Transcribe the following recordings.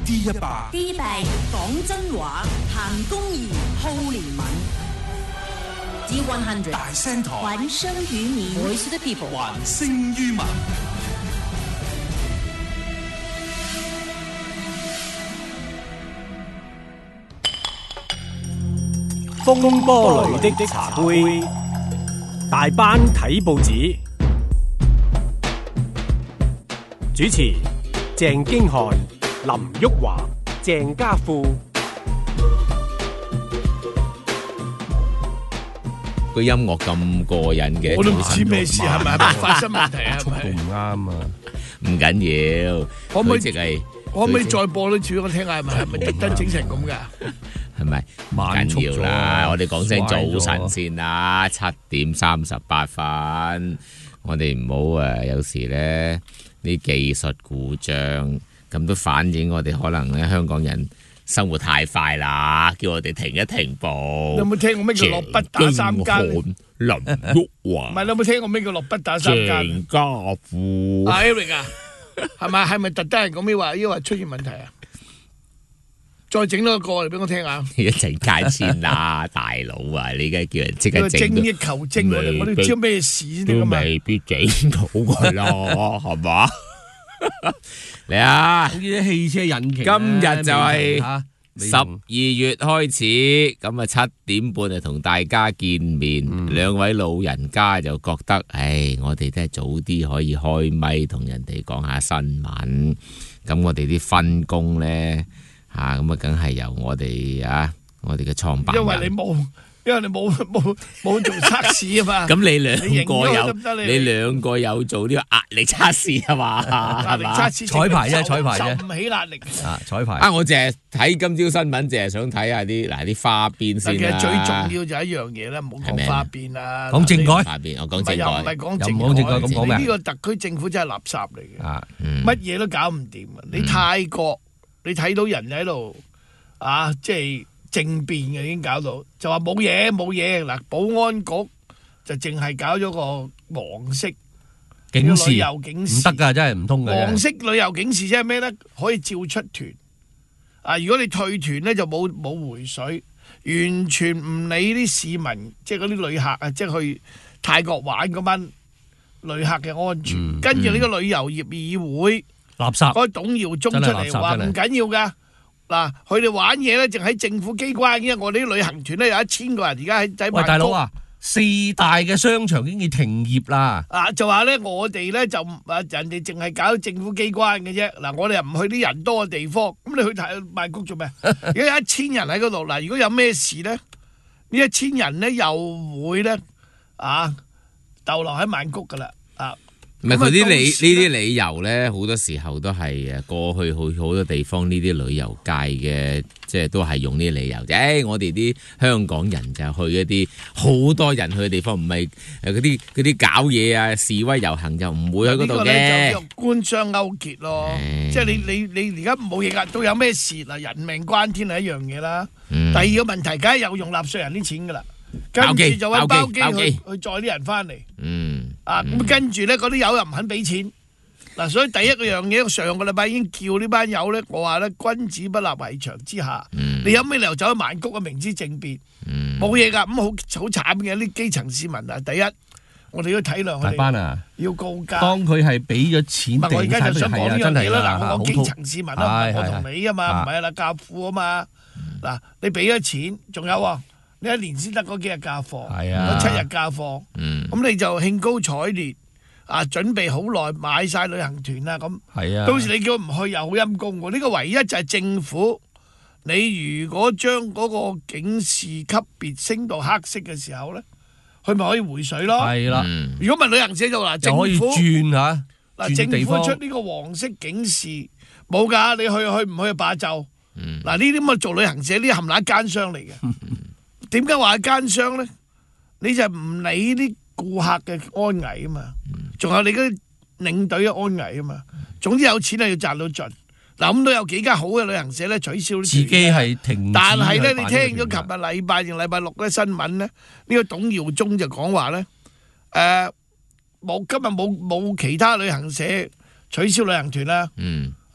D100 講真話，行公義，好憐憫。D100 大聲台， 還聲於民 ，Voice of the People， 還聲於民。 風波裏的茶杯，大班睇報紙。主持：鄭經翰、林旭華、鄭家富。 個音樂咁過癮嘅， 我都唔知咩事，係咪發生問題啊？ 速度唔啱啊！ 唔緊要， 可唔可以即係可唔可以再播多次我聽下？係咪特登整成咁噶？ 係咪唔緊要啦？我哋講聲早晨先啦，7:38，我哋唔好有時咧啲技術故障咁都反映我哋可能咧香港人生活太快啦，叫我哋停一停步。 你有冇聽過咩叫落筆打三間？ 林旭華， 唔係你有冇聽過咩叫落筆打三間？ 鄭家富 Eric 啊，係咪特登係咁樣話？抑或出現問題啊？再整多個嚟俾我聽下。 一陣間先啦，大佬啊！你而家叫人即刻整， 精益求精，我哋知咩事先得噶嘛？ 未必整到佢咯，係嘛？嚟啊！ 好似啲汽車引擎。 今日就係12月開始，咁啊7:30就同大家見面。兩位老人家就覺得，我哋都係早啲可以開咪同人哋講下新聞。咁我哋啲分工咧。咁啊，梗係由我哋嘅創辦人， 因為你冇做測試啊嘛。 咁你兩個有做呢個壓力測試啊嘛？ 壓力測試彩排啫，彩排啫， 唔起壓力彩排。 我淨係睇今朝新聞，淨係想睇下啲花邊先啦。 其實最重要就係一樣嘢啦，唔好講花邊啦， 講政改。 花邊，我講政改， 又唔係講政改咁講咩？呢個特區政府真係垃圾嚟嘅，乜嘢都搞唔掂啊！你泰國。你睇到人喺度即係政變嘅，已經搞到就話冇嘢嗱，保安局就淨係搞咗個黃色警示， 旅遊警示唔得㗎，真係唔通嘅。 黃色旅遊警示即係咩咧？可以照出團如果你退團咧就冇回水，完全唔理啲市民，即係嗰啲旅客即係去泰國玩嗰班旅客嘅安全。跟住呢個旅遊業議會。 垃圾！ 嗰個董耀宗出嚟話唔緊要噶，嗱，佢哋玩嘢咧，淨喺政府機關，因為我哋啲旅行團咧有1000個人，而家喺曼谷。 喂，大佬啊，4大嘅商場已經要停業啦！ 就話咧，我哋咧就人哋淨係搞政府機關嘅啫。嗱，我哋又唔去啲人多嘅地方，咁你去曼谷做咩？如果有1000人喺嗰度，嗱，如果有咩事咧，呢1000人咧又會咧逗留喺曼谷噶啦。 唔係佢呢啲理由咧，好多時候都係過去好多地方呢啲旅遊界嘅，即係都係用呢啲理由啫。我哋啲香港人就去一啲好多人去嘅地方，唔係嗰啲搞嘢示威遊行就唔會喺嗰度嘅。呢個咧就官商勾結咯，即係你而家冇嘢噶，都有咩事嗱？人命關天係一樣嘢啦。第二個問題，梗係有用納稅人啲錢噶啦。跟住就揾包機去載啲人翻嚟，咁跟住咧嗰啲友又唔肯俾錢，嗱，所以第一個樣嘢，上個禮拜已經叫呢班友咧，我話咧君子不立圍牆之下，你有咩理由走去曼谷明知政變，冇嘢噶，咁好慘嘅啲基層市民啊！第一，我哋要體諒佢哋，大班要告價。當佢係俾咗錢，我而家就想講呢樣嘢啦。嗱，我講基層市民啦，我同你啊嘛，唔係啦，教父啊嘛，嗱，你俾咗錢，仲有。你一年先得嗰幾日假放，嗰7日假放，咁你就興高采烈準備好耐買晒旅行團啦，咁到時你叫佢唔去又好陰公喎。呢個唯一就係政府，你如果將嗰個警示級別升到黑色嘅時候咧，佢咪可以回水咯。係啦，如果問旅行社就政府轉嚇，政府出呢個黃色警示冇㗎，你去唔去罷就。嗱，呢啲咁做旅行社呢啲冚唪唥奸商嚟嘅。點解話係奸商咧？你就唔理啲顧客嘅安危啊嘛，仲有你嗰啲領隊嘅安危啊嘛。總之有錢係要賺到盡。嗱，咁都有幾間好嘅旅行社咧取消啲，自己係停。但係咧，你聽咗琴日禮拜定禮拜六咧新聞咧，呢個董耀宗就講話咧，今日冇其他旅行社取消旅行團啦。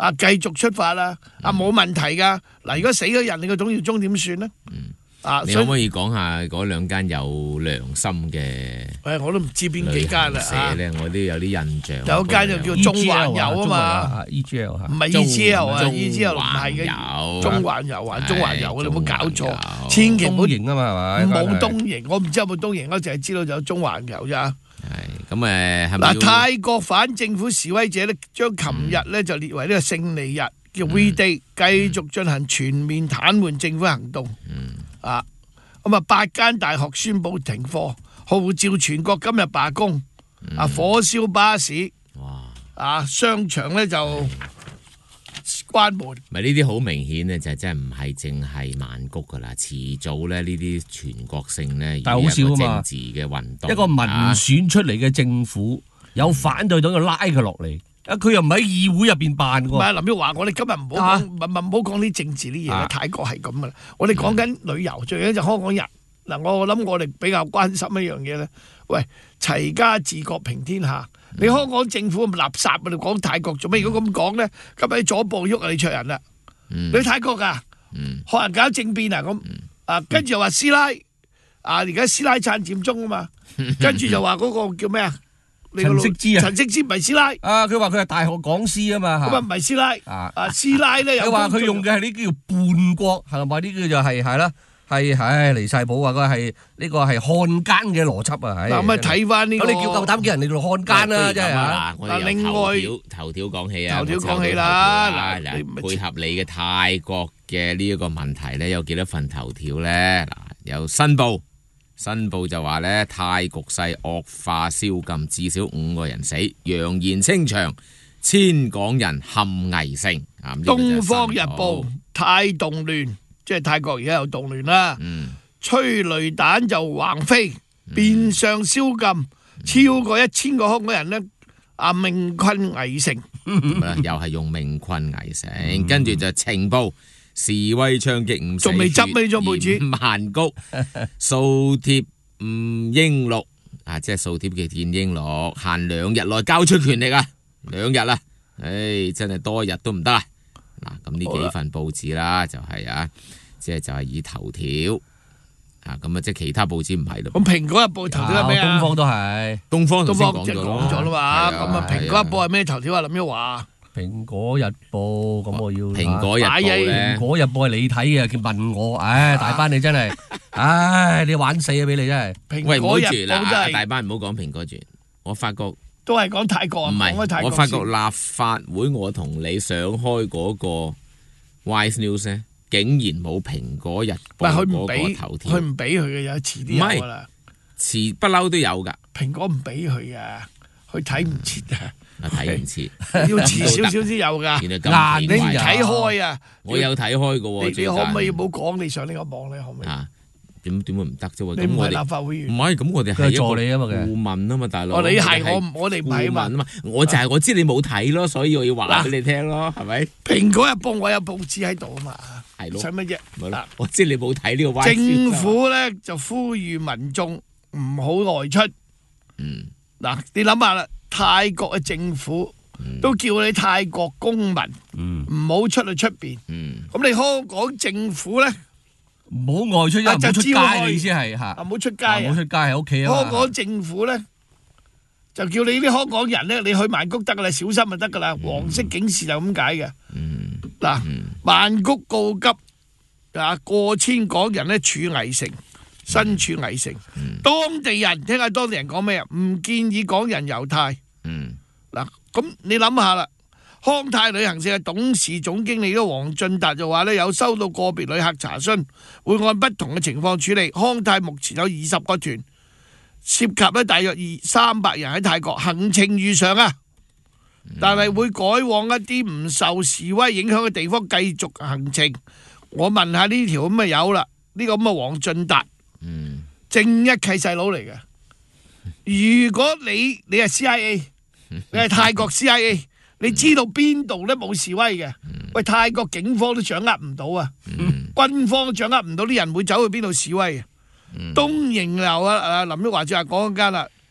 繼續出發啦，冇問題㗎。嗱，如果死咗人，你個董耀中點算呢？ 你可唔可以講下嗰兩間有良心嘅？ 我都唔知邊幾間啦。 社咧，我都有啲印象。 有間就叫中環油啊嘛 ，EGL 唔係 EGL 啊 ，EGL 唔係嘅，中環油還中環油，你冇搞錯，千祈唔好東營啊嘛，係咪？ 冇東營，我唔知有冇東營，我淨係知道有中環油咋。 係咁係咪？ 嗱，泰國反政府示威者咧，將琴日咧就列為呢個勝利日，叫 V-Day， 繼續進行全面癱瘓政府行動。咁8間大學宣布停課，號召全國今日罷工。火燒巴士，商場咧就關門。 咪呢啲好明顯咧，就真係唔係淨係曼谷噶啦，遲早咧呢啲全國性咧， 但係好少啊嘛， 政治嘅運動， 一個民選出嚟嘅政府有反對黨要拉佢落嚟。佢又唔喺議會入邊辦喎。唔係林旭華，我哋今日唔好講啲政治啲嘢。泰國係咁噶啦，我哋講緊旅遊，最緊要就香港人嗱。我諗我哋比較關心一樣嘢咧。喂，齊家治國平天下，你香港政府咁垃圾啊！你講泰國做咩？如果咁講咧，今日左部喐李卓人啦，你泰國噶，學人搞政變啊咁跟住又話師奶而家師奶撐佔中啊嘛，跟住就話嗰個叫咩啊？ 陳惜之啊， 陳惜之唔係師奶佢話佢係大學講師啊嘛， 咁唔係師奶師奶咧， 佢話佢用嘅係呢叫叛國，係咪呢叫就係啦，係離晒譜啊！佢係呢個係漢奸嘅邏輯啊！ 嗱，咁睇翻呢個， 你叫夠膽叫人哋做漢奸啦，真係我哋由頭條講起啊， 頭條講起啦。 嗱，配合你嘅泰國嘅呢一個問題咧，有幾多份頭條咧？嗱，有新報就話咧，泰局勢惡化，宵禁至少5個人死，揚言清場，1000港人陷危城。 東方日報泰動亂，即係泰國而家有動亂啦。催淚彈就橫飛，變相宵禁，超過1000個香港人呢命困危城。 又係用命困危城，跟住就情報。示威槍擊5死， 仲未執咩咗報紙？ 曼谷掃貼吳英祿即係掃貼嘅見英祿，限2日內交出權力啊！2日啦，真係多日都唔得啊！嗱，咁呢幾份報紙啦，就係即係以頭條咁即係其他報紙唔係咯。 咁蘋果日報頭條係咩啊？ 東方都係， 東方即係講咗啦嘛。咁蘋果日報係咩頭條啊？林旭華。 蘋果日報咁我要蘋果日報咧， 蘋果日報係你睇嘅，佢問我，大班你真係，你玩死啊俾你真係。 蘋果日報真係大班唔好講蘋果住，我發覺都係講泰國， 唔係，我發覺立法會我同你上開嗰個 Wise News 咧，竟然冇蘋果日報嗰個頭條， 佢唔俾佢嘅，有遲啲有噶啦， 遲不嬲都有噶。 蘋果唔俾佢嘅，佢睇唔切啊。 睇唔切， 要遲少少先有噶。你唔睇開啊？ 我有睇開噶喎。 你可唔可以唔好講你上呢個網咧？可唔可以？ 點會唔得啫？ 你唔係立法會員， 唔係咁，我哋係助理啊嘛， 顧問啊嘛，大佬。 你係我哋唔係啊嘛。 我就係我知你冇睇咯，所以我要話俾你聽咯，係咪？ 蘋果日報我有報紙喺度啊嘛， 係咯， 使乜啫？ 嗱，我知你冇睇呢個。 政府咧就呼籲民眾唔好外出。嗱，你諗下啦。泰國嘅政府都叫你泰國公民唔好出去出邊，咁你香港政府咧唔好外出，唔好出街，意思係唔好出街， 唔好出街喺屋企啊！ 香港政府咧就叫你啲香港人咧，你去曼谷得噶啦，小心就得噶啦，黃色警示就咁解嘅。嗱，曼谷告急過千港人咧處危城，身處危城，當地人聽下當地人講咩啊？唔建議港人遊泰。嗱，咁你諗下啦，康泰旅行社嘅董事總經理黃俊達就話咧，有收到個別旅客查詢，會按不同嘅情況處理。康泰目前有20個團，涉及咧大約300人喺泰國，行程如常啊，但係會改往一啲唔受示威影響嘅地方繼續行程。我問下呢條咁有啦，呢個咁嘅黃俊達，正一契細佬嚟嘅。如果你係 CIA， 你係泰國 CIA， 你知道邊度咧冇示威嘅？喂，泰國警方都掌握唔到啊，軍方都掌握唔到啲人會走去邊度示威嘅。東瀛樓林旭華就話講嗰間啦，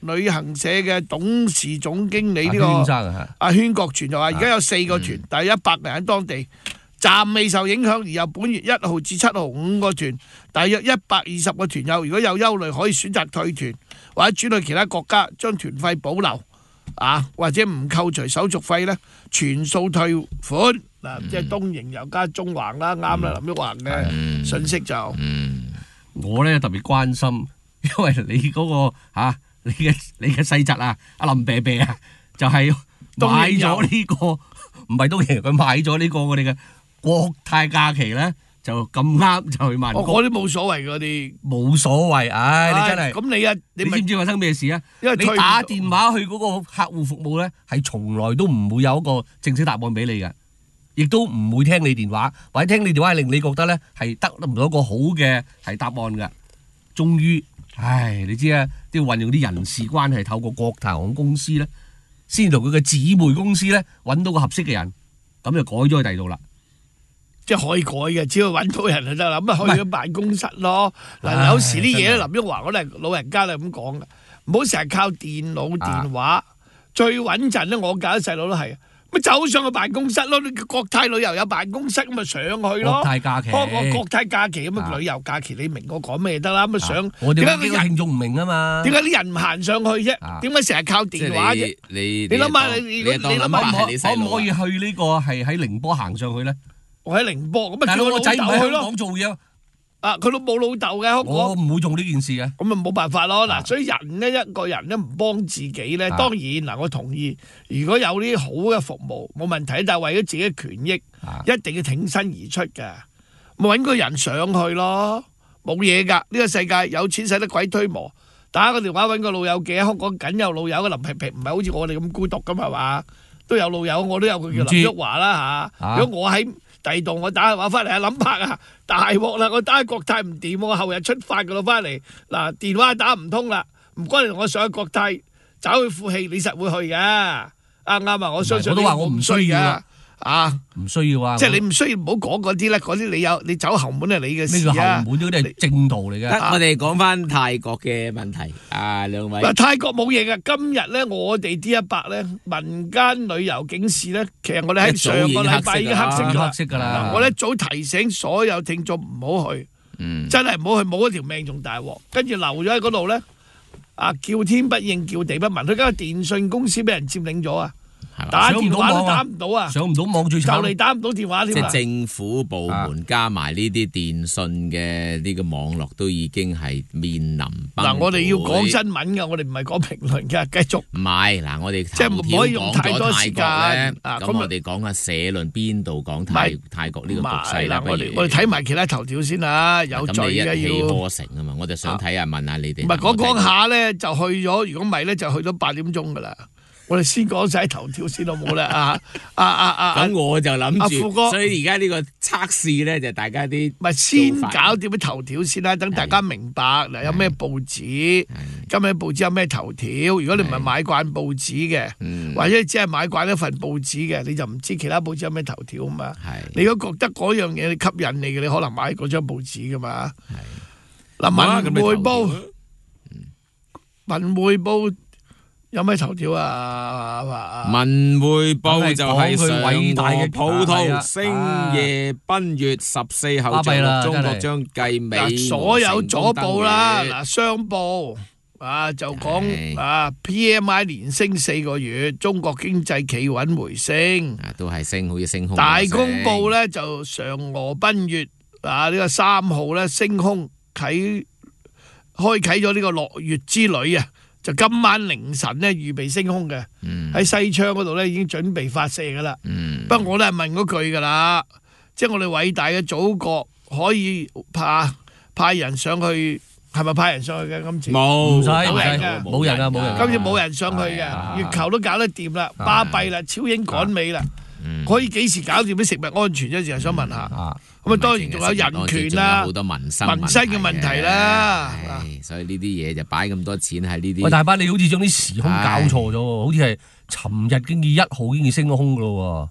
旅行社嘅董事總經理呢個軒生啊， 阿禤國全就話，而家有4個團，大約100人喺當地，暫未受影響，而由本月1號至7號5個團，大約120個團友，如果有憂慮，可以選擇退團或者轉去其他國家，將團費保留或者唔扣除手續費呢，全數退款嗱，即係東瀛遊加中環啦，啱啦，林旭華嘅信息就我咧特別關心，因為你嗰個你嘅細侄啊，阿林伯伯啊，就係買咗呢個，唔係東瀛遊，佢買咗呢個我哋嘅國泰假期咧，就咁啱就去曼谷。 嗰啲冇所謂嗰啲， 冇所謂，你真係。 咁你知唔知發生咩事啊？ 因為你打電話去嗰個客戶服務咧，係從來都唔會有一個正式答案俾你嘅，亦都唔會聽你電話，或者聽你電話令你覺得咧係得唔到一個好嘅係答案嘅。終於，你知啊，都要運用啲人事關係，透過國泰航空公司咧，先同佢嘅姊妹公司咧揾到個合適嘅人，咁就改咗去第二度啦。 即係可以改嘅，只要揾到人就得啦。咁啊去咗辦公室咯。嗱，有時啲嘢咧，林旭華我哋老人家咧咁講嘅，唔好成日靠電腦電話，最穩陣咧。我教啲細路都係，咪走上去辦公室咯。國泰旅遊有辦公室，咁咪上去咯。 國泰假期， 國泰假期咁啊，旅遊假期你明我講咩得啦？咁啊上， 我哋呢個聽眾唔明啊嘛。 點解啲人唔行上去啫？點解成日靠電話啫？ 你諗下，你可唔可以去呢個係喺寧波行上去咧？ 我喺寧波，咁啊叫我仔唔喺香老豆去咯。 港做嘢， 佢都冇老豆嘅， 我唔會做呢件事嘅。 咁啊冇辦法咯。嗱，所以人咧一個人咧唔幫自己咧，當然嗱，我同意，如果有啲好嘅服務冇問題，但係為咗自己嘅權益，一定要挺身而出嘅，咪揾個人上去咯，冇嘢㗎。呢個世界有錢使得鬼推磨，打個電話揾個老友記，香港梗有老友嘅，林皮皮唔係好似我哋咁孤獨㗎嘛，係嘛？都有老友，我都有個叫林旭華啦嚇。如果我喺第二度我打電話翻嚟啊，林柏啊，大鑊啦！我打去國泰唔掂，我後日出發噶啦，翻嚟嗱電話打唔通啦，唔該你同我上去國泰找佢負氣，你實會去嘅。啱啊！我相信我都話我唔需要啦。唔需要啊！ 即係你唔需要，唔好講嗰啲咧，嗰啲你走後門係你嘅事啊！ 呢個後門嗰啲係正途嚟嘅。 我哋講翻泰國嘅問題兩位。 嗱，泰國冇嘢嘅。今日咧，我哋 D100咧民間旅遊警示咧，其實我哋喺上個禮拜已經黑色㗎啦。我一早提醒所有聽眾唔好去，真係唔好去，冇一條命仲大鑊。跟住留咗喺嗰度咧，叫天不應，叫地不聞。佢間電信公司俾人佔領咗啊！打電話都打唔到啊！ 上唔到網最慘， 就嚟打唔到電話添。 即係政府部門加埋呢啲電信嘅呢個網絡都已經係面臨崩潰。 嗱，我哋要講新聞㗎，我哋唔係講評論㗎，繼續。 唔係嗱，我哋即係唔可以用太多時間。 咁我哋講下社論邊度講泰國呢個局勢啦。 我哋睇埋其他頭條先啦，有罪嘅要。 咁你一氣呵成啊嘛，我就想睇下問下你哋。 唔係講下咧，就去咗。如果唔係咧，就去咗8點鐘㗎啦。我哋先講晒頭條先好冇啦咁我就諗富哥， 所以而家呢個測試咧就大家啲咪先搞掂啲頭條先啦，等大家明白嗱，有咩報紙，今日報紙有咩頭條。如果你唔係買慣報紙嘅，或者只係買慣一份報紙嘅，你就唔知其他報紙有咩頭條啊嘛。你如果覺得嗰樣嘢吸引你嘅，你可能買嗰張報紙噶嘛。嗱，文匯報。有咩頭條啊？ 文匯報就係偉大嘅葡萄星夜奔月14後着陸中國將繼美。 所有左報啦，嗱商報就講PMI 連升4個月，中國經濟企穩回升， 都係升，好似升空。 大公報咧就嫦娥奔月呢個3號咧升空開啟咗呢個落月之旅啊！就今晚凌晨咧預備升空嘅，喺西昌嗰度咧已經準備發射噶啦。不過我都係問嗰句噶啦，即係我哋偉大嘅祖國可以派人上去，係咪派人上去嘅？今次冇人嘅， 今次冇人上去嘅，月球都搞得掂啦，巴閉啦，超英趕美啦，可以幾時搞掂啲食物安全啫？淨係想問下。咁當然仲有人權啦， 好多民生嘅問題啦。 所以呢啲嘢就擺咁多錢喺呢啲。 喂，大班你好似將啲時空搞錯咗喎，好似係尋日經已1號已經升咗空噶咯喎。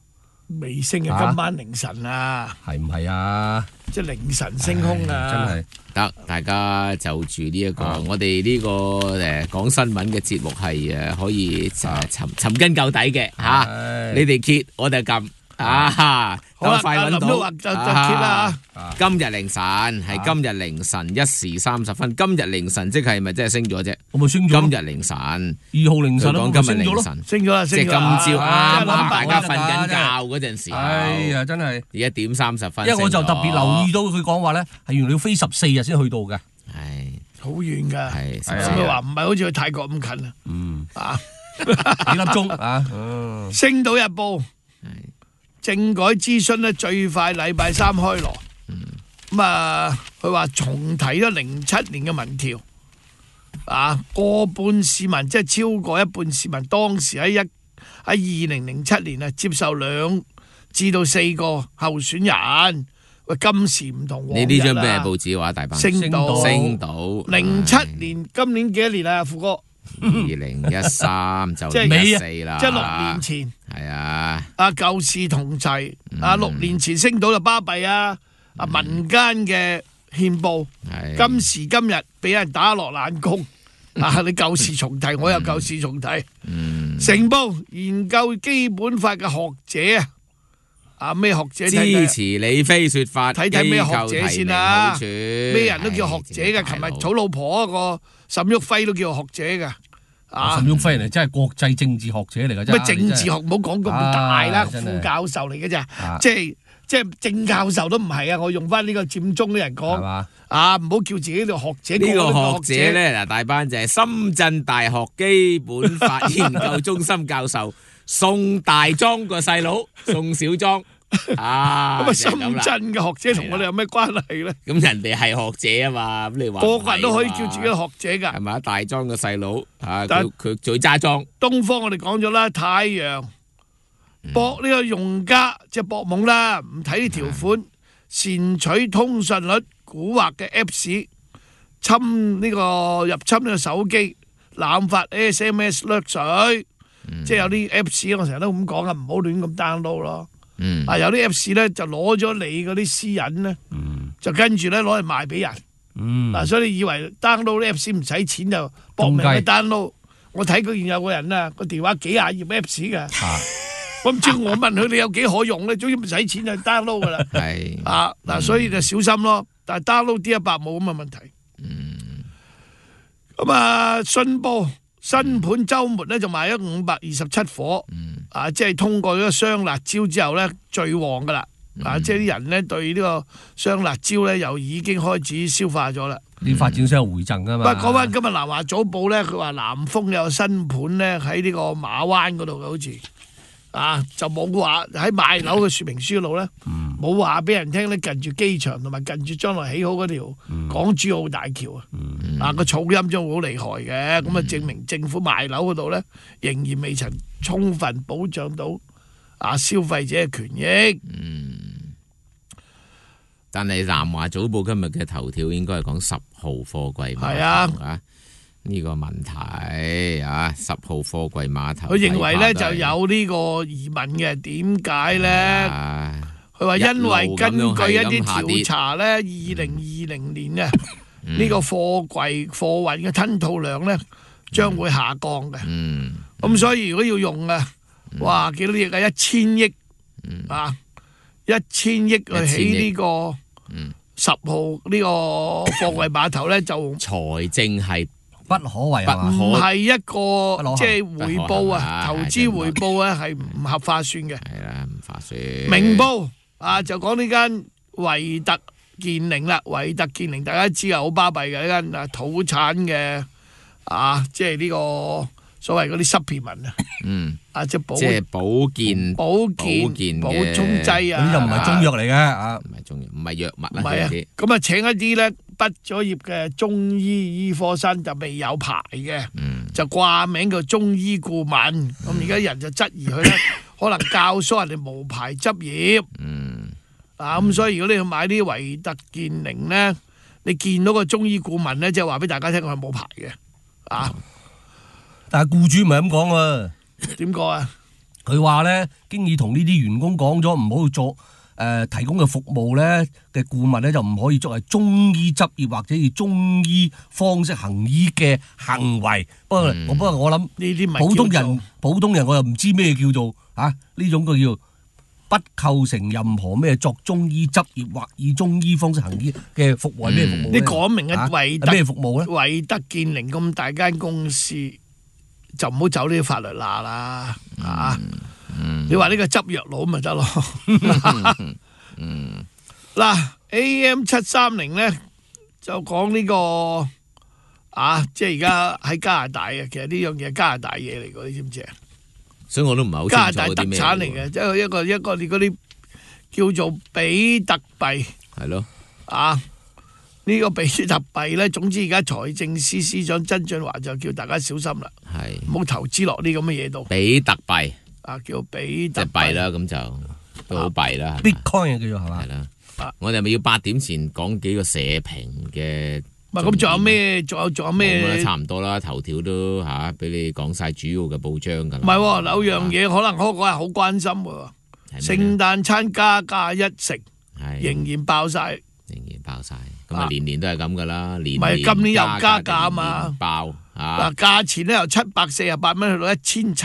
未升嘅，今晚凌晨啊， 係唔係啊？ 即係凌晨升空啊！ 真係得，大家就住呢一個，我哋呢個講新聞嘅節目係可以尋根究底嘅嚇。你哋揭，我哋撳啊！ 好啦， 快揾到林都話就揭啦。 今日凌晨係今日凌晨1時30分，今日凌晨即係咪真係升咗啫？ 我咪升咗。 今日凌晨 2號凌晨講今日凌晨升咗啦， 即係今朝啱大家瞓緊覺嗰嗰陣時候。 哎呀，真係 1點30分。 因為我就特別留意到佢講話咧，係原來要飛14日先去到嘅。 係好遠㗎。 係咁佢話唔係好似去泰國咁近啊。啊， 幾粒鐘啊？ 星島日報政改諮詢咧，最快禮拜3開鑼。咁啊，佢話重提咗07年嘅民調，啊，過半市民即係超過一半市民當時喺2007年啊接受2至到4個候選人。喂，今時唔同往日啦。 你呢張咩報紙話大班？ 星島。07年，今年幾多年啊，富哥 ？2013就即係 14啦， 即係6年前。 係啊， 舊事同齊。6年前星島就巴閉啊！民間嘅憲報，今時今日俾人打落冷宮。你舊事重提，我又舊事重提。成報研究基本法嘅學者咩學者支持李飛說法， 睇咩學者先啊？咩人都叫學者嘅。琴日草老婆嗰個沈旭輝都叫學者嘅。 沈旭輝人真係國際政治學者嚟㗎啫。 咩政治學唔好講咁大啦，副教授嚟嘅咋，即係正教授都唔係啊！我用翻呢個佔中啲人講，唔好叫自己做學者。 呢個學者咧嗱，大班就係深圳大學基本法研究中心教授宋大莊個細佬宋小莊。咁啊，深圳嘅學者同我哋有咩關係咧？ 咁人哋係學者啊嘛，咁你話個個人都可以叫自己學者㗎， 係咪？大莊嘅細佬佢最揸莊。 東方我哋講咗啦，太陽博呢個用家即係博懵啦，唔睇條款，擅取通訊率蠱惑嘅 Apps， 入侵呢個手機，濫發 SMS 掠水，即係有啲 Apps 我成日都咁講啊，唔好亂咁 download 咯。有啲 Apps 咧就攞咗你嗰啲私隱咧，就跟住咧攞嚟賣俾人。所以你以為 download 啲 Apps 唔使錢就搏命去 download。我睇過有個人啊，個電話幾廿頁 Apps 㗎。我唔知我問佢你有幾可用咧，總之唔使錢就 download 噶啦。係所以就小心咯。但係 download D100冇咁嘅問題。咁信報新盤週末咧就賣咗527伙。即係通過咗雙辣椒之後咧最旺噶啦。即係啲人咧對呢個雙辣椒咧又已經開始消化咗啦。 啲發展商回贈噶嘛。 講翻今日南華早報咧，佢話南豐有新盤咧喺呢個馬灣嗰度嘅，好似。就冇話喺賣樓嘅說明書嗰度咧，冇話俾人聽咧，近住機場同埋近住將來起好嗰條港珠澳大橋個噪音將會好厲害嘅，咁證明政府賣樓嗰度咧仍然未曾充分保障到消費者嘅權益。 但係南華早報今日嘅頭條應該係講10號貨櫃碼頭呢個問題10號貨櫃碼頭， 佢認為咧就有呢個疑問嘅，點解咧？佢話因為根據一啲調查咧，2020年呢個貨運嘅吞吐量咧將會下降嘅。咁所以如果要用哇幾多億1000億1000億去起呢個10號呢個貨櫃碼頭咧，就財政係不可為， 唔係一個即係回報投資回報係唔合化算嘅。 係啦，唔划算。 明報就講呢間維特健寧啦，維特健寧大家知好巴閉嘅呢間土產嘅即係呢個所謂嗰啲 supplement 即係保健補充劑呢就唔係中藥嚟嘅唔係中藥，唔係藥物啦。 唔係咁請一啲咧畢咗業嘅中醫醫科生就未有牌嘅，就掛名叫中醫顧問。咁而家人就質疑佢咧，可能教唆人哋無牌執業。咁所以如果你去買啲維特健寧咧，你見到個中醫顧問咧，即係話俾大家聽佢係冇牌嘅。但係僱主唔係咁講喎。點講啊？ 佢話咧，經已同呢啲員工講咗，唔好做提供嘅服務咧嘅顧問咧，就唔可以作為中醫執業或者以中醫方式行醫嘅行為。不過我諗呢啲咪普通人我又唔知咩叫做呢種叫不構成任何咩作中醫執業或以中醫方式行醫嘅服務係咩服務呢？ 你講明嘅咩服務咧？ 惠德健靈咁大間公司，就唔好走呢啲法律罅啦，你話呢個執藥佬咪得咯。嗱 AM730咧就講呢個即係而家喺加拿大嘅，其實呢樣嘢係加拿大嘢嚟㗎，你知唔知啊？ 所以我都唔係好加拿大特清楚啲咩產嚟嘅，即係一個你嗰啲叫做比特幣。 係咯。 呢個比特幣咧，總之而家財政司司長曾俊華就叫大家小心啦， 係唔好投資落啲咁嘅嘢度。 比特幣叫比特即係幣啦，咁就都好弊啦。 Bitcoin 叫做係嘛？ 係啦。我哋咪要8點前講幾個社評嘅。 唔係咁，仲有咩？仲有咩？ 差唔多啦，頭條都俾你講晒主要嘅報章㗎啦。 唔係喎，有樣嘢可能嗰個係好關心喎。聖誕餐加價1成，仍然爆晒。咁年年都係咁噶啦，年唔係今年又加價啊嘛， 年爆價錢咧由748蚊去到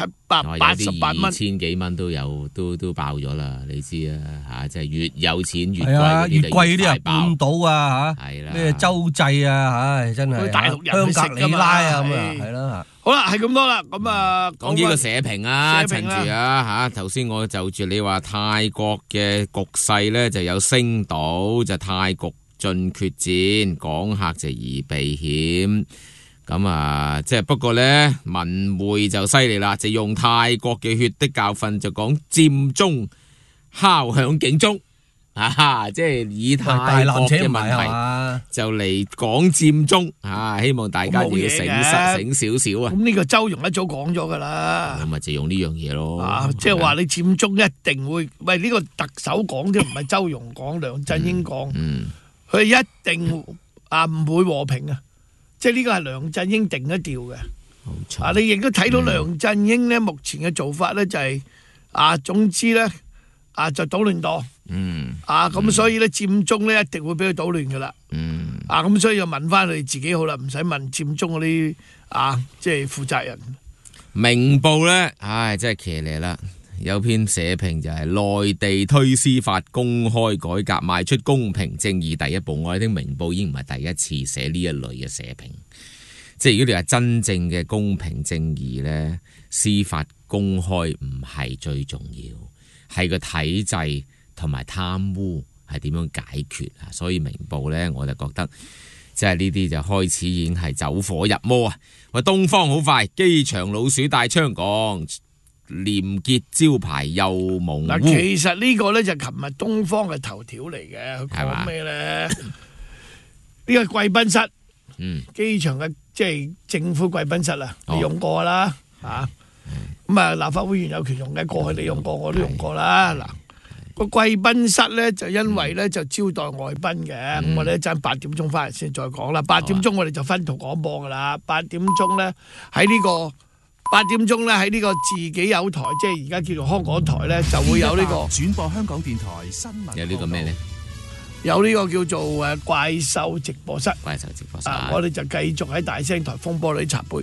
1788蚊 ，2000幾蚊都有，都爆咗啦，你知啊即係越有錢越貴越貴嗰啲半島係啦， 咩洲際真係大陸人香格里拉咁係啦。 好啦，係咁多啦，咁講幾個社評趁住頭先我就住你話泰國嘅局勢咧就有升到，就泰國進決戰，港客就宜避險。咁即係不過咧，文匯就犀利啦，就用泰國嘅血的教訓，就講佔中敲響警鐘。即係以泰國嘅問題就嚟講佔中希望大家要醒少少啊！ 咁呢個周融一早講咗噶啦， 咁咪就用呢樣嘢咯。 即係話你佔中一定會，喂呢個特首講啫，唔係周融講，梁振英講，佢一定唔會和平啊！即係呢個係梁振英定一調嘅。 冇錯。 你亦都睇到梁振英咧，目前嘅做法咧就係總之咧就搗亂多。咁所以咧佔中咧一定會俾佢搗亂噶啦。咁所以就問翻佢哋自己好啦，唔使問佔中嗰啲即係負責人。 明報咧，真係騎呢啦。有篇社評就係內地推司法公開改革，邁出公平正義第一步。我哋聽明報已經唔係第一次寫呢一類嘅社評。即係如果你話真正嘅公平正義咧，司法公開唔係最重要，係個體制同埋貪污係點樣解決啊？所以明報呢，我就覺得即係呢啲就開始已經係走火入魔啊！喂，東方好快，機場老鼠帶槍講廉潔招牌又蒙污。 其實呢個呢，就琴日東方嘅頭條嚟嘅，佢講咩呢？呢個貴賓室，機場嘅即係政府貴賓室你用過啦咁立法會議員有權用嘅，過去你用過，我都用過啦。嗱，個貴賓室咧就因為咧就招待外賓嘅，咁我哋一陣8點鐘翻嚟先再講啦。8點鐘我哋就分途廣播噶啦。8點鐘咧喺呢個自己有台，即係而家叫做香港台咧，就會有呢個轉播香港電台新聞。 有呢個咩咧？ 有呢個叫做怪獸直播室。 怪獸直播室。 我哋就繼續喺大聲台風玻璃茶杯。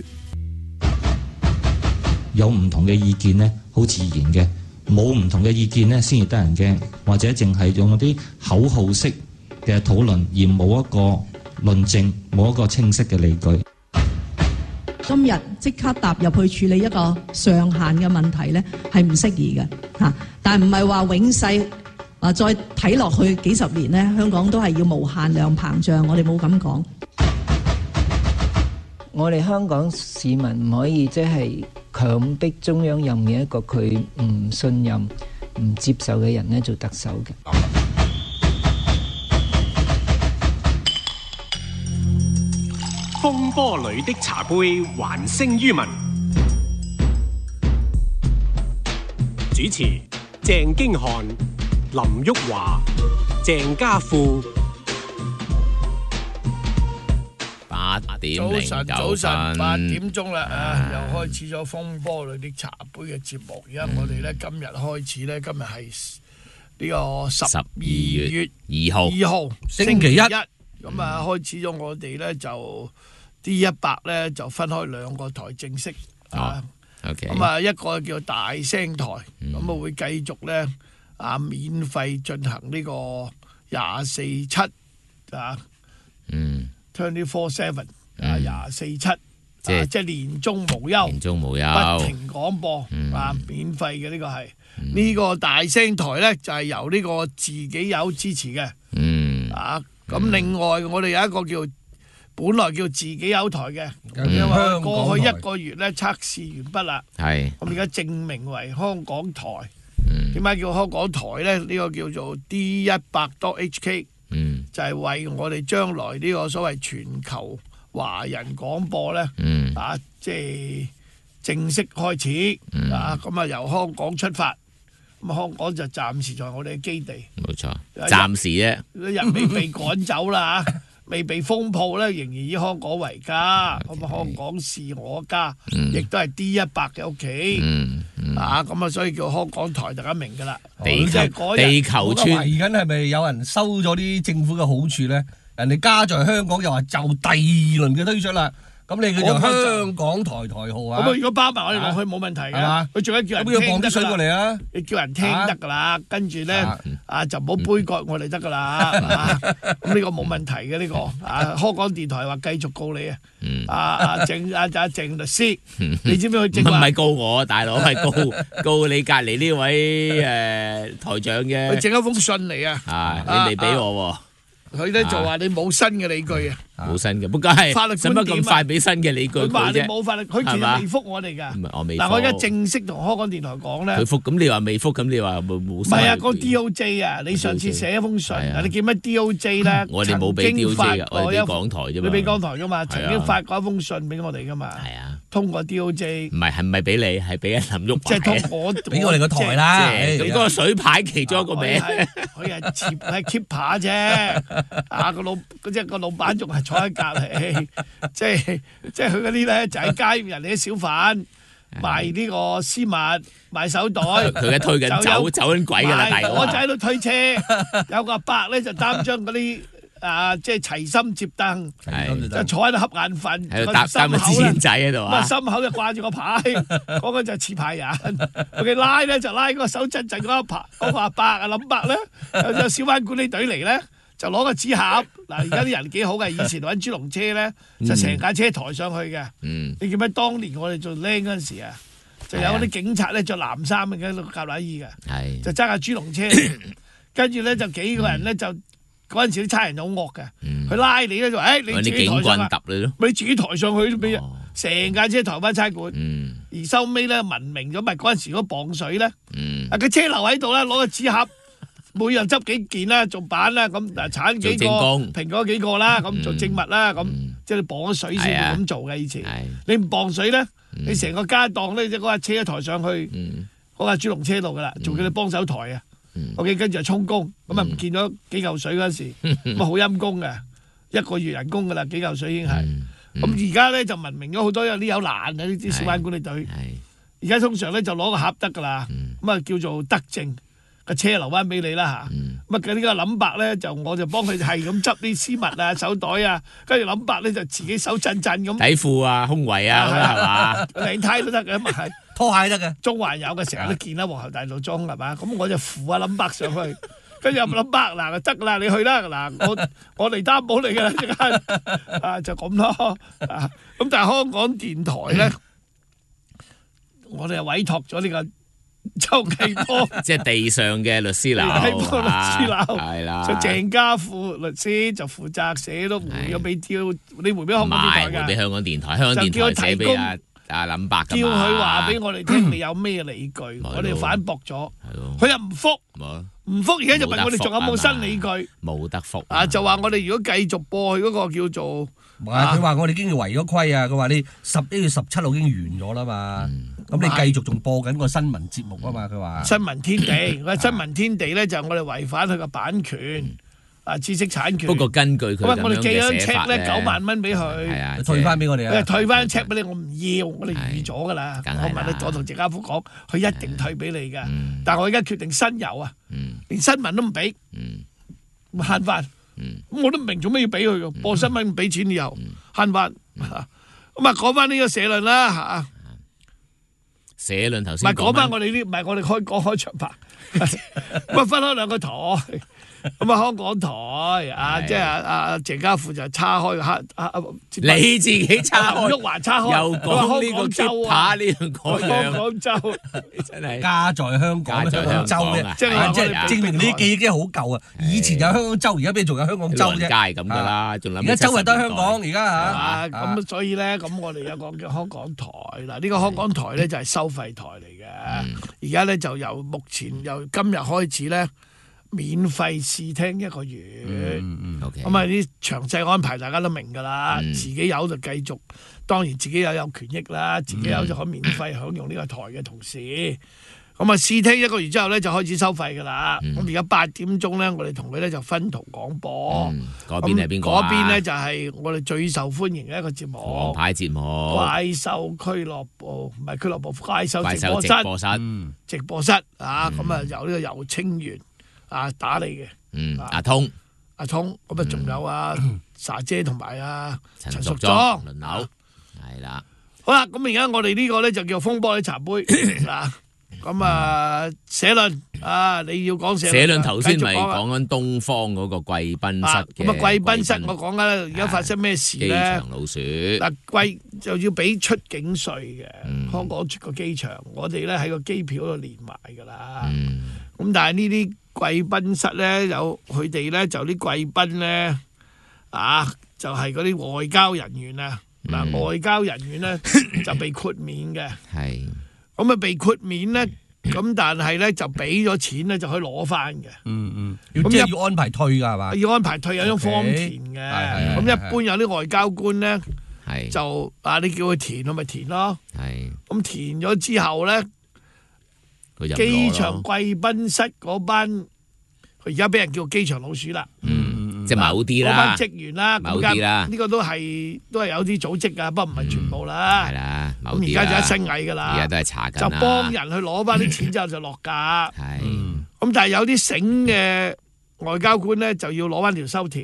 有唔同嘅意見呢，好自然嘅；冇唔同嘅意見呢，先至得人驚。或者淨係用啲口號式嘅討論，而冇一個論證，冇一個清晰嘅理據。 今日即刻踏入去處理一個上限嘅問題呢，係唔適宜嘅嚇。但係唔係話永世再睇落去幾十年呢，香港都係要無限量膨脹。我哋冇咁講。 我哋香港市民唔可以即係強迫中央任命一個佢唔信任、唔接受嘅人咧做特首嘅。 風波裏的茶杯還聲於民。主持鄭經翰、林旭華、鄭家富。 早晨8點鐘啦，又開始咗風波裏的茶杯嘅節目。而家我哋咧今日開始咧，今日係呢個12月2號星期一。 咁啊，開始咗我哋咧就 D100咧就分開兩個台正式咁啊，一個叫大聲台，咁啊會繼續咧免費進行呢個24/7 24/7 24/7即係年中無休，不停廣播免費嘅呢個係呢個大聲台咧就係由呢個自己友支持嘅。咁另外我哋有一個叫本來叫自己友台嘅，因為過去1個月咧測試完畢啦，咁而家正名為香港台。點解叫香港台咧？呢個叫做 D100.HK，就係為我哋將來呢個所謂全球華人廣播咧，即係正式開始咁啊由香港出發。咁香港就暫時在我哋嘅基地， 冇錯，暫時啫， 人未被趕走啦未被封鋪咧，仍然以香港為家。咁香港是我家，亦都係 D100嘅屋企。咁啊，所以叫香港台，大家明㗎啦。 地球村， 懷疑緊係咪有人收咗啲政府嘅好處咧？人哋家在香港又話就第二輪嘅推出啦。咁你叫做香港台號啊？ 咁如果包埋我哋落去冇問題㗎。佢仲有叫人聽得㗎啦。咁要放啲水過嚟啊！你叫人聽得㗎啦，跟住咧就唔好杯葛我哋得㗎啦。咁呢個冇問題嘅呢個。香港電台話繼續告你啊！鄭律師，你知唔知佢正話？ 唔係告我，大佬係告你隔離呢位台長嘅。 佢整一封信嚟啊！ 你未俾我喎。 佢咧就話你冇新嘅理據冇新嘅，不過係法律使乜咁快俾新嘅理據佢啫？ 佢話你冇法律，佢其實未覆我哋㗎。 我未。 嗱，我而家正式同香港電台講咧。 佢覆，咁你話未覆，咁你話冇。唔係啊，個 DOJ 啊，你上次寫一封信，你記唔記得 DOJ 咧？ 我哋冇俾 DOJ 㗎，我哋俾港台啫嘛。 你俾港台㗎嘛？曾經發過一封信俾我哋㗎嘛？係啊。通過 DOJ。 唔係咪俾你？係俾阿林旭。 即係通我俾我哋個台啦。 你嗰個水牌其中一個名。 佢係 keeper 啫。個老闆仲係坐喺隔離，即係佢嗰啲咧就喺街人哋啲小販賣呢個絲襪、賣手袋， 佢而家推緊走緊鬼㗎啦，大佬！ 我就喺度推車，有個阿伯咧就擔張嗰啲即係齊心接燈，就坐喺度瞌眼瞓， 喺度擔個紙仔喺度啊！心口就掛住個牌，嗰個就係持牌人。佢拉咧就拉嗰個手震嗰個阿伯啊，林伯咧有小販管理隊嚟咧。就攞個紙盒，嗱而家啲人幾好嘅，以前揾豬籠車咧，就成架車抬上去嘅。你記唔記得當年我哋做僆嗰陣時啊，就有啲警察咧着藍衫嘅夾乸衣嘅，就揸架豬籠車，跟住咧就幾個人咧就嗰陣時啲差人好惡嘅，佢拉你咧就話你自己抬上啊，你自己抬上去都俾成架車抬翻差館。而收尾咧文明咗，咪嗰陣時嗰磅水咧，個車留喺度咧，攞個紙盒。每人執幾件啦，做板啦，咁鏟幾個，蘋果幾個啦，咁做證物啦，咁即係你磅咗水先會咁做嘅以前。你唔磅水咧，你成個家當咧，即係嗰架車一抬上去嗰架豬籠車度噶啦，仲叫你幫手抬啊。OK， 跟住就充公，咁啊唔見咗幾嚿水嗰陣時，咁啊好陰公嘅，1個月人工噶啦，幾嚿水已經係。咁而家咧就文明咗好多，有啲有難嘅呢啲小販管理隊。而家通常咧就攞個盒得噶啦，咁啊叫做德政。個車留翻俾你啦嚇，咁呢個林伯咧我就幫佢係咁執啲絲襪啊、手袋啊，跟住林伯咧就自己手震震咁。 底褲啊、胸圍啊，係嘛？ 領呔都得嘅，咪係拖鞋得嘅。 中環有嘅，成日都見啦，皇后大道中係嘛？咁我就扶阿林伯上去，跟住阿林伯嗱得啦，你去啦嗱，我嚟擔保你㗎啦，即刻就咁咯。咁但係香港電台咧，我哋係委託咗呢個。周繼波， 即係地上嘅律師樓， 周繼波律師樓係啦。 就鄭家富律師就負責寫咗回咗俾你回俾香港電台㗎， 回俾香港電台，香港電台寫俾阿林伯㗎嘛。 叫佢話俾我哋聽，你有咩理據？我哋反駁咗，佢又唔覆，唔覆，而家就問我哋仲有冇新理據？ 冇得覆就話我哋如果繼續播佢嗰個叫做， 佢話我哋已經違咗規啊！佢話你11月17號已經完咗啦嘛。咁你繼續仲播緊個新聞節目啊嘛？佢話新聞天地，新聞天地咧就我哋違反佢個版權知識產權。 不過根據佢咁樣我哋寄張嘅寫 check 咧法咧， 9萬蚊俾佢， 係啊， 退翻俾我哋啊！ 退翻 check 俾你，我唔要，我哋預咗噶啦。 梗係啦我問你，我同謝家福講，佢一定退俾你噶。但係我而家決定新油啊，連新聞都唔俾，咁慳翻。咁我都唔明做咩要俾佢嘅，播新聞唔俾錢又慳翻。咁啊，講翻呢個社論啦嚇。 社論頭唔先係講翻我哋呢，唔係我哋開場白，咁啊分開兩個台，咁啊香港台啊，即係阿謝家富就叉開你自己叉開， 郁華叉開， 又講呢個州扒呢樣嗰樣， 香港州真係家在香港，香港州嘅，即係證明你啲記憶真係好舊啊！以前有香港州，而家邊仲有香港州啫？ 街咁噶啦，仲諗而家周圍都係香港，而家嚇。咁所以咧，咁我哋有個叫香港台嗱，呢個香港台咧就係收費台嚟嘅，而家咧就由今日開始咧。免費試聽1個月，咁啊啲詳細安排大家都明㗎啦。自己有就繼續，當然自己有權益啦。自己有就可以免費享用呢個台嘅同時，咁啊試聽1個月之後咧就開始收費㗎啦。咁而家8點鐘咧，我哋同佢咧就分途廣播。 嗰邊係邊個啊？ 嗰邊咧就係我哋最受歡迎嘅一個節目， 王牌節目。 怪獸俱樂部唔係俱樂部，怪獸直播室。直播室啊，咁啊由呢個游清源。打你嘅， 阿通， 咁啊仲有沙姐同埋陳淑莊輪流，係啦。 好啦，咁而家我哋呢個咧就叫風波啲茶杯嗱，咁社論你要講社論頭先咪講緊東方嗰個貴賓室嘅， 咁啊貴賓室我講緊而家發生咩事咧？ 機場老鼠貴就要俾出境稅嘅，香港個機場，我哋咧喺個機票度連埋㗎啦。咁但係呢啲貴賓室咧，有佢哋咧就啲貴賓咧就係嗰啲外交人員啊。外交人員咧就被豁免嘅， 係咁啊被豁免咧，咁但係咧就俾咗錢咧就可以攞翻嘅。 咁即係要安排退㗎係嘛？ 要安排退有張 form 填嘅。咁一般有啲外交官咧就你叫佢填，佢咪填咯。咁填咗之後咧，機場貴賓室嗰班，佢而家俾人叫機場老鼠啦。 即係某啲啦， 嗰班職員啦， 某啲啦， 呢個都係有啲組織㗎，不過唔係全部啦。 係啦， 咁而家就一身蟻㗎啦。 而家都係查緊就幫人去攞翻啲錢之後就落架。咁但係有啲醒嘅外交官咧，就要攞翻條收條。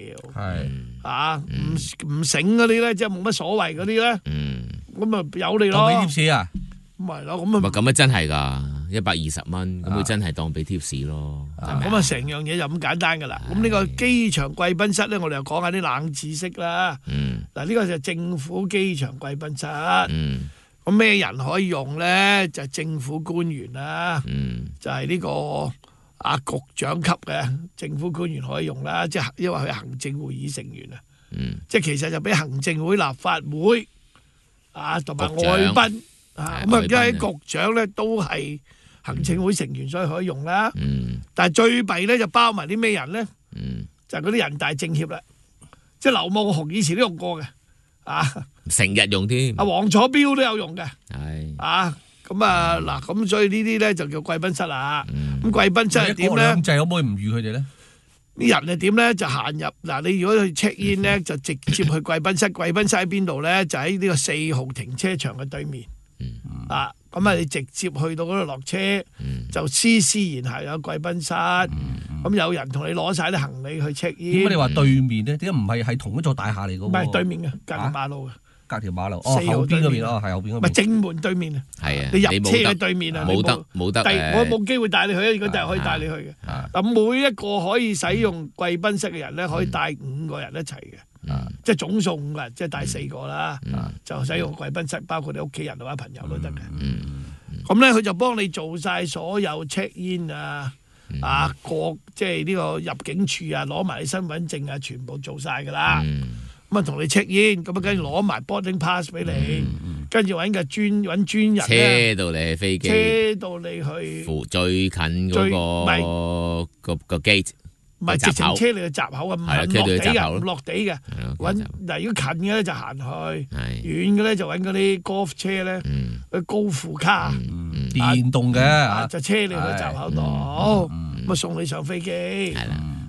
唔醒嗰啲咧，即係冇乜所謂嗰啲咧，咁咪有你咯。 當俾貼士啊？ 唔係咯，咁啊。 咁啊真係㗎。120蚊，咁佢真係當俾貼士咯。 咁啊，成樣嘢就咁簡單㗎啦。咁呢個機場貴賓室咧，我哋又講下啲冷知識啦。嗱，呢個就係政府機場貴賓室。咁咩人可以用咧？就係政府官員啦。就係呢個局長級嘅政府官員可以用啦。即係因為佢係行政會議成員啊。即係其實就俾行政會、立法會同埋外賓咁啊，而家啲局長咧都係行政會成員，所以可以用啦。但係最弊咧就包埋啲咩人咧？就係嗰啲人大政協啦，即係劉夢熊以前都用過嘅， 成日用添。 黃楚標都有用嘅， 係咁嗱，咁所以呢啲咧就叫貴賓室啦。咁貴賓室係點咧？ 咁就可唔可以唔預佢哋咧？ 啲人係點咧？就行入嗱，你如果去 check in 咧，就直接去貴賓室。貴賓室喺邊度咧？就喺呢個4號停車場嘅對面。咁你直接去到嗰度落車，就斯然係有貴賓室。咁有人同你攞晒啲行李去 check in。 點解你話對面咧？點解唔係同一座大廈嚟嘅？ 唔係對面嘅，隔條馬路嘅。 隔條馬路後邊嗰邊係後邊嗰邊。 唔係正門對面啊！ 係啊， 你入車嘅對面啊！ 冇得。 我冇機會帶你去啊！如果就係可以帶你去嘅。嗱，每一個可以使用貴賓室嘅人咧，可以帶5個人一齊嘅。即係總數5個人，即係帶4個啦。就使用貴賓室，包括你屋企人或者朋友都得嘅。咁咧，佢就幫你做晒所有 check in 即係呢個入境處攞埋你身份證全部做晒㗎啦。咁啊，同你 check in，咁啊，跟住攞埋 boarding pass 俾你，跟住揾專人車到你飛機， 車到你去最近嗰個 gate。 唔係直情車你去閘口啊，唔落地嘅。嗱，如果近嘅咧就行去，遠嘅咧就揾嗰啲 golf 車咧，嗰高富卡， 電動嘅， 就車你去閘口度，咁啊送你上飛機。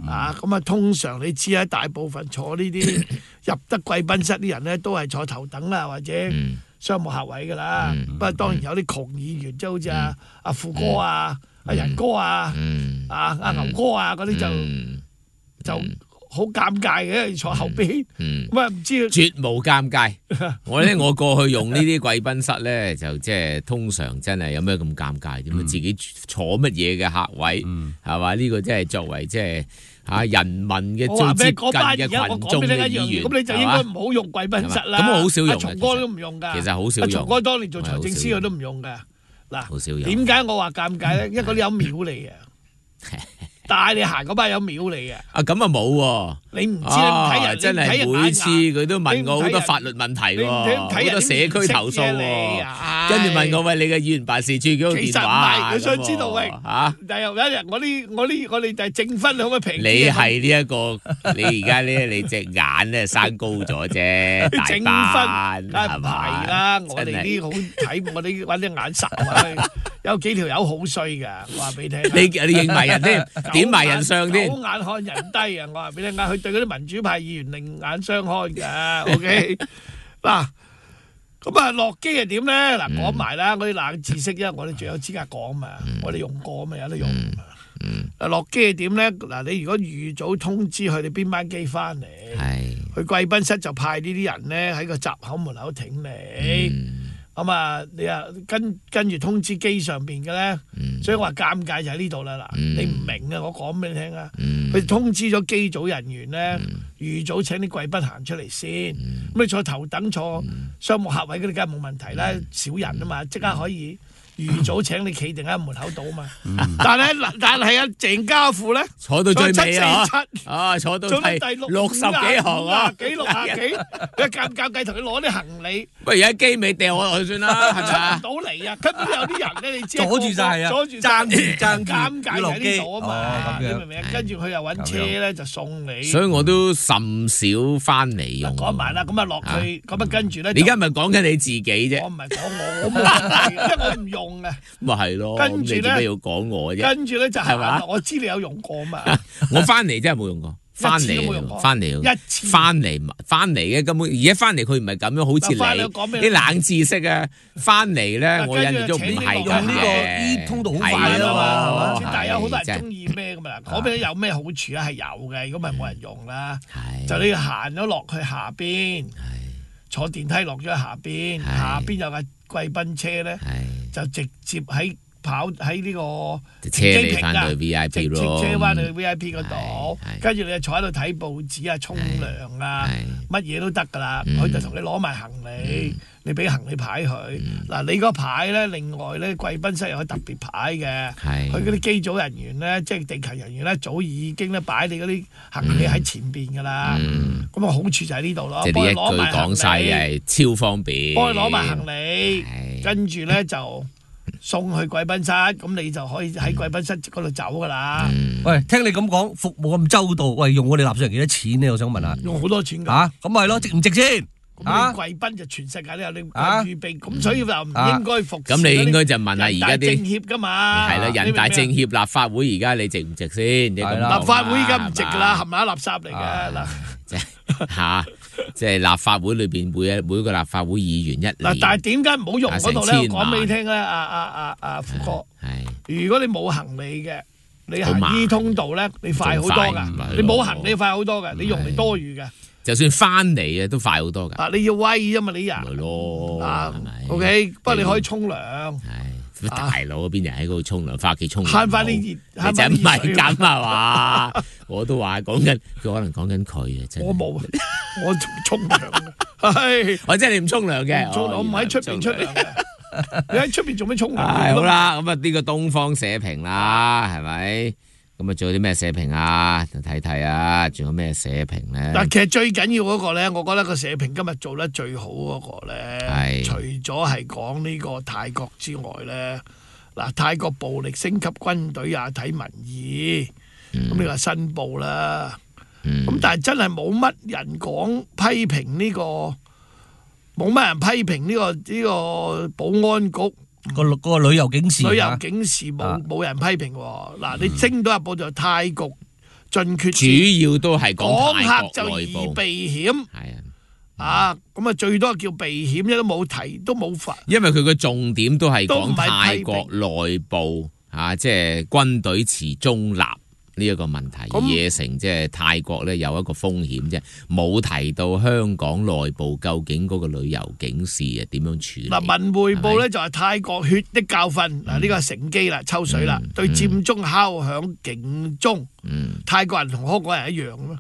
咁啊，通常你知啊，大部分坐呢啲入得貴賓室啲人咧，都係坐頭等啦，或者商務客位噶啦。不過當然有啲窮議員，即係好似阿富哥啊、阿仁哥啊、阿牛哥啊嗰啲就好尷尬嘅，坐後邊。咁啊唔知絕無尷尬。我過去用呢啲貴賓室咧，就即係通常真係有咩咁尷尬？點解自己坐乜嘢嘅客位係嘛？呢個真係作為即係人民嘅最接近嘅群眾嘅議員， 咁你就應該唔好用貴賓室啦。 咁我好少用， 松哥都唔用㗎。 其實好少用。 松哥當年做財政司佢都唔用㗎。嗱， 好少用。 點解我話尷尬咧？因為嗰啲有廟嚟嘅。帶你行嗰班有廟嚟嘅。 咁啊冇喎， 你唔知你唔睇人， 真係每次佢都問我好多法律問題喎，好多社區投訴喎，跟住問我喂，你嘅議員辦事處幾個電話？ 佢想知道喂但係有一日我哋就係正分可唔可以平？ 你係呢一個，你而家咧你隻眼咧生高咗啫， 正分係咪啦？我哋啲好睇，我哋揾啲眼神有幾條友好衰㗎，我話俾你聽。 你認埋人添，點埋人相添。 狗眼看人低啊！我話俾你聽，佢對嗰啲民主派議員另眼相看㗎。OK 嗱，咁啊落機係點咧？嗱講埋啦，嗰啲冷知識，因為我哋最有資格講嘛，我哋用過嘛，有得用。落機係點咧？嗱，你如果預早通知佢哋邊班機翻嚟，去貴賓室就派呢啲人咧喺個閘口門口挺你。咁啊，你啊跟住通知機上邊嘅咧，所以我話尷尬就喺呢度啦。嗱，你唔明啊，我講俾你聽啊。佢通知咗機組人員咧，預早請啲貴賓行出嚟先。咁你坐頭等坐商務客位嗰啲，梗係冇問題啦，少人啊嘛，即刻可以預早請你企定喺門口度啊嘛。但係啊，鄭家富咧坐到最尾坐到第 60幾行啊， 幾60幾，你尷尬同佢攞啲行李。 喂，而家機尾掉我落去算啦，係咪啊？ 出唔到嚟啊！根本有啲人咧，你知阻住晒啊， 阻住爭尷尬喺呢度啊嘛，你明唔明啊？跟住佢又揾車咧就送你。 所以我都甚少翻嚟用。 講埋啦，咁啊落去，咁啊跟住咧。 你而家咪講緊你自己啫。 我唔係講我冇問題，因為我唔用啊。 咪係咯。跟住咧，要講我啫。 跟住咧就係嘛，我知你有用過嘛。 我翻嚟真係冇用過。翻嚟嘅根本，而家翻嚟佢唔係咁樣，好似你啲冷知識啊！翻嚟咧，我印象中唔係用呢個呢通道好快啊嘛， 但係有好多人中意咩咁啊？嗰邊有咩好處啊？係有嘅，如果唔係冇人用啦。就你行咗落去下邊，坐電梯落咗去下邊，下邊有架貴賓車咧，就直接跑喺呢個車你翻去 VIP 咯， 車翻去 VIP 嗰度，跟住你就坐喺度睇報紙啊、沖涼啊，乜嘢都得噶啦。佢就同你攞埋行李，你俾行李牌佢。嗱，你嗰牌咧，另外咧貴賓室有個特別牌嘅，佢嗰啲機組人員咧，即係地勤人員咧，早已經咧擺你嗰啲行李喺前邊噶啦。咁啊好處就喺呢度咯， 即係你一句講晒係超方便， 幫你攞埋行李，跟住咧就送去貴賓室，咁你就可以喺貴賓室嗰度走噶啦。 喂，聽你咁講，服務咁周到，喂，用我哋納稅人幾多錢咧？我想問下。 用好多錢㗎。 嚇，咁咪係咯，值唔值先？ 咁你貴賓就全世界都有，你預備，咁所以就唔應該服。 咁你應該就問下而家啲政協㗎嘛。 係啦，人大政協立法會而家你值唔值先？ 立法會而家唔值㗎啦，冚唪唥垃圾嚟㗎嗱。 嚇！即係立法會裏邊每個立法會議員一年。 嗱，但係點解唔好用嗰度咧？我講俾你聽咧，阿富哥。如果你冇行李嘅，你行 E 通道咧，你快好多㗎。你冇行李快好多㗎，你用嚟多餘嘅。 就算翻嚟啊，都快好多㗎。 你要威啫嘛，你人。 咪咯，係咪 ？OK，不過你可以沖涼。 大佬嗰邊人喺嗰度沖涼，翻屋企沖涼。 慳翻啲熱， 就唔係咁係嘛？我都話講緊，佢可能講緊佢啊，真係。 我冇，我沖涼嘅。 我即係你唔沖涼嘅， 我唔喺出邊出涼嘅。你喺出邊做咩沖涼？ 好啦，咁啊呢個東方社評啦，係咪？咁啊，仲有啲咩社評啊？睇睇啊，仲有咩社評咧？ 嗱，其實最緊要嗰個咧，我覺得個社評今日做得最好嗰個咧，除咗係講呢個泰國之外咧，嗱，泰國暴力升級軍隊也睇民意，咁呢個申報啦。咁但係真係冇乜人講批評呢個，冇乜人批評呢個保安局。 個旅遊警示， 冇人批評喎。嗱，你升到日報就泰國盡缺主要都係講港泰客就宜國內部， 避險係啊，咁啊最多叫避險，都冇提都冇罰。 因為佢個重點都係講都唔係泰批評國內部即係軍隊持中立呢一個問題，惹成即係泰國咧有一個風險啫，冇提到香港內部究竟嗰個旅遊警示啊點樣處理。 嗱，文匯報咧就係泰國血的教訓，嗱呢個係乘機啦，抽水啦，對佔中敲響警鐘。泰國人同香港人一樣咯，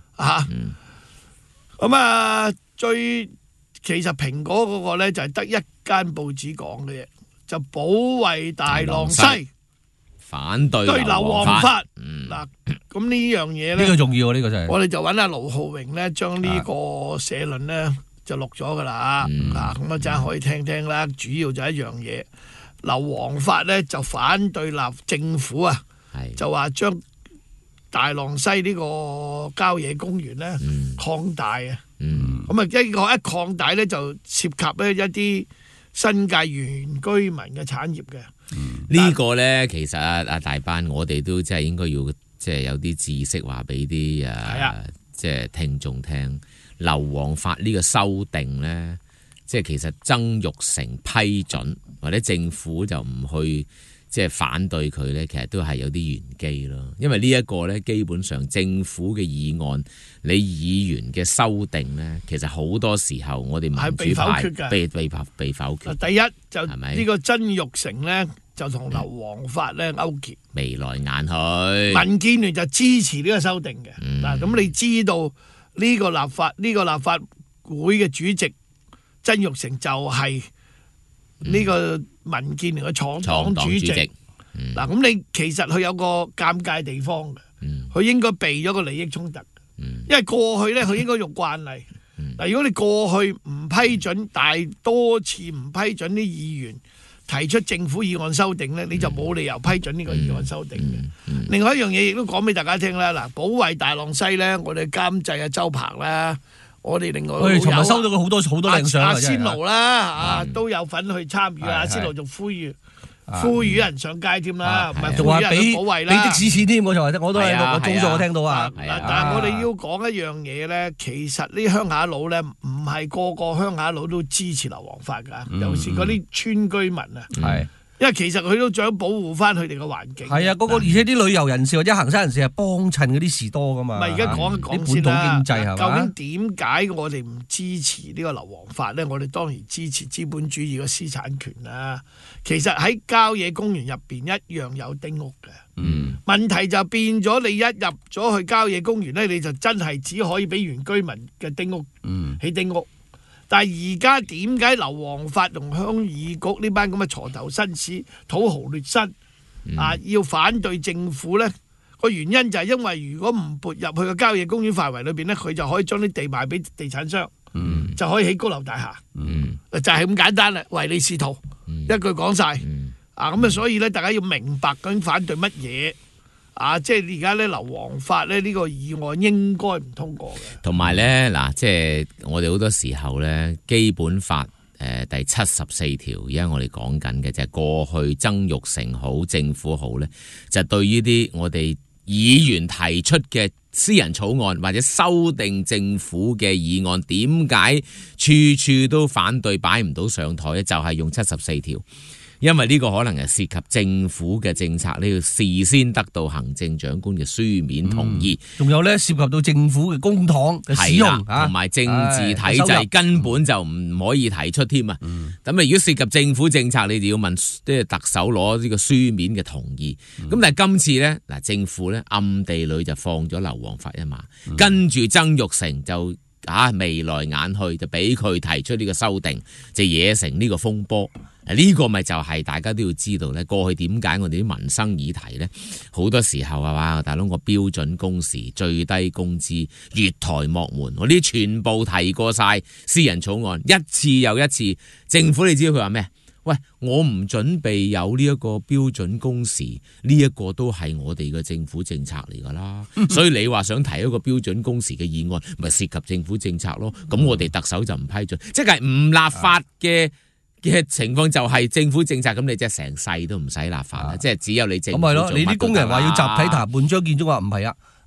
咁啊其實蘋果嗰個咧就係得一間報紙講嘅啫，就保衛大浪西， 反對對流亡法。 嗯嗱，咁呢樣嘢咧， 呢個重要啊，呢個真係。 我哋就揾阿盧浩榮咧，將呢個社論咧就錄咗噶啦。咁啊，陣間可以聽聽啦。主要就一樣嘢，流亡法咧就反對政府啊，就話將大浪西呢個郊野公園咧擴大啊。咁啊，一擴大咧就涉及咧一啲新界原居民嘅產業嘅。 呢個咧其實阿大班，我哋都真係應該要即係有啲知識話俾啲即係聽眾聽。流亡法呢個修訂咧，即係其實曾鈺成批准或者政府就唔去即係反對佢咧，其實都係有啲玄機咯。因為呢一個咧，基本上政府嘅議案，你議員嘅修訂咧，其實好多時候我哋民主派被否決。 第一就呢個曾鈺成咧就同流亡法咧勾結， 眉來眼去。 民建聯就支持呢個修訂嘅。嗱，咁你知道呢個立法會嘅主席曾鈺成就係呢個民建聯嘅創黨主席。嗱，咁你其實佢有個尷尬地方嘅，佢應該避咗個利益衝突。因為過去咧佢應該用慣例。嗱，如果你過去唔批准，多次唔批准啲議員提出政府議案修訂咧，你就冇理由批准呢個議案修訂嘅。另外一樣嘢亦都講俾大家聽啦，嗱，保衛大浪西咧，我哋監製阿周鵬啦，我哋另外我哋尋日收到好多靚相阿仙奴啦，都有份去參與。阿仙奴仲呼籲人上街添啦，唔係呼籲人去保衛啦， 俾的士錢添，我就話我都係我中咗，我聽到啊。 但係我哋要講一樣嘢咧，其實啲鄉下佬咧唔係個個鄉下佬都支持流亡法㗎，尤其是嗰啲村居民啊。因為其實佢都想保護翻佢哋嘅環境。係啊， 而且啲旅遊人士或者行山人士係幫襯嗰啲事多噶嘛。 咪而家講一講先啦。究竟點解我哋唔支持呢個流亡法咧？我哋當然支持資本主義嘅私產權啦。其實喺郊野公園入邊一樣有丁屋嘅。問題就變咗你一入咗去郊野公園咧，你就真係只可以俾原居民嘅丁屋起丁屋。但係而家點解流亡法同鄉議局呢班咁嘅鋤頭紳士土豪劣紳要反對政府呢？個原因就係因為如果唔撥入去個郊野公園範圍裏邊呢，佢就可以將啲地賣俾地產商，就可以起高樓大廈，就係咁簡單啦，唯利是圖，一句講晒。咁啊，所以咧，大家要明白究竟反對乜嘢。即係而家咧流亡法咧呢個議案應該唔通過嘅。 同埋咧嗱，即係我哋好多時候咧，基本法第74條，而家我哋講緊嘅就係過去曾鈺成好，政府好咧，就對於啲我哋議員提出嘅私人草案或者修訂政府嘅議案，點解處處都反對擺唔到上台咧？就係用74條。因為呢個可能係涉及政府嘅政策，你要事先得到行政長官嘅書面同意。 仲有咧涉及到政府嘅公帑嘅使用同埋政治體制根本就唔可以提出添啊。咁如果涉及政府政策，你就要問即係特首攞呢個書面嘅同意。咁但係今次呢，嗱，政府呢暗地裏就放咗流亡法一馬，跟住曾鈺成就眉來眼去，就俾佢提出呢個修訂，就惹成呢個風波。呢個咪就係大家都要知道咧，過去點解我哋啲民生議題咧，好多時候大佬，個標準工時、最低工資、月台幕門，我呢啲全部提過晒私人草案，一次又一次。政府你知道佢話咩？喂，我唔準備有呢一個標準工時，呢一個都係我哋嘅政府政策嚟噶啦。所以你話想提一個標準工時嘅議案，咪涉及政府政策咯。咁我哋特首就唔批准，即係唔立法嘅情況就係政府政策，咁你即係成世都唔使立法啦，即係只有你政府做乜都得啦。 咁係咯，你啲工人話要集體談判，張建宗話唔係啊，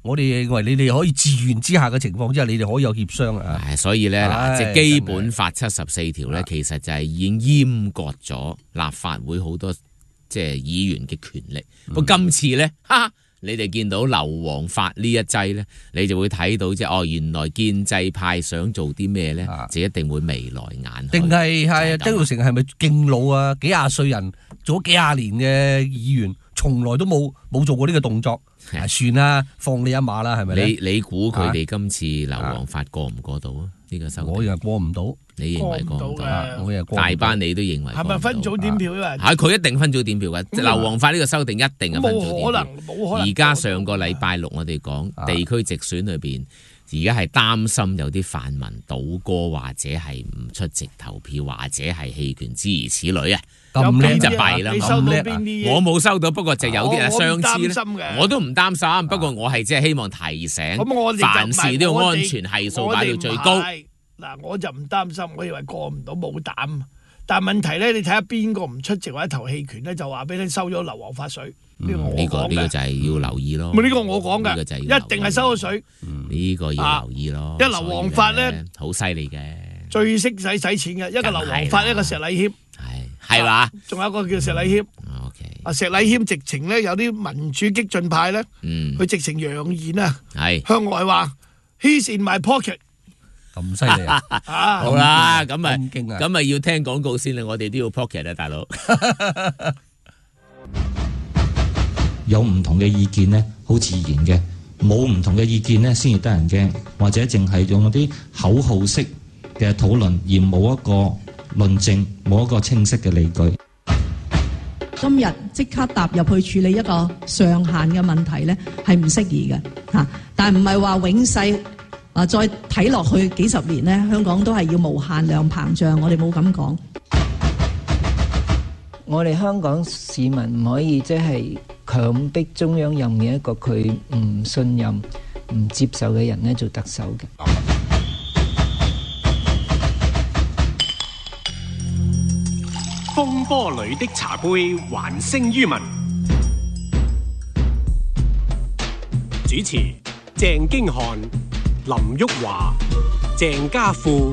我哋認為你哋可以自願之下嘅情況之下，你哋可以有協商啊。 所以咧嗱，即係基本法74條咧，其實就係已經閹割咗立法會好多即係議員嘅權力。不過今次咧，你哋見到流亡法呢一劑咧，你就會睇到即係原來建制派想做啲咩咧，就一定會眉來眼去。定係曾鈺成係咪敬老啊？幾廿歲人做咗幾廿年嘅議員，從來都冇做過呢個動作。算啦，放你一馬啦，係咪？ 你估佢哋今次流亡法過唔過到啊？呢個修訂我認為過唔到。 你認為過唔到？ 我認為大班你都認為係咪分組點票啊？ 佢一定分組點票嘅。流亡法呢個修訂一定係分組點票。 冇可能。 而家上個禮拜六我哋講地區直選裏邊，而家係擔心有啲泛民倒戈，或者係唔出席投票，或者係棄權諸如此類啊。咁就弊啦。我冇收到，不過就有啲相似咧。我都唔擔心，不過我係即係希望提醒，凡事都要安全係數擺到最高。 嗱，我就唔擔心，我以為過唔到冇膽。但係問題咧，你睇下邊個唔出席或者投棄權咧，就話俾你收咗流亡法水。呢個就係要留意咯。 呢個我講嘅，一定係收咗水。 呢個要留意咯。 一流亡法咧， 好犀利嘅， 最識使錢嘅，一個流亡法，一個石禮謙。 係嘛？ 仲有一個叫石禮謙。石禮謙直情咧有啲民主激進派咧，佢直情揚言啊，向外話 He's in my pocket。 咁犀利啊！ 好啦，咁咪要聽廣告先啦，我哋都要 pocket 啊，大佬。 有唔同嘅意見呢，好自然嘅；冇唔同嘅意見呢，先至得人驚，或者淨係用嗰啲口號式嘅討論，而冇一個論證，冇一個清晰嘅理據。 今日即刻踏入去處理一個上限嘅問題呢，係唔適宜嘅嚇，但唔係話永世。再睇落去幾十年呢，香港都係要無限量膨脹，我哋冇咁講。 我哋香港市民唔可以即係強迫中央任命一個佢唔信任、唔接受嘅人呢做特首嘅。 風波裏的茶杯還聲於民。主持鄭經翰、林旭華、鄭家富。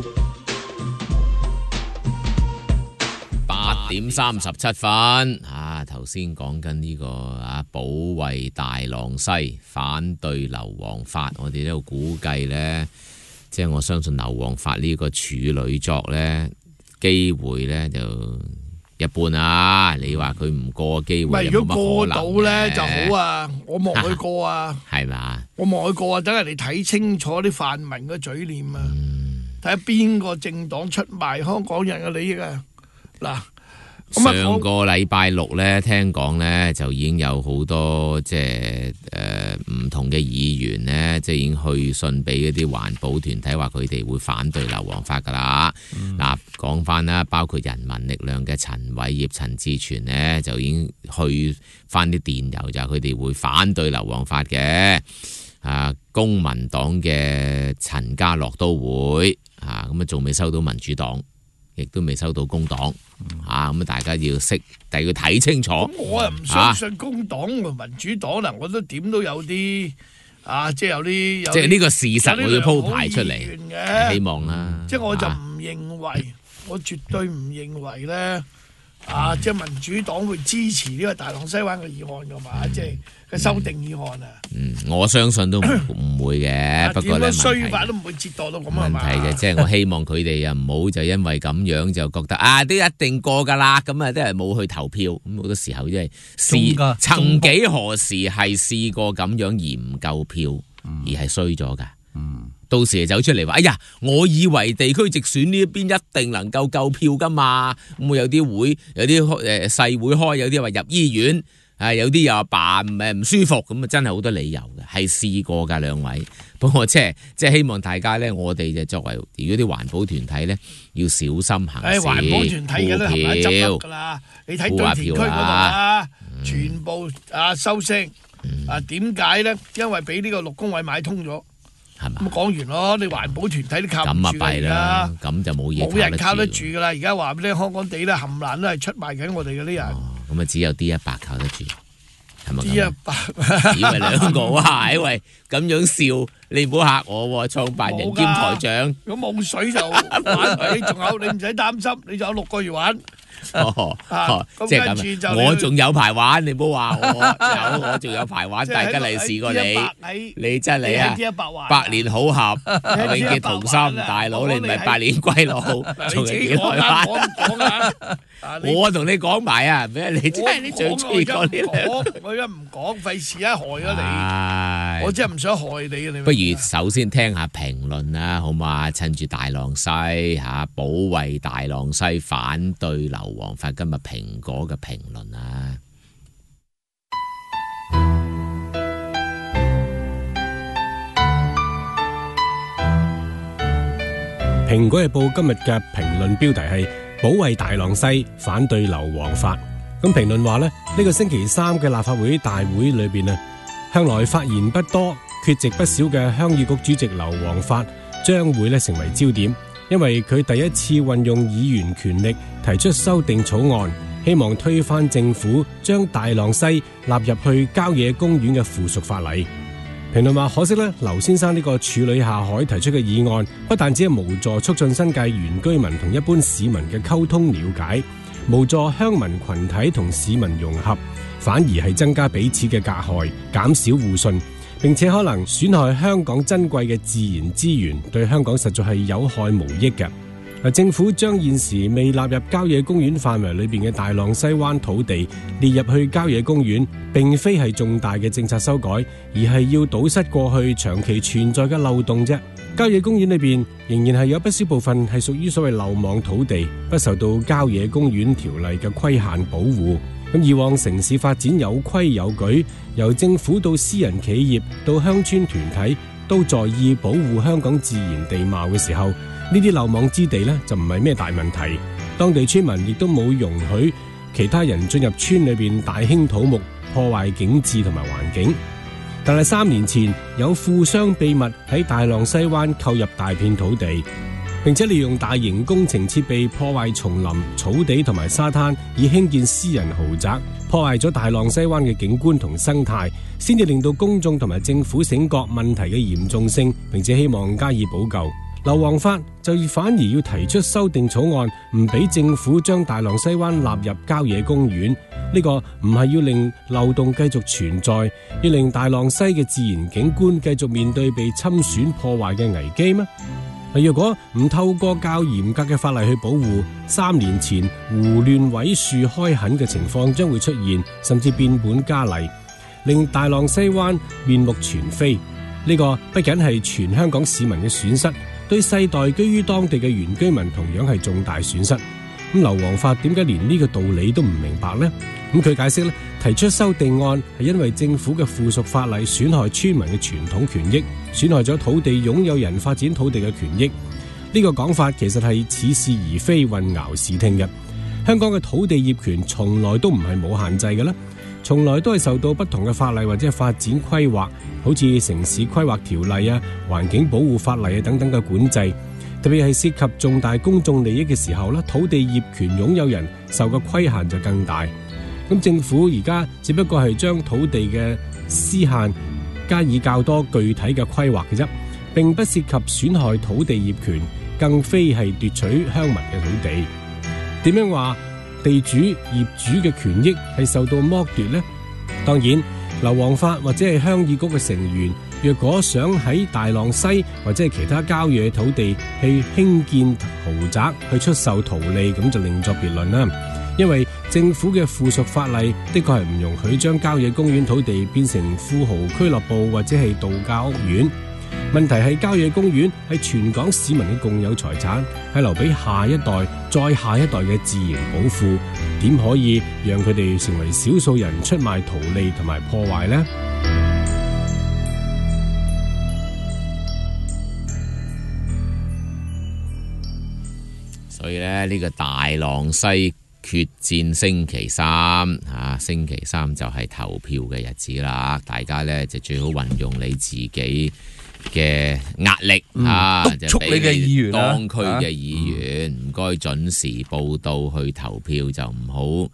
8點37分啊！頭先講緊呢個保衛大浪西，反對流亡法，我哋都估計呢，即係我相信流亡法呢個處女作呢，機會呢就一半啊！你話佢唔過機會， 如果過到呢就好啊！我望佢過啊， 係嘛？我望佢過啊，等人哋睇清楚啲泛民嘅嘴臉啊！睇下邊個政黨出賣香港人嘅利益啊！嗱。 上個禮拜六咧，聽講咧就已經有好多即係唔同嘅議員咧，即係已經去信俾嗰啲環保團體，話佢哋會反對流亡法噶啦。嗱，講翻啦，包括人民力量嘅陳偉業、陳志全咧，就已經去翻啲電郵，就佢哋會反對流亡法嘅。公民黨嘅陳家樂都會咁啊，仲未收到民主黨。亦都未收到工黨，咁大家要識，但係要睇清楚。 咁我又唔相信工黨同民主黨啦，我都點都有啲，即係有啲。 即係呢個事實，我要鋪排出嚟，希望啦。 即係我就唔認為，我絕對唔認為咧，即係民主黨會支持呢個大浪西灣嘅議案㗎嘛，即係嘅修訂議案啊。 我相信都唔會嘅，不過咧衰法都唔會折墮到咁啊嘛。 問題就即係我希望佢哋唔好就因為咁樣就覺得都一定過㗎啦，咁都係冇去投票。咁好多時候因為曾幾何時係試過咁樣而唔夠票，而係衰咗㗎。到時走出嚟話，哎呀，我以為地區直選呢一邊一定能夠夠票噶嘛，咁有啲會，有啲細會開，有啲話入醫院，有啲又阿爸唔舒服，咁啊真係好多理由嘅，係試過噶兩位。不過即係希望大家咧，我哋就作為如果啲環保團體咧，要小心行事， 環保團體嘅都係咪執笠噶啦？你睇堆填區嗰度全部收聲。點解咧？因為俾呢個陸工委買通咗。咁講完咯，你環保團體都靠唔住啦， 咁就冇嘢， 冇人靠得住噶啦。而家話俾你香港地咧，冚唪唥都係出賣緊我哋嗰啲人。 咁只有D100靠得住。 係咪咁？以為兩個哇，因為咁樣笑，你唔好嚇我喎，創辦人兼台長。 如果冇水就玩，你仲有你唔使擔心，你仲有6個月玩。 即係咁，我仲有排玩，你唔好話我仲有排玩，大家嚟試過你真係啊，百年好合，永結同心，大佬你唔係百年歸老，仲有幾耐玩？我同你講埋啊，咩？你真係你最中意講呢兩， 我而家唔講，費事害咗你。我真係唔想害你。你不如首先聽下評論啦，好嘛？趁住大浪西保衛大浪西，反對流黃法，今日蘋果嘅評論啊。 蘋果日報今日嘅評論標題係保衛大浪西，反對流黃法。咁評論話呢個星期3嘅立法會大會裏邊啊，向來發言不多、缺席不少嘅鄉議局主席流黃發將會成為焦點，因為佢第一次運用議員權力提出修訂草案，希望推翻政府將大浪西納入去郊野公園嘅附屬法例。評論話可惜劉先生呢個處女下海提出嘅議案，不但只係無助促進新界原居民同一般市民嘅溝通了解，無助鄉民群體同市民融合，反而係增加彼此嘅隔閡，減少互信，並且可能損害香港珍貴嘅自然資源，對香港實在係有害無益嘅。政府將現時未納入郊野公園範圍裏邊嘅大浪西灣土地列入去郊野公園，並非係重大嘅政策修改，而係要堵塞過去長期存在嘅漏洞啫。郊野公園裏邊仍然係有不少部分係屬於所謂漏網土地，不受到郊野公園條例嘅規限保護。咁以往城市發展有規有矩，由政府到私人企業到鄉村團體都在意保護香港自然地貌嘅時候，呢啲漏網之地就唔係咩大問題，當地村民亦都冇容許其他人進入村裏邊大興土木，破壞景緻同埋環境。但係3年前有富商秘密喺大浪西灣購入大片土地，並且利用大型工程設備破壞叢林、草地同埋沙灘，以興建私人豪宅，破壞咗大浪西灣嘅景觀同生態，先至令到公眾同埋政府醒覺問題嘅嚴重性，並且希望加以補救。流黃發就反而要提出修訂草案，唔俾政府將大浪西灣納入郊野公園。呢個唔係要令漏洞繼續存在，要令大浪西嘅自然景觀繼續面對被侵損破壞嘅危機咩？若果唔透過較嚴格嘅法例去保護，3年前胡亂毀樹開墾嘅情況將會出現，甚至變本加厲，令大浪西灣面目全非。呢個不僅係全香港市民嘅損失，對世代居於當地嘅原居民同樣係重大損失。咁流黃發點解連呢個道理都唔明白呢？咁佢解釋提出修訂案係因為政府嘅附屬法例損害村民嘅傳統權益，損害咗土地擁有人發展土地嘅權益。呢個講法其實係似是而非、混淆視聽嘅。香港嘅土地業權從來都唔係冇限制嘅啦，從來都係受到不同嘅法例或者係發展規劃，好似城市規劃條例啊、環境保護法例啊等等嘅管制。特別係涉及重大公眾利益嘅時候咧，土地業權擁有人受嘅規限就更大。咁政府而家只不過係將土地嘅施限加以較多具體嘅規劃嘅啫，並不涉及損害土地業權，更非係奪取鄉民嘅土地。點樣話地主業主嘅權益係受到剝奪呢？當然，流黃發或者係鄉議局嘅成員，若果想喺大浪西或者係其他郊野土地去興建豪宅去出售圖利，咁就另作別論啦。因為政府嘅附屬法例的確係唔容許將郊野公園土地變成富豪俱樂部或者係度假屋苑。問題係郊野公園係全港市民嘅共有財產，係留俾下一代再下一代嘅自然寶庫，點可以讓佢哋成為少數人出賣圖利同埋破壞呢？ 所以呢，呢個大浪西決戰星期3星期3就係投票嘅日子啦，大家呢就最好運用你自己嘅壓力督促你嘅議員當區嘅議員唔該準時報到去投票，就唔好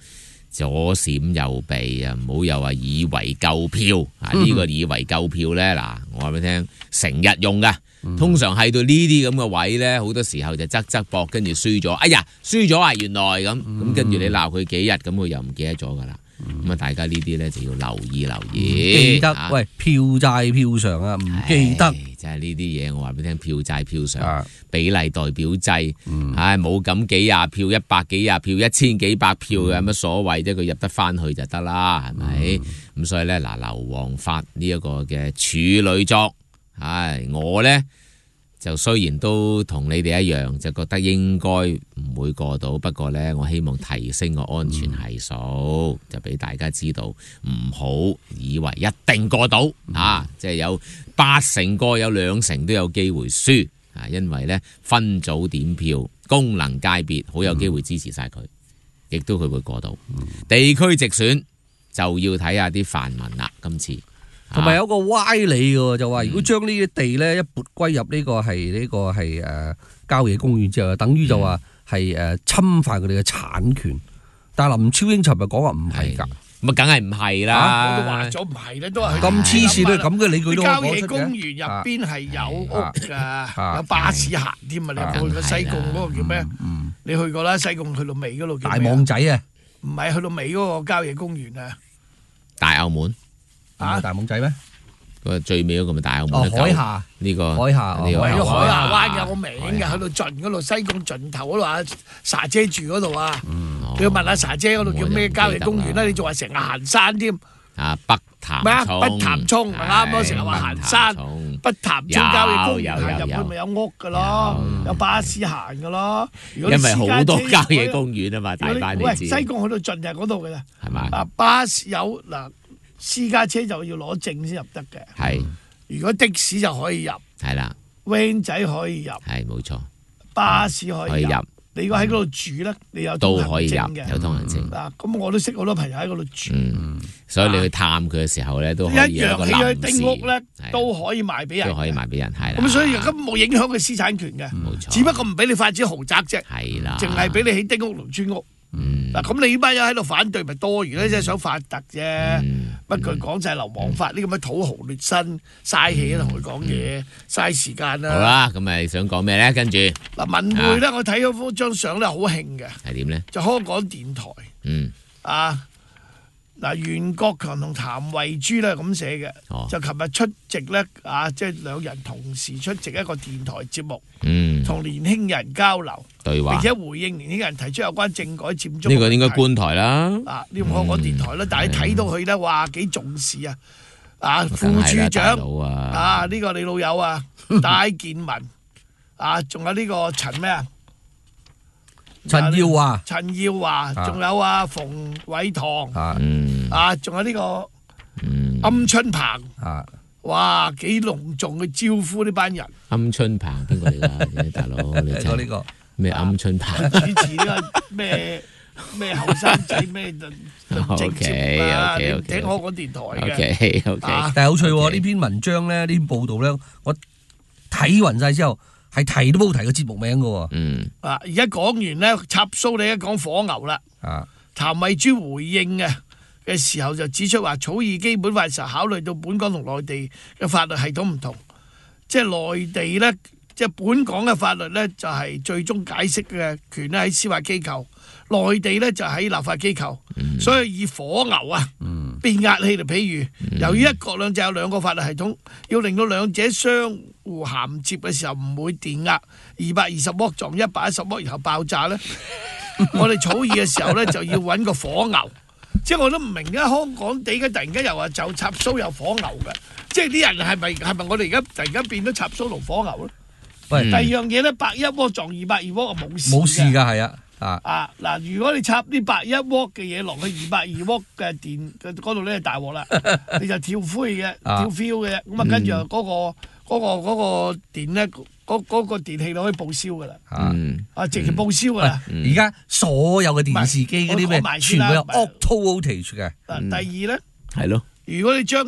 左閃右避啊，唔好又話以為夠票啊！呢個以為夠票咧，嗱，我話俾你聽，成日用噶。通常係到呢啲咁嘅位咧，好多時候就側膊，跟住輸咗。哎呀，輸咗啊！原來咁，跟住你鬧佢幾日，咁佢又唔記得咗噶啦。咁啊，大家呢啲咧就要留意。 記得喂，票債票償啊，唔記得。 就係呢啲嘢，我話俾你聽，票債票償比例代表制，冇咁幾廿票、100幾廿票、1000幾百票嘅有乜所謂啫？佢入得翻去就得啦，係咪？咁所以咧，嗱，劉皇發呢一個嘅處女作。我呢，就雖然都同你哋一樣，就覺得應該唔會過到，不過呢，我希望提升個安全係數，就俾大家知道，唔好以為一定過到即係有8成過，有2成都有機會輸因為呢，分組點票，功能界別好有機會支持晒佢，亦都佢會過到。地區直選就要睇下啲泛民啦，今次。 同埋有個歪理嘅，就話如果將呢啲地咧一撥歸入呢個係郊野公園之後，等於就話係侵犯佢哋嘅產權。但係林超英尋日講話唔係㗎， 咁梗係唔係啦？ 我都話咗唔係咧，都係咁黐線都係咁嘅理據都講出嘅。 郊野公園入邊係有屋㗎，有巴士行添啊！你有冇去過西貢嗰個叫咩？你去過啦，西貢去到尾嗰度叫咩？ 大網仔啊？ 唔係去到尾嗰個郊野公園啊？ 大澳門。 大網仔咩？ 個最尾嗰個咪大澳門。 海下呢個海下， 海下灣有個名嘅，去到盡嗰度西貢盡頭嗰度啊，沙姐住嗰度啊。你要問下沙姐嗰度叫咩郊野公園啦？你仲話成日行山添。 北潭涌。 北潭涌啱咯，成日話行山。北潭涌郊野公園行入去咪有屋㗎咯，有巴士行㗎咯。因為好多郊野公園啊嘛，大班你知。 西貢去到盡就係嗰度㗎啦。 係嘛？ 巴士有嗱。私家車就要攞證先入得嘅， 係。 如果的士就可以入， 係啦。 van 仔可以入， 係冇錯。 巴士可以入。你如果喺嗰度住咧，你有都可以入，有通行證。 嗱，咁我都識好多朋友喺嗰度住。 所以你去探佢嘅時候咧，都可以有個臨時。一樣起咗丁屋咧， 都可以賣俾人。 都可以賣俾人，係啦。 咁所以根本冇影響佢私產權嘅， 冇錯。 只不過唔俾你發展豪宅啫， 係啦， 淨係俾你起丁屋、農村屋。嗱，咁你呢班人喺度反對，咪多餘咧？即係想發達啫。不過講就係劉皇發呢咁嘅土豪劣紳，嘥氣啦，同佢講嘢，嘥時間啦。 好啦，咁咪想講咩咧？跟住嗱，文匯咧，我睇咗張相咧，好興嘅。 係點咧？ 就香港電台。嗱，袁國強同譚慧珠咧咁寫嘅，就琴日出席咧即係兩人同時出席一個電台節目，同年輕人交流對話， 並且回應年輕人提出有關政改佔中。 呢個應該觀台啦， 呢個香港電台啦，但係你睇到佢咧，哇幾重視啊！副處長呢個你老友啊，戴建文仲有呢個陳咩啊？ 陳耀華， 仲有馮偉棠，仲有呢個鵪鶉鵬，哇，幾隆重嘅招呼呢班人。 鵪鶉鵬邊個嚟㗎？大佬，你睇呢個咩鵪鶉鵬？ 主持呢個咩後生仔咩論政節目啊？你唔聽香港電台嘅。 但係有趣喎，呢篇文章咧，呢篇報道咧，我睇勻晒之後。係提都冇提個節目名嘅喎。 而家講完咧插蘇，你一講火牛啦。譚慧珠回應嘅時候就指出話，草擬基本法嘅時候考慮到本港同內地嘅法律系統唔同，即係內地咧，即係本港嘅法律咧就係最終解釋嘅權咧喺司法機構，內地咧就喺立法機構，所以以火牛變壓器嚟比喻。由於一國兩制有兩個法律系統，要令到兩者相互銜接嘅時候唔會電壓220瓦撞110瓦然後爆炸咧，我哋草擬嘅時候咧就要揾個火牛，即係我都唔明點解香港地嘅突然間又話就插蘇有火牛嘅，即係啲人係咪我哋而家突然間變咗插蘇同火牛咧？喂，第二樣嘢咧，101瓦撞220瓦冇事㗎，係啊。 嗱，如果你插啲101瓦嘅嘢落去220瓦嘅電嗰度咧，大鑊啦，你就跳灰嘅，跳 feel 嘅，咁跟住嗰個電咧，嗰個電器就可以報銷噶啦，直接報銷噶啦。 而家所有嘅電視機嗰啲咩，全部有 auto voltage 嘅。 第二咧， 係咯， 如果你將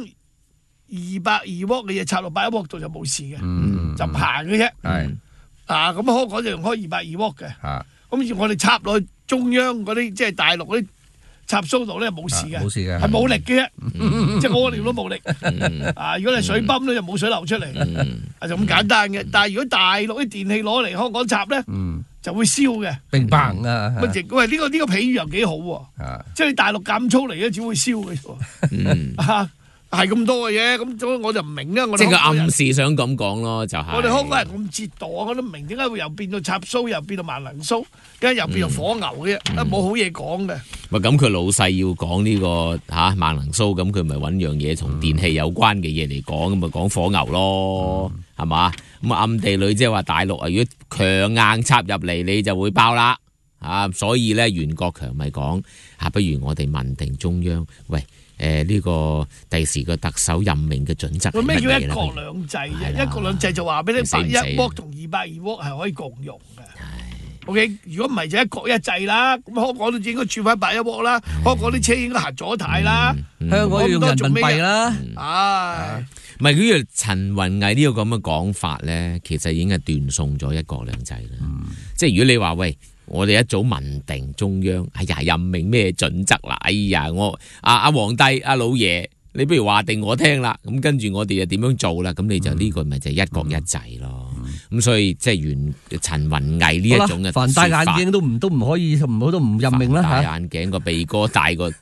220瓦嘅嘢插落101瓦度就冇事嘅，就唔行嘅啫。咁香港就用開220瓦嘅。咁我哋插落去中央嗰啲，即係大陸嗰啲插蘇度咧冇事嘅， 冇事嘅， 係冇力嘅啫，即係屙尿都冇力。如果你水泵咧就冇水流出嚟，就咁簡單嘅。但係如果大陸啲電器攞嚟香港插咧，就會燒嘅， 明白啊！ 喂，呢個譬喻又幾好喎，即係你大陸減粗嚟咧，只會燒嘅啫。係咁多嘅嘢，咁所以我就唔明啦。 即係個暗示想咁講咯，就係我哋香港人咁折墮，我都唔明點解會又變到插蘇，又變到萬能蘇，點解又變到火牛嘅？冇好嘢講嘅。 咪咁佢老細要講呢個萬能蘇，咁佢咪揾樣嘢同電器有關嘅嘢嚟講，咁咪講火牛咯，係嘛？咁暗地裏即係話大陸如果強硬插入嚟，你就會爆啦。所以咧袁國強咪講不如我哋問定中央，喂。呢個第時個特首任命嘅準則係乜嘢咧？ 咩叫一國兩制啫？一國兩制就話俾你101鑊同220鑊係可以共用嘅。OK， 如果唔係就一國一制啦。咁香港都應該轉翻101鑊啦。香港啲車應該行左軚啦。 香港要用人民幣啦。 唔係，如果陳雲毅呢個咁嘅講法咧，其實已經係斷送咗一國兩制啦。即係如果你話喂。我哋一早問定中央，任命咩準則啦？我皇帝老爺，你不如話定我聽啦。咁跟住我哋就點樣做啦？咁你就呢個咪就一國一制咯。咁所以即係陳雲毅呢一種嘅， 凡戴眼鏡都唔可以，都唔任命啦。 戴眼鏡個鼻哥大過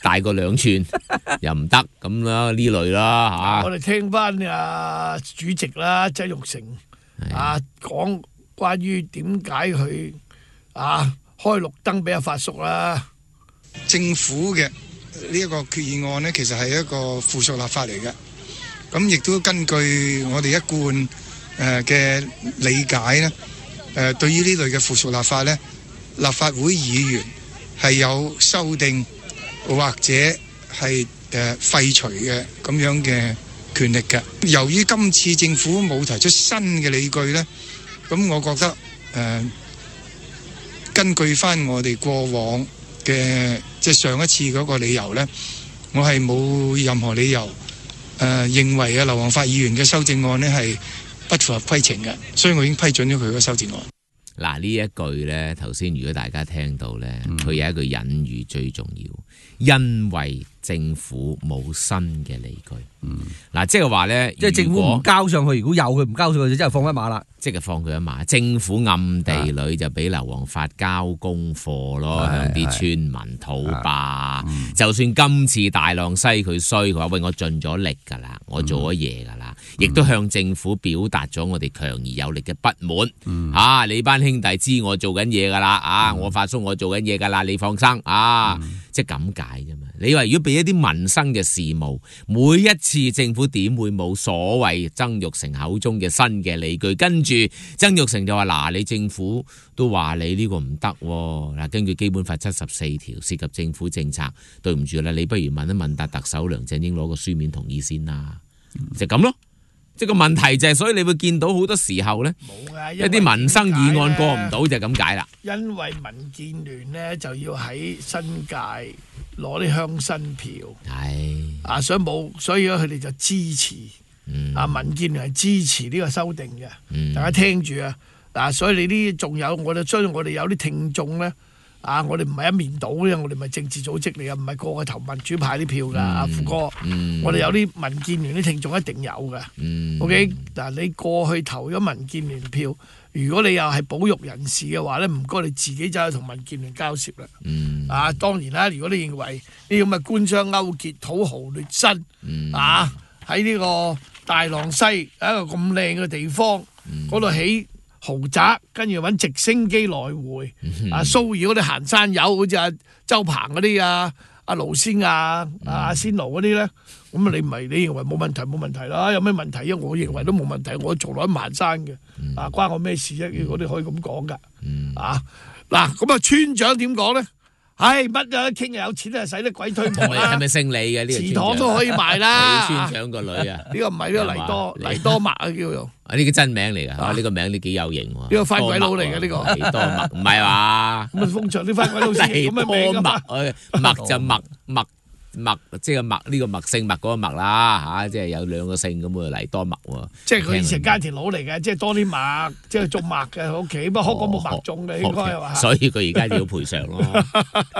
2寸又唔得咁啦，呢類啦我哋聽翻主席啦，曾鈺成講關於點解佢。開綠燈俾阿發叔啦！ 政府嘅呢一個決議案呢，其實係一個附屬立法嚟嘅。咁亦都根據我哋一貫嘅理解呢，對於呢類嘅附屬立法呢，立法會議員係有修訂或者係廢除嘅咁樣嘅權力嘅。由於今次政府冇提出新嘅理據呢，咁我覺得根據翻我哋過往嘅即係上一次嗰個理由呢，我係冇任何理由認為劉皇發議員嘅修正案呢係不符合規程嘅，所以我已經批准咗佢個修正案。 嗱，呢一句呢，頭先如果大家聽到呢，佢有一句隱喻最重要，因為政府冇新嘅理據。即係話呢， 即係政府唔交上去，如果有佢唔交上去，就真係放一馬啦。 即係放佢一馬，政府暗地裏就俾劉皇發交功課咯，向啲村民討霸。就算今次大浪西佢衰，佢話喂，我盡咗力㗎啦，我做咗嘢㗎啦，亦都向政府表達咗我哋強而有力嘅不滿。你班兄弟知我做緊嘢㗎啦，我發叔我做緊嘢㗎啦，你放心即係咁解啫嘛。你話如果俾一啲民生嘅事務，每一次政府點會冇所謂曾鈺成口中嘅新嘅理據？跟住曾鈺成就話你政府都話你呢個唔得喎。根據基本法74條涉及政府政策，對唔住啦，你不如問一問特首梁振英攞個書面同意先啦。就咁咯。即係個問題就係，所以你會見到好多時候呢，一啲民生議案過唔到就係咁解啦。因為民建聯呢就要喺新界攞啲鄉紳票，所以佢哋就支持。民建聯係支持呢個修訂嘅，大家聽住啊！所以你啲仲有我哋，所以我哋有啲聽眾呢。我哋唔係一面倒嘅，我哋唔係政治組織嚟嘅，唔係個個投民主派啲票噶，富哥，我哋有啲民建聯啲聽眾一定有嘅。OK， 嗱，你過去投咗民建聯票，如果你又係保育人士嘅話咧，唔該你自己就去同民建聯交涉啦。當然啦，如果你認為呢咁嘅官商勾結、土豪劣紳，喺呢個大浪西一個咁靚嘅地方嗰度起豪宅，跟住揾直升機來回，騷擾嗰啲行山友，好似阿周鵬嗰啲阿盧先阿仙奴嗰啲咧，咁你唔係你認為冇問題冇問題啦？有咩問題？因為我認為都冇問題，我從來唔行山嘅，關我咩事啫？我哋可以咁講噶，嗱咁村長點講咧？乜有得傾有錢啊，使得鬼推磨啦！係咪姓李嘅呢個？祠堂都可以賣啦！李村長個女啊？呢個唔係呢個黎多麥啊，叫做呢個真名嚟噶，呢個名都幾有型喎！呢個番鬼佬嚟嘅呢個黎多麥，唔係話咁啊！鳳翔啲番鬼佬先咁嘅名噶嘛？麥就麥，即係麥呢個麥姓麥嗰個麥啦，即係有兩個姓咁啊，黎多麥喎。即係佢以前家田佬嚟嘅，即係多啲麥，即係種麥嘅屋企，不過香港冇麥種嘅，應該係嘛？所以佢而家要賠償咯。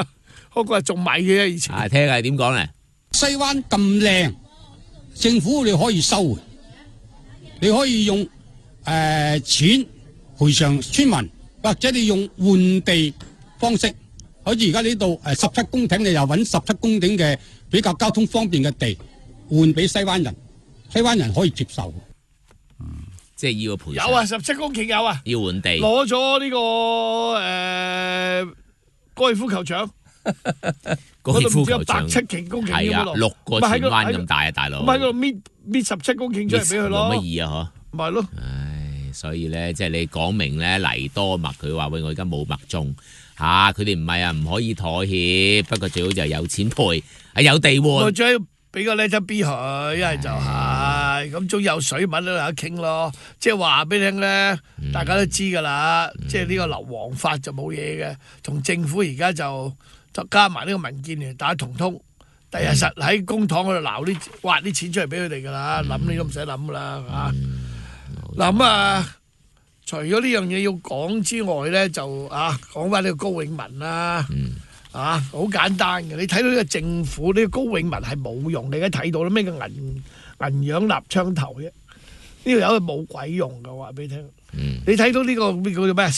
嗰個係種米嘅以前。 聽下點講咧？ 西灣咁靚，政府你可以收回，你可以用錢賠償村民，或者你用換地方式，好似而家呢度17公頃，你又揾17公頃嘅比較交通方便嘅地換俾西灣人，西灣人可以接受。 即係要賠償。 有啊，17公頃有啊， 要換地， 攞咗呢個高爾夫球場。 高爾夫球場 107公頃係啊，6個荃灣咁大啊，大佬。 咁喺度搣17公頃出嚟俾佢咯。 有乜意啊？嗬， 咪係咯。 所以咧，即係你講明咧嚟多麥，佢話喂，我而家冇麥種嚇，佢哋唔係啊，唔可以妥協，不過最好就係有錢賠，有地換。 我最要俾個 letter B 佢，一係就係咁，總有水文都有得傾咯。即係話俾你聽咧，大家都知㗎啦。即係呢個流黃法就冇嘢嘅，同政府而家就加埋呢個民建聯打同通。第日實喺公帑嗰度撈挖啲錢出嚟俾佢哋㗎啦，諗你都唔使諗㗎啦嚇。嗱咁啊，除咗呢樣嘢要講之外咧，就講翻呢個高永文啦，好簡單嘅。你睇到呢個政府呢個高永文係冇用，你而家睇到啦，咩叫銀樣立槍頭啫？呢個有係冇鬼用㗎，我話俾你聽。你睇到呢個叫做咩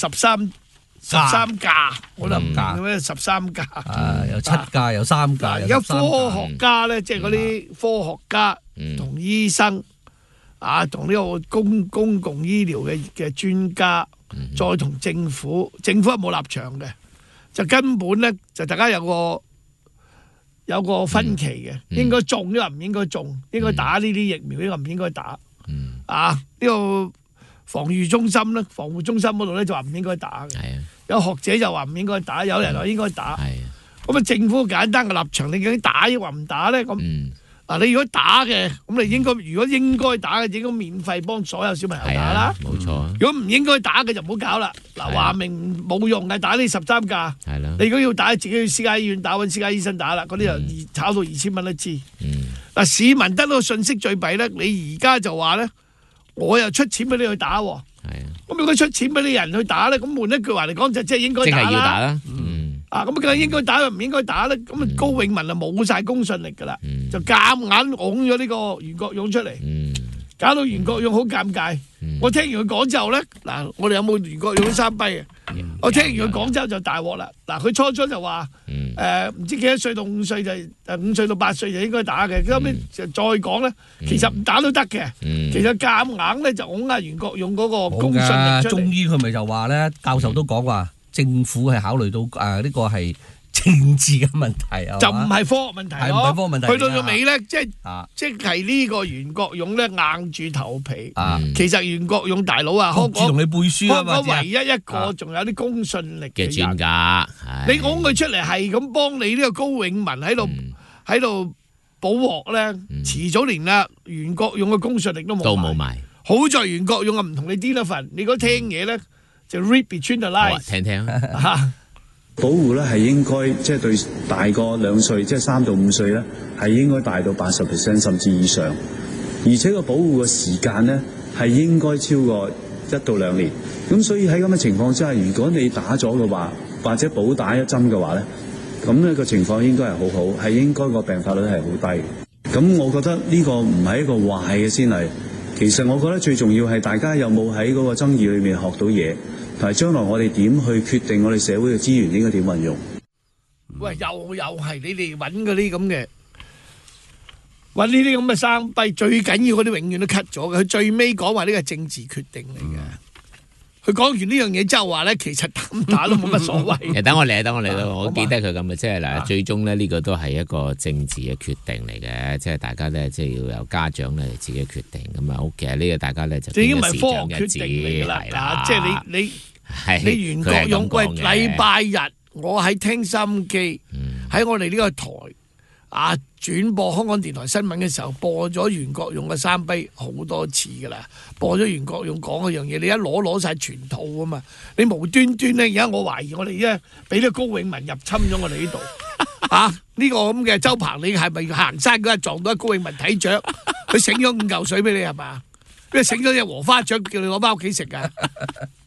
13架，我都唔明咩13架。 有7架，有3架。 而家科學家咧，即係嗰啲科學家同醫生。同呢個公共醫療嘅專家，再同政府係冇立場嘅，就根本咧就大家有個分歧嘅，應該種呢個唔應該種，應該打呢啲疫苗呢個唔應該打。呢個防護中心嗰度咧就話唔應該打嘅，有學者就話唔應該打，有人話應該打。咁政府簡單嘅立場，你究竟打抑或唔打咧？咁你如果打嘅，咁你如果應該打嘅，應該免費幫所有小朋友打啦。冇錯。如果唔應該打嘅就唔好搞啦。話明冇用嘅，打呢13架。係啦。你如果要打，自己去私家醫院打，揾私家醫生打啦。嗰啲就炒到2000蚊一支。市民得到個信息最弊咧，你而家就話咧，我又出錢俾你去打喎。咁如果出錢俾啲人去打咧，咁換一句話嚟講就即係應該打啦。即係要打啦。咁究竟應該打又唔應該打咧？咁高永文就冇晒公信力噶啦，就夾硬拱咗呢個袁國勇出嚟，搞到袁國勇好尷尬。我聽完佢講之後咧，我哋有冇袁國勇3跛啊？我聽完佢講之後就大鑊啦。佢初就話唔知幾多歲到5歲就5歲到8歲就應該打嘅，後尾就再講咧，其實唔打都得嘅。其實夾硬咧就拱下袁國勇嗰個公信力出嚟。 中醫佢咪就話咧，教授都講話。政府係考慮到呢個係政治嘅問題啊， 就唔係科學問題咯。 唔係科學問題。 去到咗尾咧，即係呢個袁國勇咧硬住頭皮。其實袁國勇大佬啊，香港同你背書啊嘛， 香港唯一一個仲有啲公信力嘅專家。 你拱佢出嚟係咁幫你呢個高永文喺度補鑊咧，遲早連袁國勇嘅公信力都冇埋。好在袁國勇啊唔同你癲一份，你如果聽嘢咧。就 read between the lines， 聽聽保護咧係應該即係對大過2歲，即係3到5歲咧係應該大到80% 甚至以上，而且個保護嘅時間咧係應該超過1到2年。咁所以喺咁嘅情況之下，如果你打咗嘅話，或者補打1針嘅話咧，咁呢個情況應該係好好，係應該個病發率係好低。咁我覺得呢個唔係一個壞嘅先例。其實我覺得最重要係大家有冇喺嗰個爭議裏面學到嘢。同埋將來我哋點去決定我哋社會嘅資源應該點運用？ 喂，又係你哋揾嗰啲咁嘅，揾呢啲咁嘅生幣，最緊要嗰啲永遠都 cut 咗嘅。佢最尾講話呢個係政治決定嚟嘅。佢講完呢樣嘢之後話咧，其實打唔打都冇乜所謂。 等我嚟，我記得佢咁嘅，即係嗱，最終咧呢個都係一個政治嘅決定嚟嘅，即係大家咧即係要由家長咧自己決定咁啊。好嘅，呢個大家咧就已經唔係科學決定嚟㗎啦。即係你袁國勇喂，禮拜日我喺聽心機喺我哋呢個台轉播香港電台新聞嘅時候，播咗袁國勇嘅3跛好多次噶啦，播咗袁國勇講嗰樣嘢，你一攞晒全套啊嘛！你無端端咧，而家我懷疑我哋而家俾啲高永文入侵咗我哋呢度呢個咁嘅周鵬，你係咪行山嗰日撞到高永文睇雀？佢醒咗5嚿水俾你係嘛？佢醒咗隻禾花雀，叫你攞翻屋企食啊！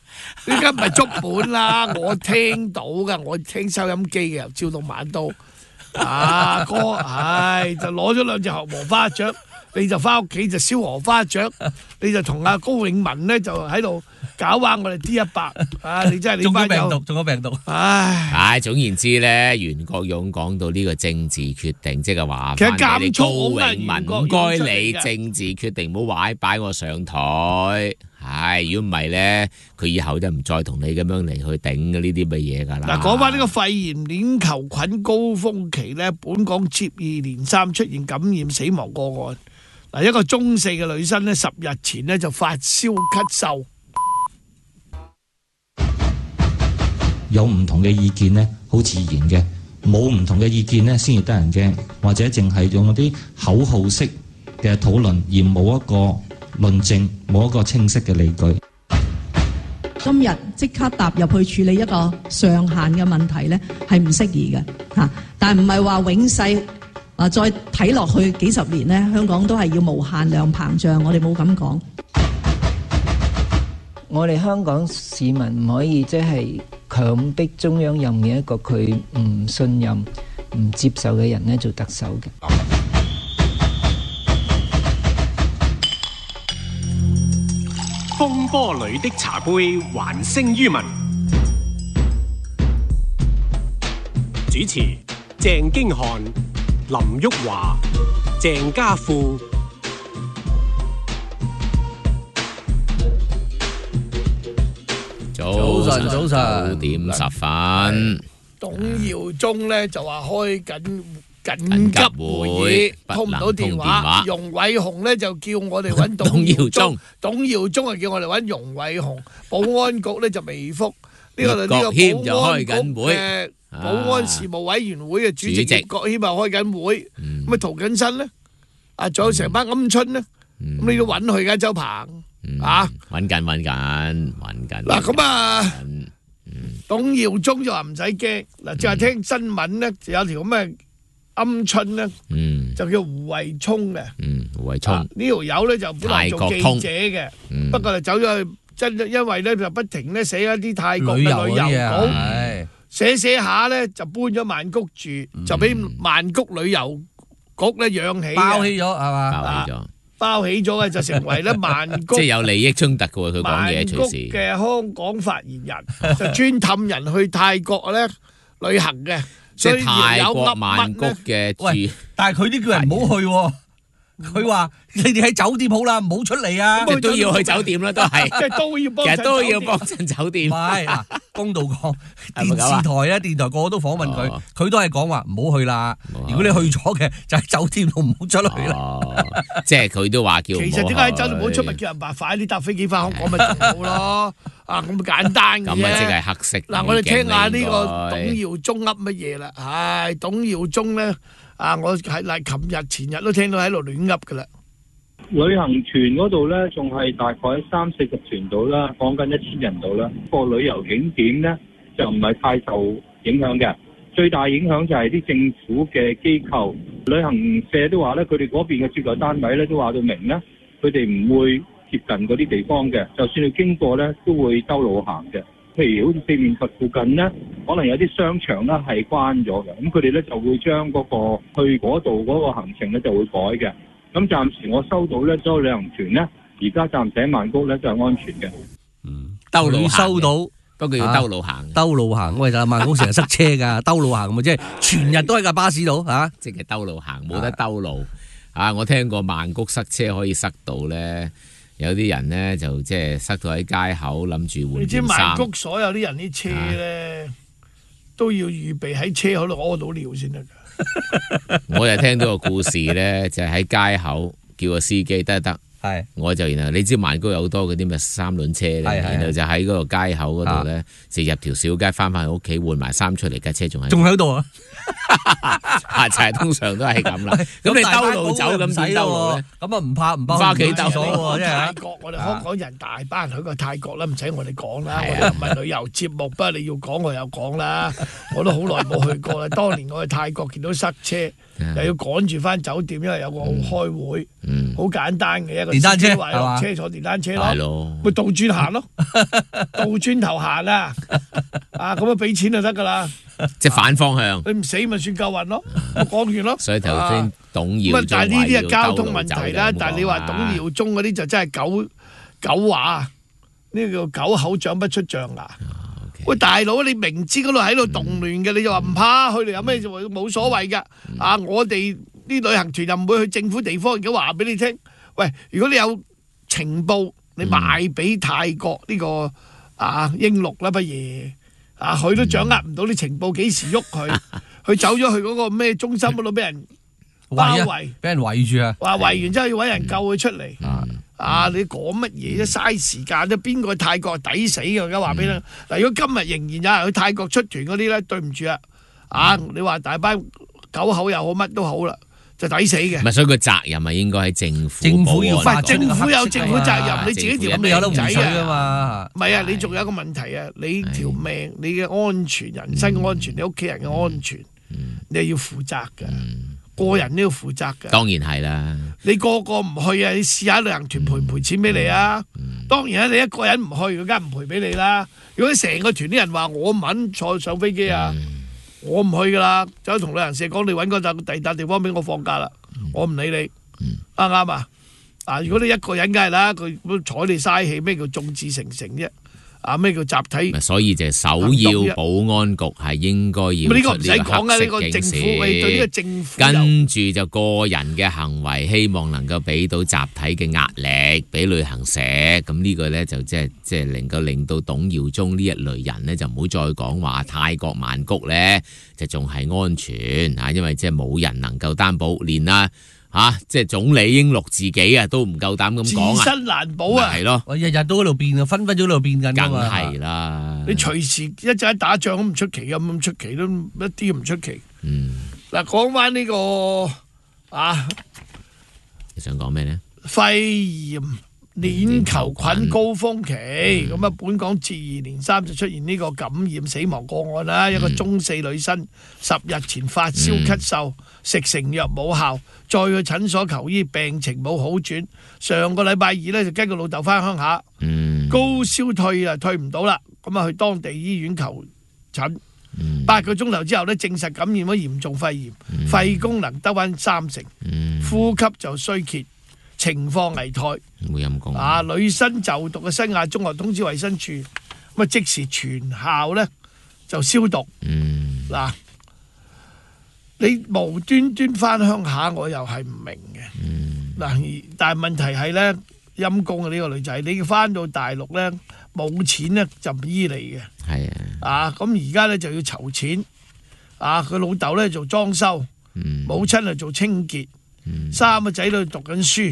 依家唔係足本啦，我聽到㗎，我聽收音機嘅，由朝到晚都啊哥，就攞咗2隻荷花雀，你就翻屋企就燒荷花雀，你就同阿高永文咧就喺度搞壞我哋 D100，你真係你班友中咗病毒， 總言之咧，袁國勇講到呢個政治決定，即係話其實翻你監促高好永文，唔該你政治決定唔好擺我上台。如果唔係咧，佢以後就唔再同你咁樣嚟去頂呢啲乜嘢㗎啦。 嗱，講翻呢個肺炎鏈球菌高峰期咧，本港接二連三出現感染死亡個案。嗱，一個中4嘅女生咧，10日前咧就發燒咳嗽。 有唔同嘅意見呢，好自然嘅；冇唔同嘅意見呢，先至得人驚，或者淨係用嗰啲口號式嘅討論，而冇一個論證，冇一個清晰嘅理據。 今日即刻踏入去處理一個上限嘅問題呢，係唔適宜嘅嚇。但唔係話永世再睇落去幾十年呢，香港都係要無限量膨脹。我哋冇咁講。 我哋香港市民唔可以即係強迫中央任命一個佢唔信任、唔接受嘅人咧做特首嘅。 風波裏的茶杯還聲於民。主持鄭經翰、林旭華、鄭家富。 早晨9點10分。 董耀宗咧就話開緊急會議，通唔到電話。容偉雄咧就叫我哋揾董耀宗，董耀宗啊叫我哋揾容偉雄。保安局咧就未覆呢個保安局嘅保安事務委員會嘅主席葉國謙啊開緊會。咁啊涂謹申咧，仲有成班鵪鶉咧，咁你都揾佢㗎周鵬。 揾緊。 嗱咁啊，董耀宗就話唔使驚。嗱，就係聽新聞咧，就有條咁嘅鵪鶉咧，就叫胡慧聰嘅。 胡慧聰呢條友咧就本來做記者嘅，不過就走咗去，因為咧就不停咧寫一啲泰國嘅旅遊稿，寫下咧就搬咗曼谷住，就俾曼谷旅遊局咧養起， 包起咗係嘛？ 包起咗嘅就成為咧曼谷， 即係有利益衝突嘅喎，佢講嘢曼谷隨時嘅香港發言人就專氹人去泰國咧旅行嘅， 即係泰國曼谷嘅住。 但係佢啲叫人唔好去喎。佢話：你哋喺酒店好啦，唔好出嚟啊！ 都要去酒店啦，都係， 即係都要幫， 其實都要幫襯酒店。 唔係嗱，公道講，電視台啊，電台個個都訪問佢，佢都係講話唔好去啦。如果你去咗嘅，就喺酒店度唔好出去啦。 即係佢都話叫。 其實點解喺酒店唔好出，咪叫人快啲搭飛機翻香港咪仲好咯？咁簡單嘅啫。 咁啊，即係黑色。 嗱，我哋聽下呢個董耀宗噏乜嘢啦？董耀宗咧。我係琴日前日都聽到喺度亂噏噶啦。 旅行團嗰度咧，仲係大概30-40團度啦，講緊1000人度啦。個旅遊景點咧就唔係太受影響嘅，最大影響就係啲政府嘅機構、旅行社都話咧，佢哋嗰邊嘅接待單位咧都話到明咧，佢哋唔會接近嗰啲地方嘅，就算你經過咧都會兜路行嘅。譬如好似四面佛附近咧，可能有啲商場咧係關咗嘅，咁佢哋咧就會將嗰個去嗰度嗰個行程咧就會改嘅。咁暫時我收到咧，所有旅行團咧，而家暫時喺曼谷咧就係安全嘅。 兜路收到， 不過要兜路行。 兜路行，喂，但係曼谷成日塞車㗎，兜路行咪即係全日都喺架巴士度嚇， 即係兜路行，冇得兜路。我聽過曼谷塞車可以塞到咧。有啲人咧就即係塞到喺街口，諗住換件衫。你知曼谷所有啲人啲車咧都要預備喺車口度屙到尿先得㗎。 我就聽到個故事咧，就係喺街口叫個司機得。 係， 我就然後你知曼谷有好多嗰啲咩3輪車咧，然後就喺嗰個街口嗰度咧，就入條小街翻去屋企換埋衫出嚟，架車仲喺度啊！就係通常都係咁啦。咁你兜路走咁點兜路咧？咁啊唔怕唔包翻屋企兜喎，真係。泰國我哋香港人大班人去過泰國啦，唔使我哋講啦。我哋唔係旅遊節目，不過你要講我又講啦。我都好耐冇去過啦。當年我去泰國見到塞車，又要趕住翻酒店，因為有個開會。 好簡單嘅一個電單車司機話落係嘛車坐電單車係咯， 咯， 咪倒轉行咯，倒轉頭行啊！啊咁啊俾錢就得㗎啦， 即係反方向。 你唔死咪算夠運咯，我講完咯。 所以頭先董耀宗但係呢啲係交通問話要題啦， 兜路走但係你話董耀宗嗰啲就真係狗話，呢個狗口長不出象牙。喂，大佬，你明知嗰度喺度動亂嘅，你就話唔怕去，你有咩就冇所謂㗎。啊，我哋啲旅行團又唔會去政府地方，而家話俾你聽。喂，如果你有情報，你賣俾泰國呢個英祿啦，不如佢都掌握唔到啲情報，幾時喐佢？佢走咗去嗰個咩中心嗰度，俾人包圍， 俾人圍住啊！ 話圍完之後要揾人救佢出嚟。你講乜嘢啫？嘥時間啫！邊個去泰國抵死嘅？而家話俾你嗱，如果今日仍然有人去泰國出團嗰啲咧，對唔住啊！你話大班狗口又好，乜都好啦，就抵死嘅。 唔係，所以個責任係應該喺政府。 政府要發政府有政府責任，你自己條命仔啊嘛。 唔係啊，你仲有一個問題啊，你條命、你嘅安全、人身安全、你屋企人嘅安全，你係要負責嘅。個人都要負責嘅， 當然係啦。 你個個唔去啊！你試下旅行團賠唔賠錢俾你啊？當然啦，你一個人唔去，佢梗係唔賠俾你啦。如果你成個團啲人話我唔肯坐上飛機啊，我唔去噶啦，走去同旅行社講，你揾個第二笪地方俾我放假啦，我唔理你，啱唔啱啊？如果你一個人梗係啦，佢睬你嘥氣，咩叫眾志成城啫？咩叫集體？ 所以就首要保安局係應該要呢個唔使講啊！呢個政府對呢個政府跟住就個人嘅行為，希望能夠俾到集體嘅壓力俾旅行社。咁呢個呢，就即係能夠令到董耀宗呢一類人呢，就唔好再講話泰國曼谷呢，就仲係安全嚇，因為即係冇人能夠擔保，連即係總理英祿自己都唔夠膽咁講自身難保啊！ 係咯， 日日都喺度變啊，分咗喺度變緊㗎嘛。 梗係啦， 你隨時一陣打仗都唔出奇，咁出奇都一啲都唔出奇。嗱，講翻呢個你想講咩呢？ 肺炎鏈球菌高峰期，咁本港接二連三就出現呢個感染死亡個案啦。一個中4女生10日前發燒咳嗽，食成藥冇效，再去診所求醫，病情冇好轉。上個禮拜二呢，就跟個老豆翻鄉下，高燒退唔到啦，咁去當地醫院求診。8個鐘頭之後呢，證實感染咗嚴重肺炎，肺功能得返30%，呼吸就衰竭。情況危殆， 冇陰功。 女生就讀嘅新亞中學通知衛生署，咁即時全校咧就消毒。嗱，你無端端翻鄉下，我又係唔明嘅。嗱，但係問題係咧，陰公嘅呢個女仔，你翻到大陸咧冇錢咧就唔醫你嘅。 係咁而家咧就要籌錢。佢老豆咧做裝修，母親啊做清潔，3個仔女讀緊書。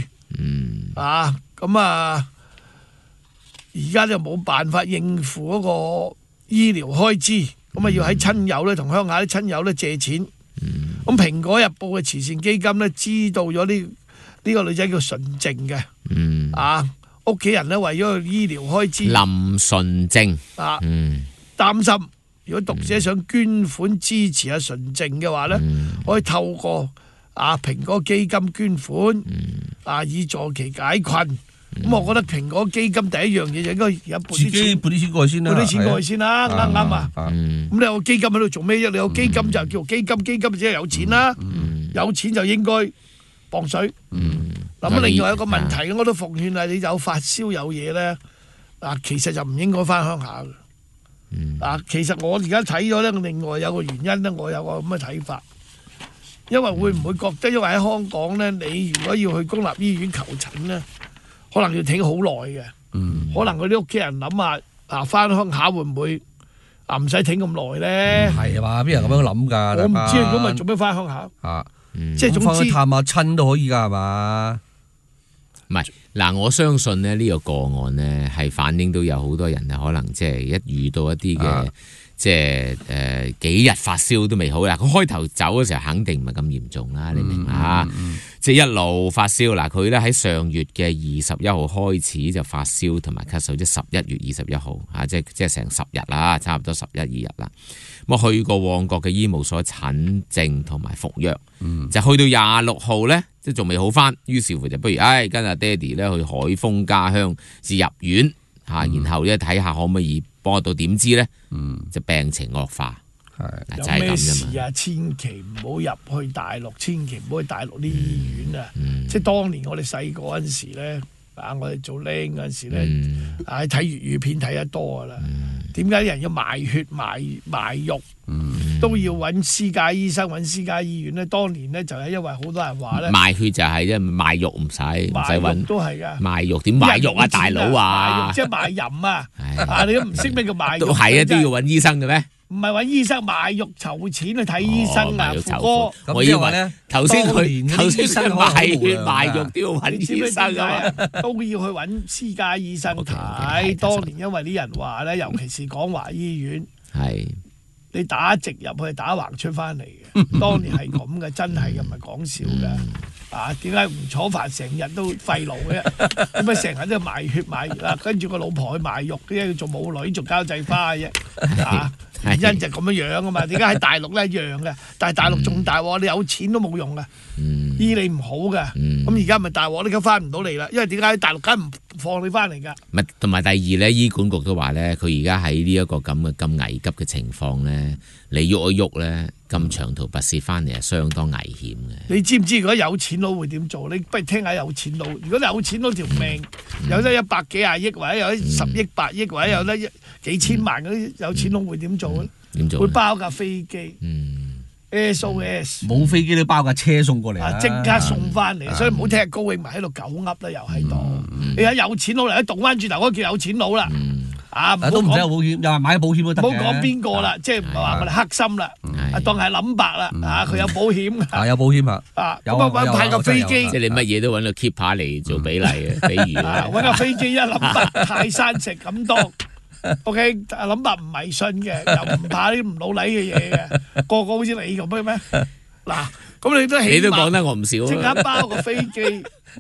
而家就冇辦法應付嗰個醫療開支，咁要喺親友咧同鄉下啲親友咧借錢。咁蘋果日報嘅慈善基金咧知道咗呢個女仔叫純正嘅，屋企人咧為咗醫療開支， 林純正擔心如果讀者想捐款支持阿純正嘅話咧，可以透過蘋果基金捐款，以助其解困。咁我覺得蘋果基金第一樣嘢就應該而家撥啲錢過去先啦，啱唔啱啊？咁你有個基金喺度做咩啫？你有基金就叫基金，基金即係有錢啦，有錢就應該磅水。咁另外一個問題，我都奉勸係你有發燒有嘢咧，其實就唔應該翻鄉下嘅。其實我而家睇咗咧，另外有個原因咧，我有個咁嘅睇法。因為會唔會覺得，因為喺香港咧，你如果要去公立醫院求診咧，可能要挺好耐嘅。可能佢啲屋企人諗下，翻鄉下會唔會唔使挺咁耐咧？ 係嘛？邊人咁樣諗㗎？ 我唔知，咁咪做咩翻鄉下？即係總之探下親都可以㗎，係嘛？ 唔係嗱，我相信咧呢個個案咧係反映到有好多人可能即係一遇到一啲嘅。即係幾日發燒都未好啦，佢開頭走嘅時候肯定唔係咁嚴重啦，你明啦？即係一路發燒嗱，佢咧喺上月嘅21號開始就發燒同埋咳嗽，即係11月21號即係成10日啦，差唔多11、2日啦。咁去過旺角嘅醫務所診症同埋服藥，就去到26號咧即係仲未好翻，於是乎就不如跟阿爹哋咧去海豐家鄉至入院然後咧睇下可唔可以幫到，點知咧就病情惡化。 有咩事啊？千祈唔好入去大陸，千祈唔好去大陸啲醫院啊！即係當年我哋細個嗰陣時咧，我哋做僆嗰陣時咧，睇粵語片睇得多噶啦。點解啲人要賣血賣肉，都要揾私家醫生、揾私家醫院咧？當年咧就係因為好多人話咧， 賣血就係因為賣肉唔使揾， 都係噶賣肉點賣肉啊，大佬啊！ 即係賣淫啊！你都唔識咩叫賣肉？ 都係啊，都要揾醫生嘅咩？ 唔係揾醫生賣肉籌錢去睇醫生啊，富哥。 我以為咧頭先佢賣血賣肉都要揾醫生啊， 都要去揾私家醫生睇。當年因為啲人話咧，尤其是廣華醫院，你打直入去打橫出翻嚟嘅。當年係咁嘅，真係嘅，唔係講笑嘅。點解吳楚帆成日都廢腦嘅？點解成日都賣血賣肉跟住個老婆去賣肉，點解要做母女做交際花嘅啫？原因就咁樣啊嘛。點解喺大陸咧一樣嘅？但係大陸仲大鑊，你有錢都冇用嘅，醫你唔好嘅。咁而家咪大鑊，你而家翻唔到嚟啦。因為點解喺大陸梗唔放你翻嚟㗎？ 同埋第二咧，醫管局都話咧，佢而家喺呢一個咁危急嘅情況咧，你喐一喐咧，咁長途跋涉翻嚟係相當危險嘅。 你知唔知如果有錢佬會點做？你不如聽下有錢佬。如果你有錢佬條命有得100幾廿億，或者有得10億8億，或者有得幾千萬嗰啲有錢佬會點做咧？ 點做？ 會包架飛機。SOS 冇飛機都包架車送過嚟即刻送翻嚟。所以唔好聽高永文喺度狗噏啦，又喺度。你睇有錢佬嚟，倒翻轉頭嗰叫有錢佬啦。 都唔使有保險，又話買保險都得嘅。 唔好講邊個啦，即係唔係話我哋黑心啦，當係林白啦，佢有保險㗎。 有保險啊！ 咁派個飛機， 即係你乜嘢都揾個 keeper 嚟做比例嘅，比喻揾個飛機一林白泰山石咁多。OK， 林白唔迷信嘅，又唔怕啲唔老禮嘅嘢嘅，個個好似你咁嘅咩？嗱，咁你都起碼你都講得我唔少， 即刻包個飛機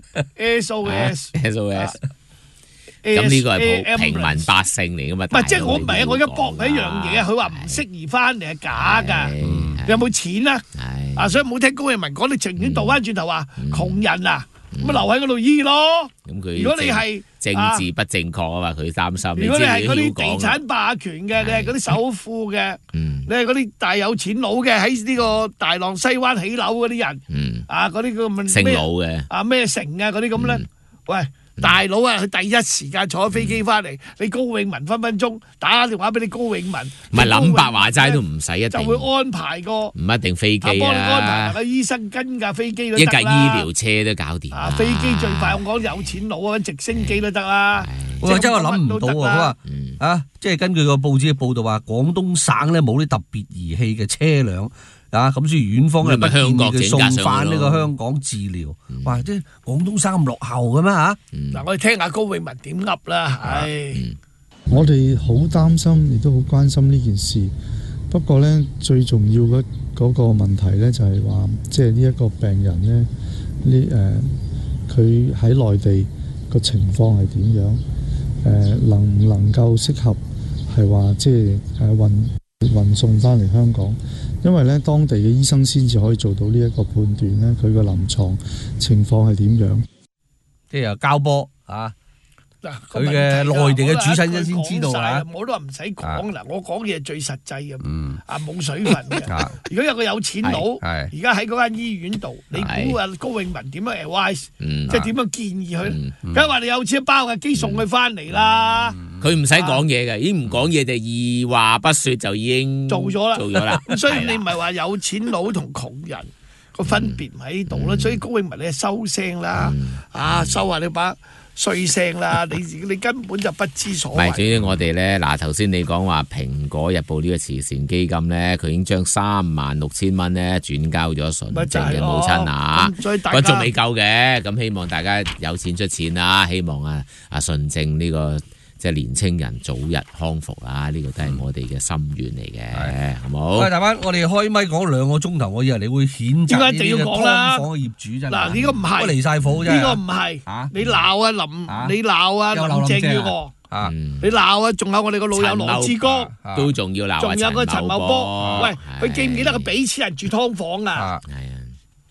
SOS。 咁呢個係平民百姓嚟噶嘛？ 唔係，即係我唔係啊！我而家搏一樣嘢啊！佢話唔適宜翻嚟係假㗎。你有冇錢啊？所以唔好聽高永文講，你情願倒翻轉頭話窮人啊，咁留喺嗰度醫咯。如果你係政治不正確啊嘛，佢擔心。 如果你係嗰啲地產霸權嘅，你係嗰啲首富嘅，你係嗰啲大有錢佬嘅，喺呢個大浪西灣起樓嗰啲人，嗰啲叫咩？ 姓老嘅咩城啊嗰啲咁咧？喂！大佬啊，佢第一時間坐飛機翻嚟，你高永文分分鐘打電話俾你高永文， 唔係林伯話齋都唔使一定， 就會安排個唔一定飛機幫你安排個醫生跟架飛機都得啦， 一架醫療車都搞掂。 飛機最快，我講有錢佬啊，直升機都得啦。 我真係諗唔到啊！佢話即係根據個報紙嘅報道話，廣東省咧冇啲特別儀器嘅車輛。咁所以院方咧不建議佢送翻呢個香港治療。哇！即係廣東省咁落後嘅咩嚇？ 嗱，我哋聽下高永文點噏啦。 我哋好擔心，亦都好關心呢件事。不過咧，最重要嘅嗰個問題咧，就係話，即係呢一個病人咧，佢喺內地個情況係點樣？能唔能夠適合係話即係運送翻嚟香港？因為咧，當地嘅醫生先至可以做到呢一個判斷咧，佢個臨床情況係點樣？ 即係又交波佢嘅內地嘅主診醫先知道我都話唔使講啦，我講嘢最實際嘅，冇水分嘅。如果有個有錢佬，而家喺嗰間醫院度，你估高永文點樣 advise，即係點樣建議佢？梗係話你有錢包架機送佢翻嚟啦。 佢唔使講嘢嘅，已經唔講嘢就二話不說就已經做咗啦。所以你唔係話有錢佬同窮人個分別唔喺度啦。所以高永文你係收聲啦，收下你把碎聲啦，你根本就不知所謂。 唔係，總之我哋咧頭先你講話《蘋果日報》呢個慈善基金咧，佢已經將36000蚊咧轉交咗純正嘅母親啊，咁仲未夠嘅，咁希望大家有錢出錢啦，希望阿純正呢個即係年青人早日康復啦，呢個都係我哋嘅心願嚟嘅，好冇？ 喂，大班，我哋開咪講2個鐘頭，我以為你會譴責呢啲劏房嘅業主真係。 嗱，呢個唔係， 離晒譜真係。 呢個唔係，你鬧你鬧林鄭月娥，你鬧仲有我哋個老友羅致光， 都仲要鬧。 仲有個陳茂波，喂，佢記唔記得佢俾錢人住劏房啊？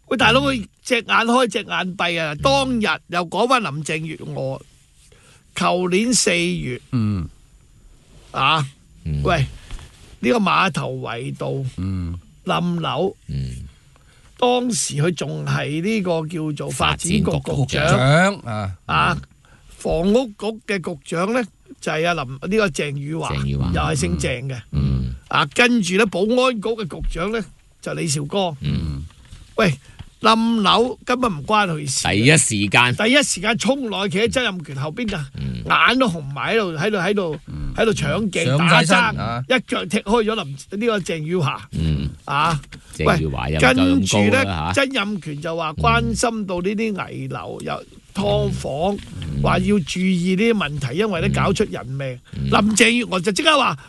喂，大佬佢隻眼開隻眼閉啊！當日又講翻林鄭月娥，舊年4月，喂，呢個碼頭圍道冧樓，當時佢仲係呢個叫做發展局局長房屋局嘅局長咧就係呢個鄭宇華，又係姓鄭嘅。跟住咧保安局嘅局長咧就李兆光。喂，冧樓根本唔關佢事。第一時間衝落去，企喺曾蔭權後邊啊，眼都紅埋喺度搶鏡打爭，一腳踢開咗呢個鄭宇華。喂，跟住咧曾蔭權就話關心到呢啲危樓有劏房，話要注意呢啲問題，因為咧搞出人命。林鄭月娥就即刻話：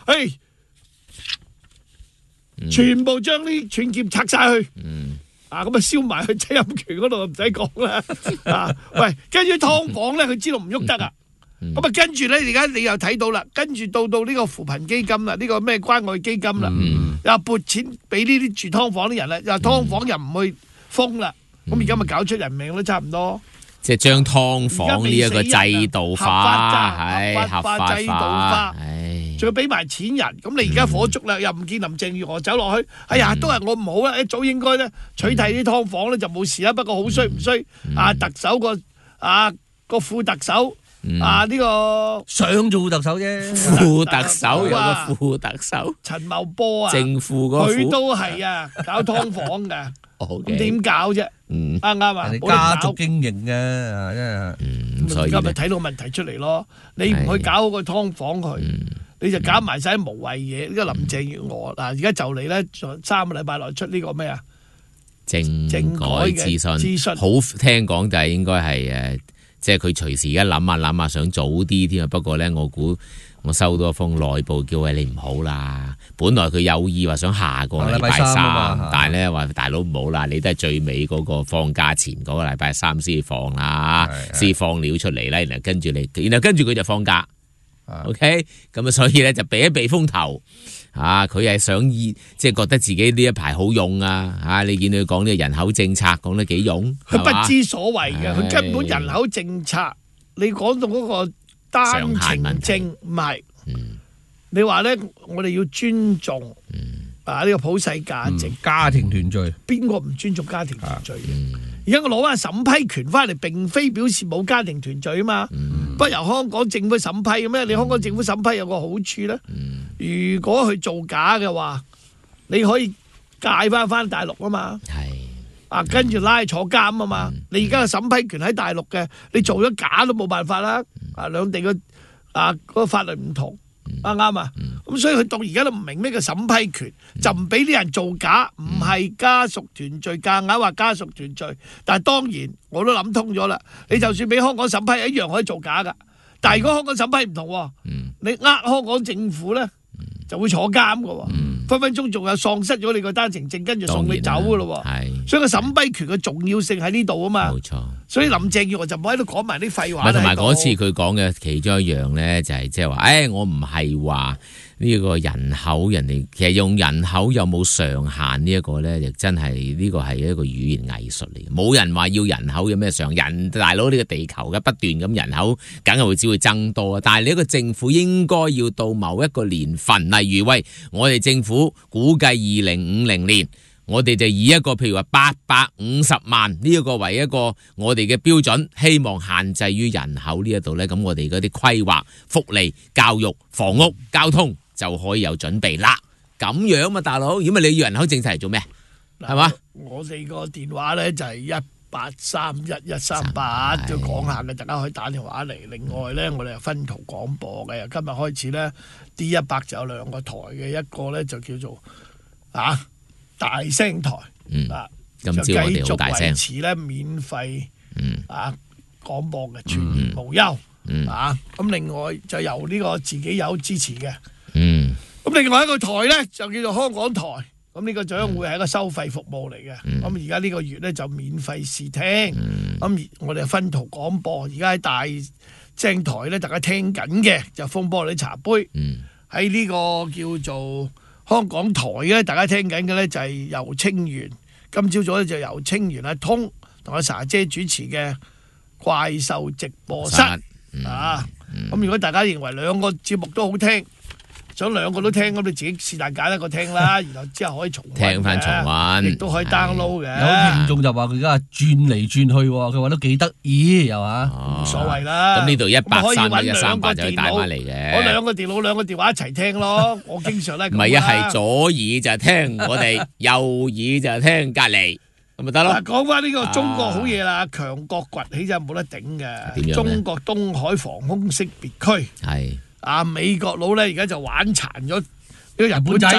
全部將呢串劍拆晒去。咁啊燒埋去曾蔭權嗰度唔使講啦。喂，跟住劏房咧，佢知道唔喐得啊。咁啊，跟住咧，而家你又睇到啦，跟住到呢個扶貧基金啦，呢個咩關愛基金啦，又撥錢俾呢啲住劏房啲人啦，又劏房又唔去封啦，咁而家咪搞出人命都差唔多。 即係將劏房呢一個制度化， 合法制度化，仲要俾埋錢人。咁你而家火燭啦，又唔見林鄭月娥走落去，都係我唔好啦，一早應該咧取締啲劏房咧就冇事啦。不過好衰唔衰？特首個副特首呢個想做特首啫， 副特首有個副特首陳茂波正副嗰佢都係搞劏房嘅。咁點搞啫？啱啊！ 人哋家族經營嘅，真係。 所以今日睇到問題出嚟咯。你唔去搞好個劏房佢，你就搞埋晒無謂嘢。呢個林鄭月娥而家就嚟咧，3個禮拜內出呢個咩啊？ 政改諮詢，好聽講就係應該係即係佢隨時而家諗下想早啲添啊。不過咧，我估我收到一封內部叫你唔好啦。本來佢有意話想下個禮拜3，但係咧話大佬唔好啦，你都係最尾嗰個放假前嗰個禮拜3先放啦，先放料出嚟啦，然後跟住佢就放假。OK， 咁啊，所以咧就避一避風頭。佢係想即係覺得自己呢一排好用啊！你見到佢講呢個人口政策講得幾勇， 佢不知所謂嘅，佢根本人口政策，你講到嗰個單程證唔係。你話咧，我哋要尊重呢個普世價值， 家庭團聚， 邊個唔尊重家庭團聚嘅？而家我攞翻審批權翻嚟，並非表示冇家庭團聚啊嘛，不由香港政府審批嘅咩？你香港政府審批有個好處咧，如果佢造假嘅話，你可以介翻大陸啊嘛，跟住拉坐監啊嘛。你而家嘅審批權喺大陸嘅，你做咗假都冇辦法啦。兩地嘅個法律唔同。啱啊！咁所以佢到而家都唔明咩叫審批權，就唔俾啲人造假，唔係家屬團聚，夾硬話家屬團聚。但係當然我都諗通咗啦，你就算俾香港審批一樣可以造假噶。但係如果香港審批唔同，你香港政府咧就會坐監噶，分分鐘仲有喪失咗你個單程證，跟住送你走噶咯。所以個審批權嘅重要性喺呢度啊嘛。冇錯。所以林鄭月娥就唔好喺度講埋啲廢話。同埋嗰次佢講嘅其中一樣咧，就係即係話，我唔係話呢個人口，人哋其實用人口有冇上限呢一個咧，亦真係呢個係一個語言藝術嚟嘅。冇人話要人口有咩上限，大佬呢個地球嘅不斷咁人口，梗係會只會增多啊。但係你一個政府應該要到某一個年份，例如我哋政府估計2050年。我哋就以一個譬如話850萬呢一個為一個我哋嘅標準，希望限制於人口呢一度呢。咁我哋嗰啲規劃、福利、教育、房屋、交通就可以有準備啦。咁樣嘛，大佬，因為你要人口政策嚟做咩？係嘛？ 我哋個電話呢就係1831138，就講下嘅，大家可以打電話嚟。另外呢，我哋係分途廣播嘅，由今日開始呢 D100 就有2個台嘅，一個呢就叫做大聲台， 今朝我哋好大聲， 維持咧免費廣播嘅全年無憂，咁另外就由呢個自己有支持嘅，咁另外一個台咧就叫做香港台，咁呢個將會係一個收費服務嚟嘅，咁而家呢個月咧就免費試聽，咁我哋分途廣播，而家喺大聲台咧大家聽緊嘅就風波里茶杯，喺呢個叫做香港台咧，大家聽緊嘅咧就係由清源今朝早咧就由清源阿通同阿查姐主持嘅怪獸直播室啊。咁如果大家認為兩個節目都好聽，想兩個都聽，咁你自己是但揀一個聽啦，然後之後可以重聽翻重溫， 亦都可以 download 嘅。 有聽眾就話佢而家轉嚟轉去喎，佢話都幾得意，又話冇所謂啦。 咁呢度130 可以 138就可以帶翻嚟嘅。 我兩個電腦兩個電話一齊聽咯，我經常咧。 唔係一係左耳就聽我哋，右耳就聽隔離。咁咪得咯。 嗱，講翻呢個中國好嘢啦，強國崛起真係冇得頂嘅。中國東海防空識別區係啊，美國佬咧而家就玩殘咗呢個日本仔。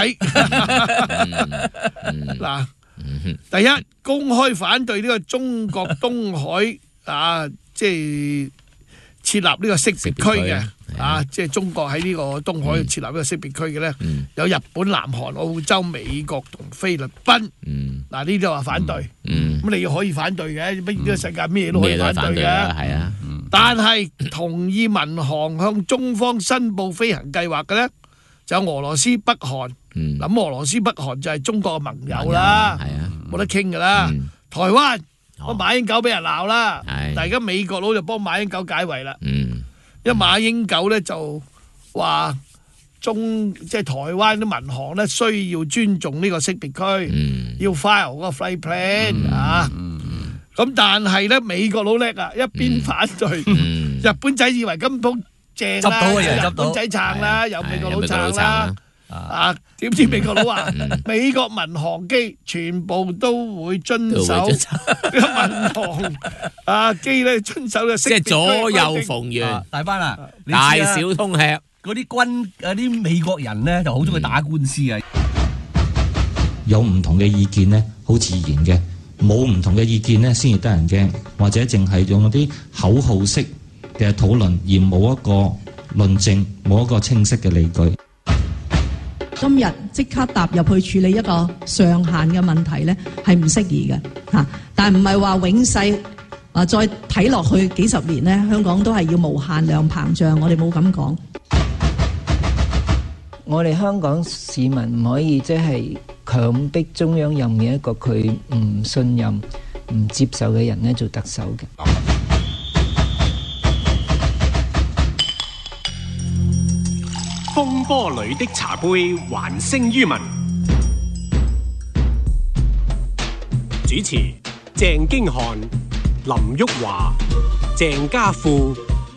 嗱，第一公開反對呢個中國東海啊，即係設立呢個識別區嘅。啊！即係中國喺呢個東海設立呢個識別區嘅咧，有日本、南韓、澳洲、美國同菲律賓。嗱，呢啲話反對。咁你要可以反對嘅，呢個世界咩都可以反對嘅。 係啊。 但係同意民航向中方申報飛行計劃嘅咧，就有俄羅斯、北韓。咁俄羅斯、北韓就係中國嘅盟友啦，冇得傾噶啦。台灣，個馬英九俾人鬧啦，但係而家美國佬就幫馬英九解圍啦。因為馬英九咧就話即係台灣啲民航咧需要尊重呢個識別區，要 file 嗰個 flight plan 啊。咁但係咧美國佬叻啊，一邊反對，日本仔以為根本正啦，日本仔撐啦，有美國佬撐啦。啊！點知美國佬話美國民航機全部都會遵守民航機咧遵守嘅識別區， 即係左右逢源。 大班啊， 大小通吃。 嗰啲美國人咧就好中意打官司啊。 有唔同嘅意見呢，好自然嘅；冇唔同嘅意見呢，先至得人驚，或者淨係用啲口號式嘅討論，而冇一個論證，冇一個清晰嘅理據。 今日即刻踏入去處理一個上限嘅問題咧，係唔適宜嘅嚇。但係唔係話永世再睇落去幾十年咧，香港都係要無限量膨脹。我哋冇咁講。 我哋香港市民唔可以即係強迫中央任命一個佢唔信任、唔接受嘅人咧做特首嘅。 風波裏的茶杯還聲於民。主持鄭經翰、林旭華、鄭家富。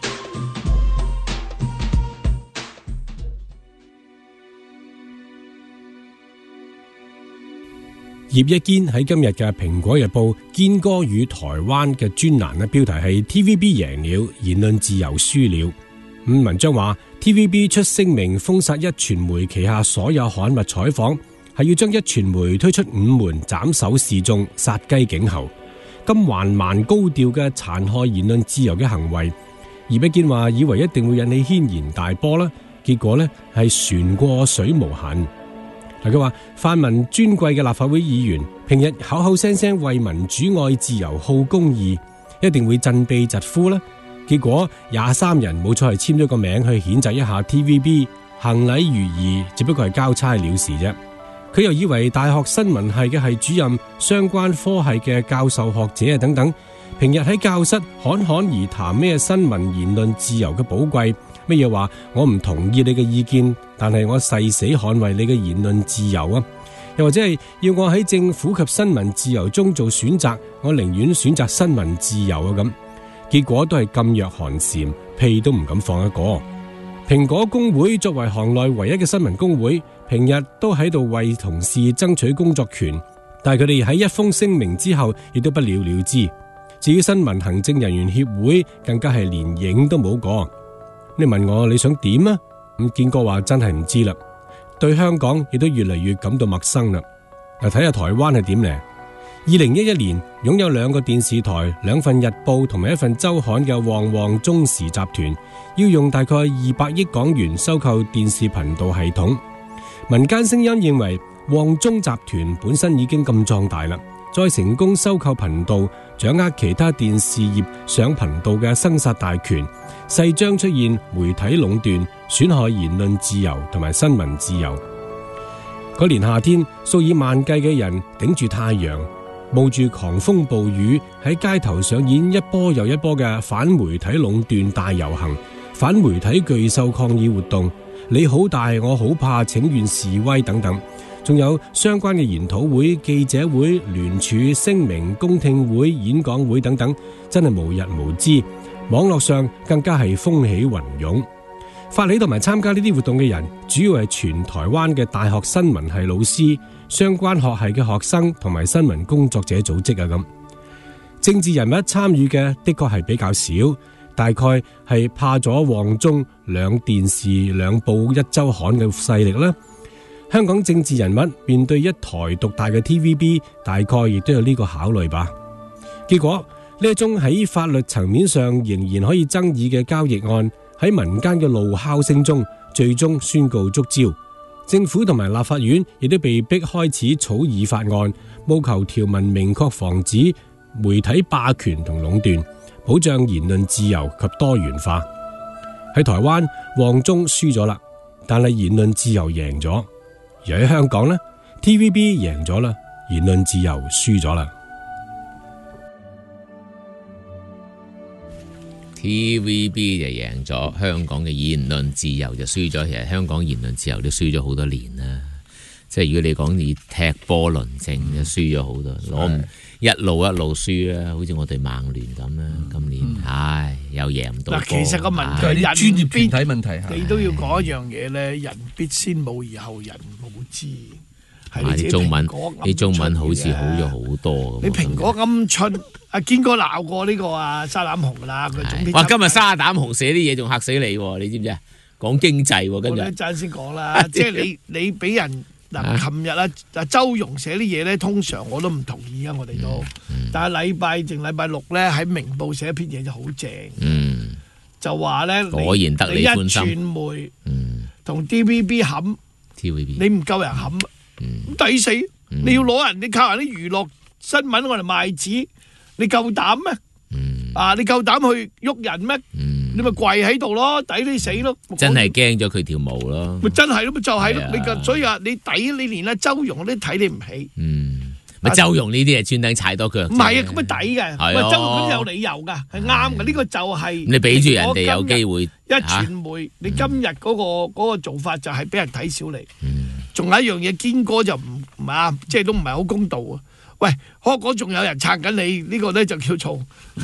葉一堅喺今日嘅《蘋果日報》堅哥與台灣嘅專欄咧，標題係 TVB 贏了，言論自由輸了。文章話 TVB 出聲明封殺壹傳媒旗下所有刊物採訪，係要將壹傳媒推出午門，斬首示眾，殺雞儆猴。咁橫蠻高調嘅殘害言論自由嘅行為，葉一堅話以為一定會引起軒然大波啦，結果呢係船過水無痕。佢話泛民尊貴嘅立法會議員平日口口聲聲為民主愛自由好公義，一定會振臂疾呼啦。結果23人冇錯係簽咗個名去譴責一下 TVB， 行禮如儀，只不過係交差了事啫。佢又以為大學新聞系嘅系主任、相關科系嘅教授學者等等，平日喺教室侃侃而談咩新聞言論自由嘅寶貴，乜嘢話我唔同意你嘅意見，但係我誓死捍衛你嘅言論自由啊！又或者係要我喺政府及新聞自由中做選擇，我寧願選擇新聞自由啊！咁結果都係噤若寒蟬，屁都唔敢放一個。蘋果工會作為行內唯一嘅新聞工會，平日都喺度為同事爭取工作權，但係佢哋喺一封聲明之後，亦都不了了之。至於新聞行政人員協會，更加係連影都冇過。你問我你想點啊？咁堅哥話真係唔知啦，對香港亦都越嚟越感到陌生啦。嗱，睇下台灣係點呢？2011年擁有2個電視台、2份日報同埋1份週刊嘅旺旺中時集團，要用大概200億港元收購電視頻道系統。民間聲音認為旺中集團本身已經咁壯大啦，再成功收購頻道，掌握其他電視業上頻道嘅生殺大權，勢將出現媒體壟斷，損害言論自由同埋新聞自由。嗰年夏天，數以萬計嘅人頂住太陽， 冒住狂風暴雨喺街頭上演一波又一波嘅反媒體壟斷大遊行、反媒體巨獸抗議活動、你好大我好怕請願示威等等，仲有相關嘅研討會、記者會、聯署、聲明、公聽會、演講會等等，真係無日無之。網絡上更加係風起雲湧。發起同埋參加呢啲活動嘅人，主要係全台灣嘅大學新聞系老師、相關學系嘅學生同埋新聞工作者組織啊咁。政治人物參與嘅的確係比較少，大概係怕咗旺中兩電視兩報一週刊嘅勢力啦。香港政治人物面對一台獨大嘅 TVB， 大概亦都有呢個考慮吧。結果呢一宗喺法律層面上仍然可以爭議嘅交易案，喺民間嘅怒哮聲中，最終宣告觸礁。政府同埋立法院亦都被迫開始草擬法案，務求條文明確防止媒體霸權同壟斷，保障言論自由及多元化。喺台灣，旺中輸咗啦，但係言論自由贏咗；而喺香港呢， TVB 贏咗啦，言論自由輸咗啦。 TVB 就贏咗，香港嘅言論自由就輸咗。其實香港言論自由都輸咗好多年啦。即係如果你講以踢波論政，就輸咗好多，攞唔一路輸啦。好似我哋曼聯咁啦，今年又贏唔到波。 嗱，其實個問題係專業團體問題，你都要講一樣嘢咧，人必先舞而後人舞之。 啲中文好似好咗好多。 你蘋果鵪鶉，阿堅哥鬧過呢個啊沙膽紅啦，佢總編輯。 哇！今日沙膽紅寫啲嘢仲嚇死你喎，你知唔知啊？講經濟喎，跟住。 我一陣先講啦，即係你俾人嗱，琴日啊周融寫啲嘢咧，通常我都唔同意啊，我哋都。但係禮拜六咧喺明報寫一篇嘢就好正，就話咧果然得你歡心。 一傳媒同 TVB 冚，你唔夠人冚。抵死！你要攞人，你靠人啲娛樂新聞我嚟賣紙，你夠膽咩？你夠膽去喐人咩？你咪跪喺度咯，抵你死咯！ 真係驚咗佢條毛咯。 咪真係咯，咪就係咯。所以話你抵你連阿周融都睇你唔起。 咪周融呢啲係專登踩多腳。 唔係啊，咁咪抵嘅。喂，周融嗰啲有理由㗎，係啱嘅。呢個就係你俾住人哋有機會。 一傳媒，你今日嗰個做法就係俾人睇小你。仲有一樣嘢，堅哥就唔啱，即係都唔係好公道啊！喂，香港仲有人撐緊你，呢個咧就叫做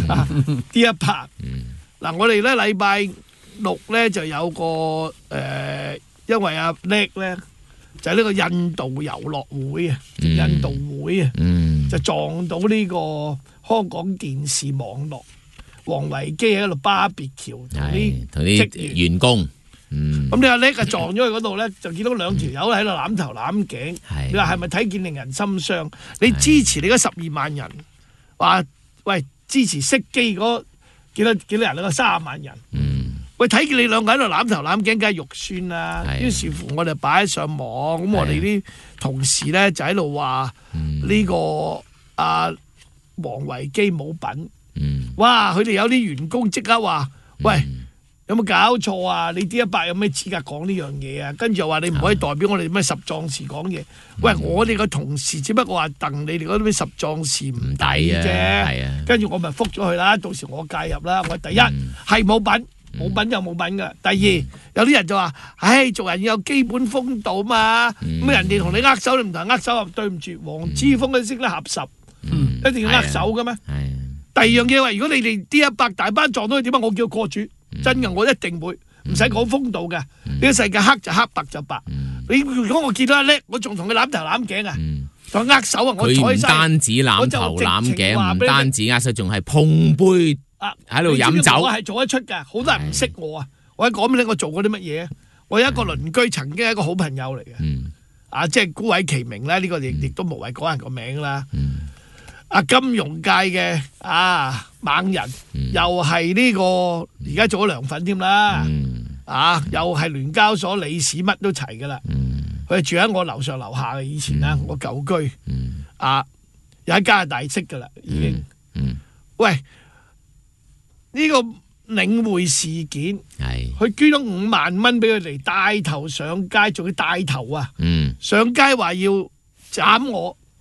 D100。嗱，我哋咧禮拜六咧就有個因為阿叻咧就係呢個印度遊樂會啊，印度會啊，就撞到呢個香港電視網絡王維基喺度巴別橋同啲員工。 咁你阿叻啊撞咗去嗰度咧，就見到兩條友喺度攬頭攬頸。你話係咪睇見令人心傷？你支持你嗰12萬人，話喂支持熄機嗰幾多人啊？30萬人。喂，睇見你兩個喺度攬頭攬頸，梗係肉酸啦。於是乎我哋擺喺上網，咁我哋啲同事咧就喺度話呢個王維基冇品。哇！佢哋有啲員工即刻話：喂！有冇搞錯啊？你D100有咩資格講呢樣嘢啊？跟住又話你唔可以代表我哋咩十壯士講嘢。喂，我哋個同事只不過話戥你哋嗰啲咩十壯士唔抵啫。跟住我咪覆咗佢啦。到時我介入啦。我第一係冇品，冇品就冇品噶。第二有啲人就話：唉，做人要有基本風度嘛。咁人哋同你握手，你唔同人握手啊？對唔住，黃之鋒都識得合十，一定要握手嘅咩？第二樣嘢話，如果你哋D100大班撞到佢點啊？我叫過主。真嘅，我一定會唔使講風度嘅。呢個世界黑就黑，白就白。你如果我見到阿叻，我仲同佢攬頭攬頸啊，同佢握手啊，我佢唔單止攬頭攬頸，唔單止握手，仲係碰杯喺度飲酒。 我係做得出㗎，好多人唔識我啊。我喺講俾你，我做過啲乜嘢？我有一個鄰居曾經係一個好朋友嚟嘅，即係孤偉其名啦。呢個亦都無謂講人個名啦。金融界嘅猛人，又係呢個而家做咗涼粉添啦，又係聯交所理事，乜都齊噶啦。佢住喺我樓上樓下嘅，以前啦，我舊居，又喺加拿大識噶啦，已經。喂，呢個領匯事件，佢捐咗5萬蚊俾佢哋帶頭上街，仲要帶頭啊，上街話要斬我。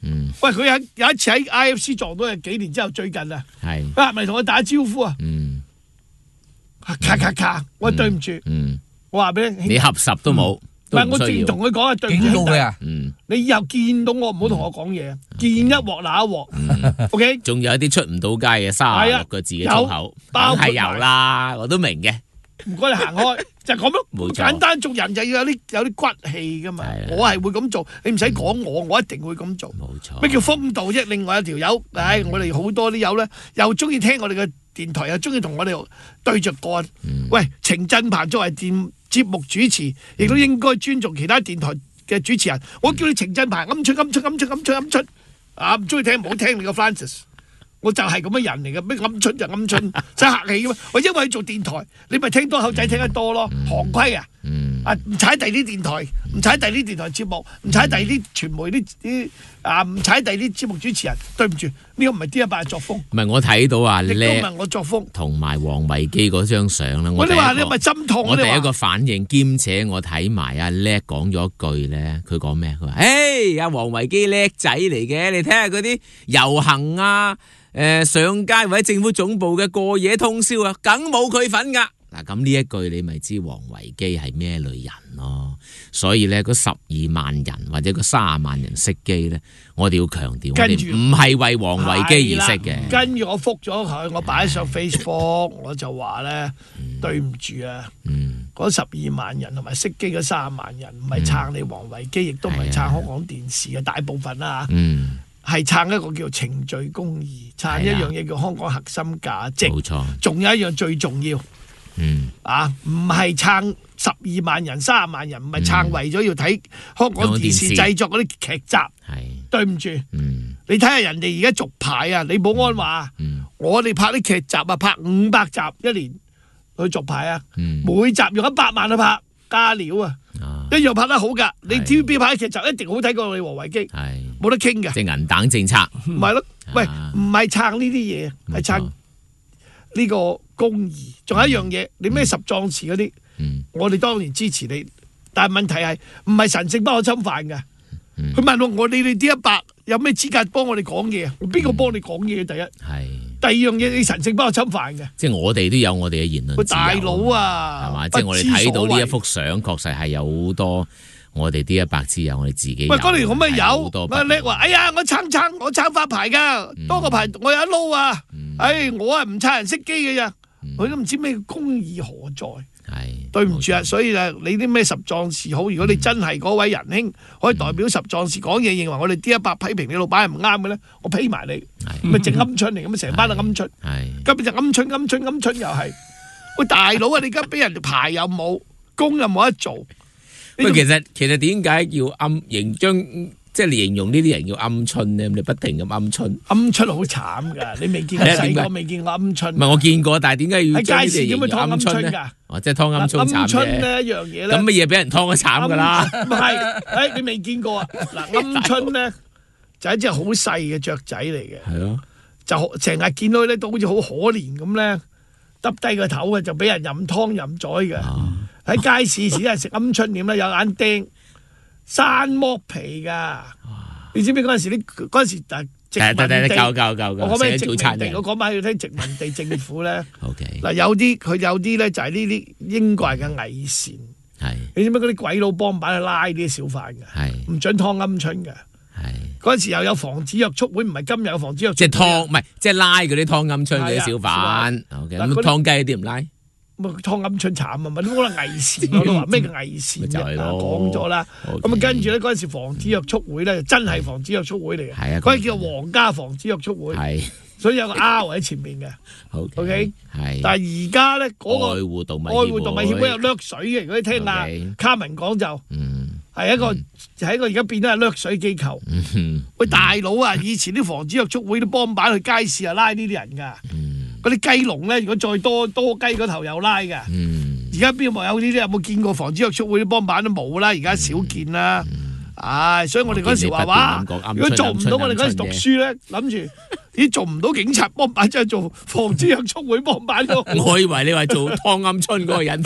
喂，佢有一次喺 IFC 撞到，幾年之後最近啊，係咪同佢打招呼啊？咔咔咔，我對唔住，我話俾你， 你合十都冇。 唔係，我直同佢講啊，對唔住， 警告佢啊！ 你以後見到我唔好同我講嘢，見一鑊那一鑊。OK， 仲有一啲出唔到街嘅36個字嘅粗口，梗係有啦，我都明嘅。 唔該你行開，就係咁咯。 冇錯， 簡單做人就要有啲骨氣噶嘛。我係會咁做，你唔使講我一定會咁做。 冇錯。 咩叫風度啫？另外一條友，我哋好多啲友咧，又中意聽我哋嘅電台，又中意同我哋對着幹。喂，程振鵬作為節目主持，亦都應該尊重其他電台嘅主持人。我叫你程振鵬鵪鶉啊，唔中意聽唔好聽你個 Francis。我就係咁嘅人嚟嘅，咩鵪鶉就鵪鶉，使客氣嘅咩？我因為做電台，你咪聽多口仔聽得多咯，行規啊！唔踩第啲電台，唔踩第啲電台節目，唔踩第啲傳媒啲唔踩第啲節目主持人，對唔住，呢個唔係D100嘅作風。唔係我睇到啊， 亦都唔係我作風。同埋黃維基嗰張相咧， 你話你咪針痛。 我第一個反應，兼且我睇埋阿叻講咗句咧，佢講咩？佢話：阿黃維基叻仔嚟嘅，你睇下嗰啲遊行啊！上街或者政府總部嘅過夜通宵啊，梗冇佢份噶。嗱，咁呢一句你咪知黃維基係咩類人咯。所以咧，嗰12萬人或者嗰30萬人識機咧，我哋要強調，我哋唔係為黃維基而識嘅。 跟住我覆咗佢，我擺上 Facebook，我就話咧，對唔住啊，嗰12萬人同埋識機嗰30萬人，唔係撐你黃維基，亦都唔係撐香港電視嘅大部分啦。係撐一個叫程序公義，撐一樣嘢叫香港核心價值。冇錯，仲有一樣最重要，唔係撐12萬人、30萬人，唔係撐為咗要睇香港電視製作嗰啲劇集。對唔住，你睇下人哋而家續牌啊！你保安話，我哋拍啲劇集啊，拍500集一年去續牌啊，每集用100萬去拍，加料啊！一樣拍得好噶，你 TVB 拍嘅劇集一定好睇過你黃維基，冇得傾嘅。 即係銀彈政策， 唔係咯？喂，唔係撐呢啲嘢，係撐呢個公義。仲有一樣嘢，你咩10壯士嗰啲，我哋當然支持你，但係問題係唔係神聖不可侵犯嘅。佢問我哋D100有咩資格幫我哋講嘢啊？我邊個幫你講嘢？第一係。第二樣嘢，你神聖不可侵犯嘅，即係我哋都有我哋嘅言論自由。大佬啊，係嘛？即係我哋睇到呢一幅相，確實係有好多我哋D100之友，我哋自己。喂，嗰年可唔可以有？叻話，哎呀，我撐發牌噶，多個牌我有一撈啊！我係唔撐人熄機嘅咋，佢都唔知咩公義何在。係對唔住啊，所以你啲咩10壯士好，如果你真係嗰位仁兄可以代表10壯士講嘢，認為我哋D100批評你老闆係唔啱嘅咧，我批埋你，咪整鵪鶉嚟，咁成班都鵪鶉，根本就鵪鶉又係。喂，大佬啊，你而家俾人哋牌又冇，工又冇得做。喂，其實點解叫即係你形容呢啲人叫鵪鶉咧？你不停咁鵪鶉，鵪鶉好慘㗎，你未見過細個未見過鵪鶉。唔係我見過，但係點解要喺街市點樣劏鵪鶉咧？即係劏鵪鶉慘嘅。鵪鶉呢一樣嘢咧，咁乜嘢俾人劏都慘㗎啦。唔係，你未見過啊？嗱，鵪鶉咧就係一隻好細嘅雀仔嚟嘅。係咯，就成日見到佢咧都好似好可憐咁咧，耷低個頭嘅就俾人飲湯飲宰嘅。喺街市時係食鵪鶉點咧？有眼釘。山剝皮噶，你知唔知嗰陣時？嗰陣時殖民地，我講咩殖民地？我講埋要聽殖民地政府咧。嗱，有啲咧就係呢啲英國人嘅偽善。係，你知唔知嗰啲鬼佬幫辦去拉啲小販嘅？係，唔准劏鵪鶉嘅。係，嗰陣時又有防止約束會，唔係今日有防止約束。即係劏，唔係即係拉嗰啲劏鵪鶉嗰啲小販。咁劏雞啲唔拉？咁啊，劏鵪鶉慘啊！咪都可能偽善，我都話咩叫偽善啫？講咗啦。咁啊，跟住咧嗰陣時防止約束會咧，真係防止約束會嚟嘅。係啊，嗰啲叫皇家防止約束會。係，所以有個 R 喺前面嘅。OK。係。但係而家咧嗰個愛護動物協會有掠水嘅。如果你聽阿卡文講就，係一個而家變咗係掠水機構。喂，大佬啊！以前啲防止約束會都幫辦去街市啊拉呢啲人㗎。嗰啲雞籠咧，如果再多雞嗰頭又拉嘅。而家邊度有呢啲？有冇見過防止約束會啲幫辦都冇啦，而家少見啦。所以我哋嗰時話，如果做唔到我哋嗰時讀書咧，諗住咦做唔到警察幫辦，真係做防止約束會幫辦咯。我以為你話做劏鵪鶉嗰個人添。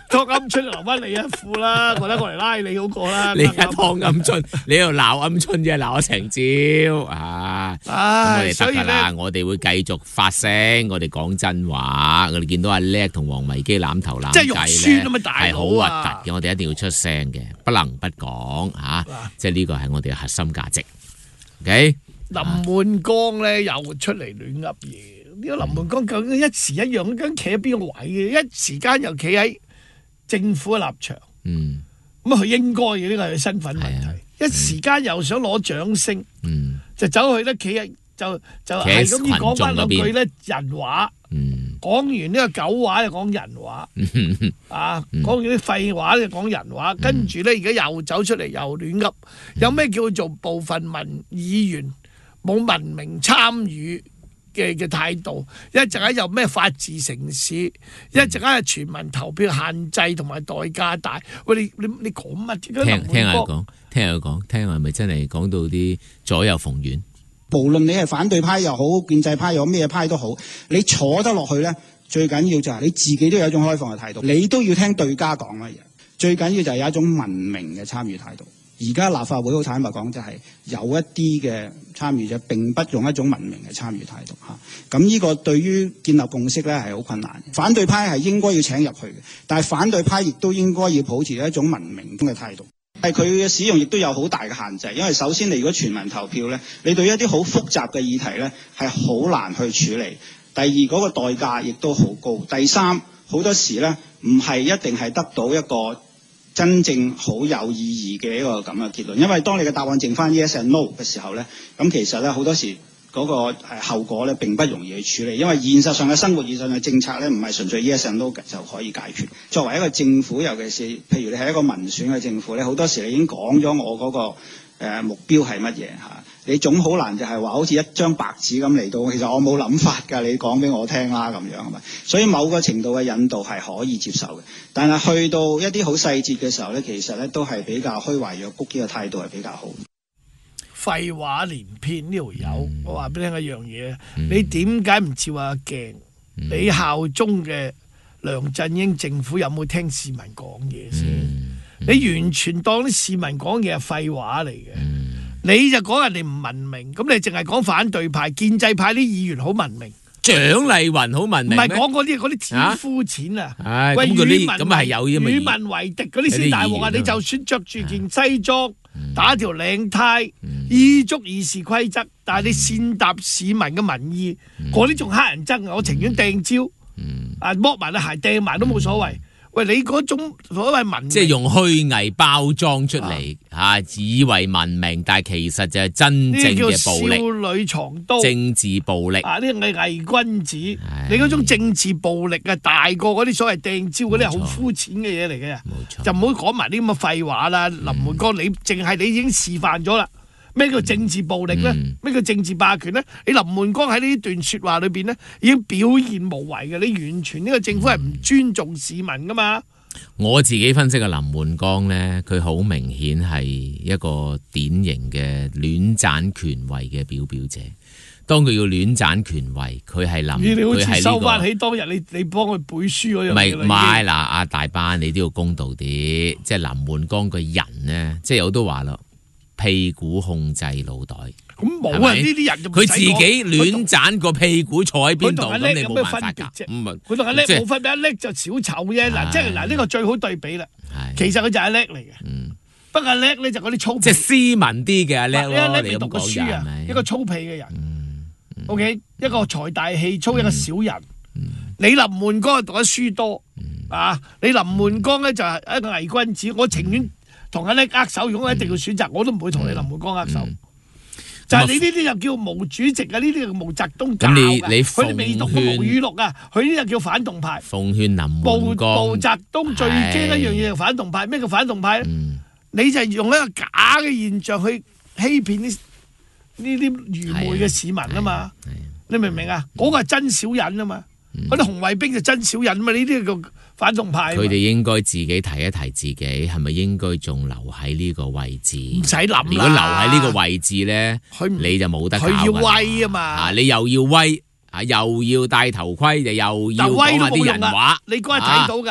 湯鵪鶉留翻你一副啦，我覺得我嚟拉你好過啦。 你而家湯鵪鶉，你喺度鬧鵪鶉啫，鬧咗成朝啊！咁我哋得㗎啦，我哋會繼續發聲，我哋講真話。我哋見到阿叻同黃維基攬頭攬即係肉酸計啊嘛，大係好佬啊！ 核突嘅，我哋一定要出聲嘅，不能不講嚇。即係呢個係我哋嘅核心價值。OK， 林滿江咧又出嚟亂噏嘢。呢個林滿江究竟一時一樣，究竟企喺邊個位嘅？一時間又企喺政府嘅立場，咁佢應該嘅，呢個係佢身份問題。一時間又想攞掌聲，就走去咧企喺就係咁要講翻兩句咧人話，講完呢個狗話就講人話，講完啲廢話就講人話，跟住咧而家又走出嚟又亂噏，有咩叫做部分議員冇文明參與嘅態度，一陣間又咩法治城市，一陣間係全民投票限制同埋代價大。喂，你講乜？ 聽下佢講，聽下係咪真係講到啲左右逢源？ 無論你係反對派又好，建制派又好，咩派都好，你坐得落去咧，最緊要就係你自己都有一種開放嘅態度，你都要聽對家講乜嘢。最緊要就係有一種文明嘅參與態度。而家立法會好坦白講，就係有一啲嘅參與者並不用一種文明嘅參與態度嚇。咁呢個對於建立共識咧係好困難。反對派係應該要請入去嘅，但係反對派亦都應該要保持一種文明嘅態度。係佢嘅使用亦都有好大嘅限制，因為首先你如果全民投票咧，你對一啲好複雜嘅議題咧係好難去處理。第二嗰個代價亦都好高。第三好多時咧唔係一定係得到一個真正好有意義嘅一個咁嘅結論，因為當你嘅答案剩翻 yes and no 嘅時候咧，咁其實咧好多時嗰個後果咧並不容易去處理，因為現實上嘅生活、現實上嘅政策咧唔係純粹 yes and no 就可以解決。作為一個政府，尤其是譬如你係一個民選嘅政府咧，好多時你已經講咗我嗰個目標係乜嘢嚇，你總好難就係話好似一張白紙咁嚟到，其實我冇諗法㗎，你講俾我聽啦咁樣係咪？所以某個程度嘅引導係可以接受嘅，但係去到一啲好細節嘅時候咧，其實咧都係比較虛懷若谷，呢個態度係比較好。 廢話連篇呢條友，我話俾你聽一樣嘢，你點解唔照下鏡？你效忠嘅梁振英政府有冇聽市民講嘢先？你完全當啲市民講嘢係廢話嚟嘅，你就講人哋唔文明，咁你淨係講反對派、建制派啲議員好文明。 蔣麗芸好文明， 唔係講嗰啲錢膚淺啊！ 喂，咁啲咁係有啲與民為敵嗰啲先大鑊啊！你就算着住件西裝，打條領呔，依足議事規則，但係你踐踏市民嘅民意，嗰啲仲乞人憎啊！我情願掟蕉，剝埋對鞋掟埋都冇所謂。喂，你嗰種所謂文明， 即係用虛偽包裝出嚟以為文明，但係其實就係真正嘅暴力。 少女藏刀， 政治暴力。 呢個係偽君子。你嗰種政治暴力大過嗰啲所謂掟蕉嗰啲好膚淺嘅嘢嚟嘅。冇錯，就唔好講埋啲咁嘅廢話啦。林滿江，你淨係你已經示範咗啦。咩叫政治暴力咧？咩叫政治霸權咧？你林滿江喺呢段説話裏邊咧，已經表現無遺嘅。你完全呢個政府係唔尊重市民噶嘛？ 我自己分析嘅林滿江咧，佢好明顯係一個典型嘅戀棧權位嘅表者。當佢要戀棧權位，佢係你好似收翻起當日你幫佢背書嗰樣嘢。 唔係嗱，阿大班你都要公道啲，即係林滿江個人咧，即係我都話啦。屁股控制腦袋， 咁冇啊！呢啲人就佢自己亂斬個屁股坐喺邊度，咁你冇辦法㗎。 佢同阿叻冇分別，阿叻就小丑啫。嗱，即係嗱呢個最好對比啦。其實佢就係叻嚟嘅。不過阿叻咧就嗰啲粗， 即係斯文啲嘅阿叻咯。你讀過書啊，一個粗鄙嘅人。OK， 一個財大氣粗，一個小人。你林滿江讀得書多啊，你林滿江咧就係一個偽君子。我情願同阿叻握手，如果我一定要選擇，我都唔會同你林滿江握手。就係你呢啲又叫毛主席啊，呢啲叫毛澤東教㗎。佢哋未讀過毛語錄啊，佢呢就叫反動派。 奉勸林滿江。 毛澤東最驚一樣嘢係反動派。咩叫反動派咧？你就係用一個假嘅現象去欺騙呢啲愚昧嘅市民啊嘛。你明唔明啊？嗰個係真小人啊嘛。嗰啲紅衛兵就真小人啊嘛。呢啲叫反動派。 佢哋應該自己提一提自己，係咪應該仲留喺呢個位置？ 唔使諗啦。 如果留喺呢個位置咧，你就冇得搞。 佢要威啊嘛。 你又要威，又要戴頭盔，又要講下啲人話。 你嗰日睇到㗎，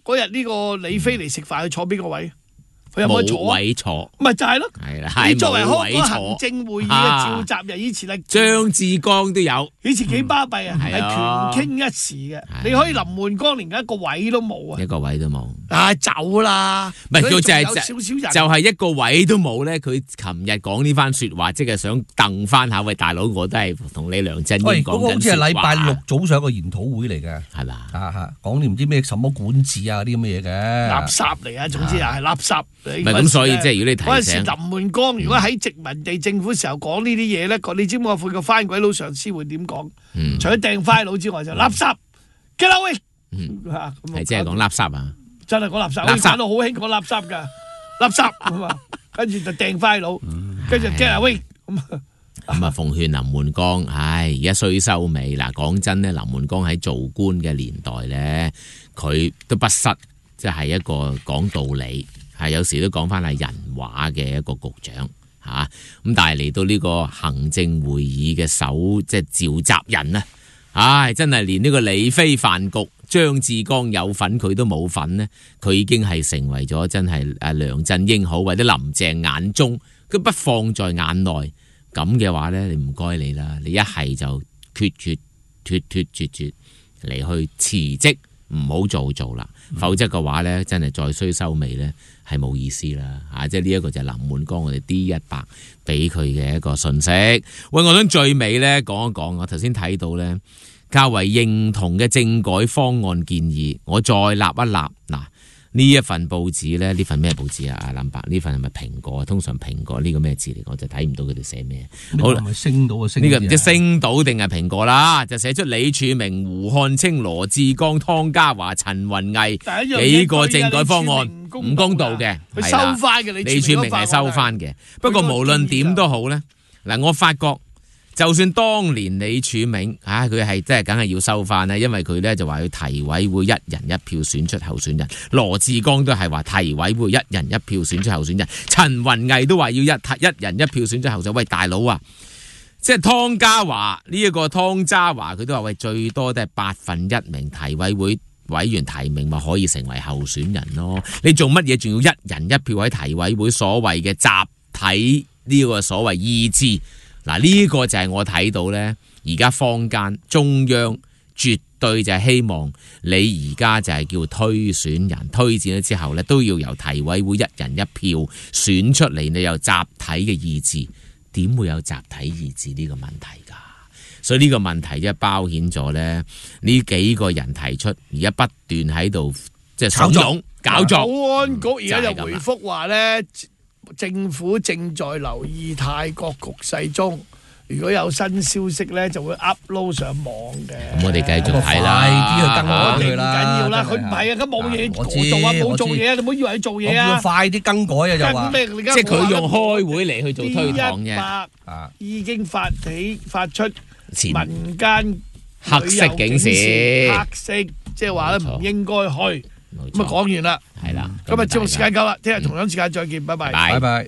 嗰日呢個李飛嚟食飯，佢坐邊個位？佢有冇坐？ 冇位坐， 咪就係咯。 係啦， 你作為香冇位坐港行政會議嘅召集人，以前係張志剛都有， 以前幾巴閉啊， 係係權傾一時嘅。你可以林煥光連一個位都冇啊！ 一個位都冇。 走啦！ 唔係佢就係有少少人， 就係一個位都冇咧。佢琴日講呢番説話，即係想掟翻下喂大佬，我都係同你梁振英講緊説話。 嗰個好似係禮拜六早上一個研討會嚟嘅， 係嘛？ 講啲唔知咩什麼管治啊啲咁嘅嘢嘅， 垃圾嚟啊！總之又係垃圾。 唔係咁，所以即係如果你提醒嗰陣時林煥光如果喺殖民地政府時候講呢啲嘢咧，你知唔知我個番鬼佬上司會點講？除咗掟番佬之外，就垃圾，get away。 係即係講垃圾啊！ 真係講垃圾，我講到好興講垃圾㗎，垃圾咁啊，跟住就掟番佬，跟住 get away 咁啊，奉勸林煥光，而家衰收尾嗱。講真咧，林煥光喺做官嘅年代咧，佢都不失即係一個講道理，係有時都講翻係人話嘅一個局長嚇。咁但係嚟到呢個行政會議嘅即係召集人啊，真係連呢個李飛飯局張志剛有份佢都冇份呢，佢已經係成為咗真係梁振英好或者林鄭眼中，佢不放在眼內。咁嘅話呢，你唔該你啦，你一係就決絕嚟去辭職，唔好做啦，否則嘅話呢，真係再衰收尾呢，係冇意思啦嚇。即係呢一個就係林煥光我哋 D100俾佢嘅一個訊息。喂，我想最尾呢講一講，我頭先睇到呢較為認同嘅政改方案建議，我再立一立嗱。呢一份報紙咧，呢份咩報紙啊？阿林伯，呢份係咪蘋果？通常蘋果呢個咩字嚟？我就睇唔到佢哋寫咩。 好啦，係咪星島啊？ 呢個唔知星島定係蘋果啦，就寫出李柱銘、胡漢清、羅致光、湯家驊、陳雲毅幾個政改方案唔公道嘅， 佢收翻嘅。 李柱銘係收翻嘅。不過無論點都好咧，嗱，我發覺。就算當年李柱銘佢係真係梗係要收翻啦，因為佢咧就話要提委會一人一票選出候選人，羅致光都係話提委會一人一票選出候選人，陳雲毅都話要一人一票選出候選人。喂，大佬啊，即係湯家驊呢一個湯家驊，佢都話喂，最多都係1/8名提委會委員提名咪可以成為候選人咯。你做乜嘢仲要一人一票喺提委會所謂嘅集體呢個所謂意志？嗱，呢個就係我睇到呢，而家坊間中央絕對就係希望你而家就係叫推選人，推薦咗之後呢，都要由提委會一人一票選出嚟，你有集體嘅意志，點會有集體意志呢個問題㗎？所以呢個問題即係包顯咗呢幾個人提出，而家不斷喺度即係慫恿搞作。 保安局而家就回覆話呢。政府正在留意泰國局勢中，如果有新消息咧，就會 upload 上網嘅。 咁我哋繼續睇啦， 快啲去更改佢啦。 唔緊要啦，佢唔係啊，佢冇嘢做啊，冇做嘢啊，你唔好以為佢做嘢啊。 快啲更改啊，就話即係佢用開會嚟去做推搪啫。 已經發出民間黑色警示， 黑色即係話咧唔應該去。咁啊講完啦， 係啦， 今日節目時間夠啦，聽日同樣時間再見，拜拜， 拜拜。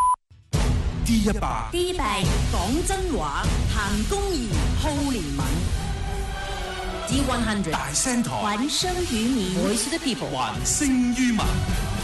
D100， 講真話，行公義，好憐憫。D100， 大聲台， 還生於民，Voice of the People， 還聲於民。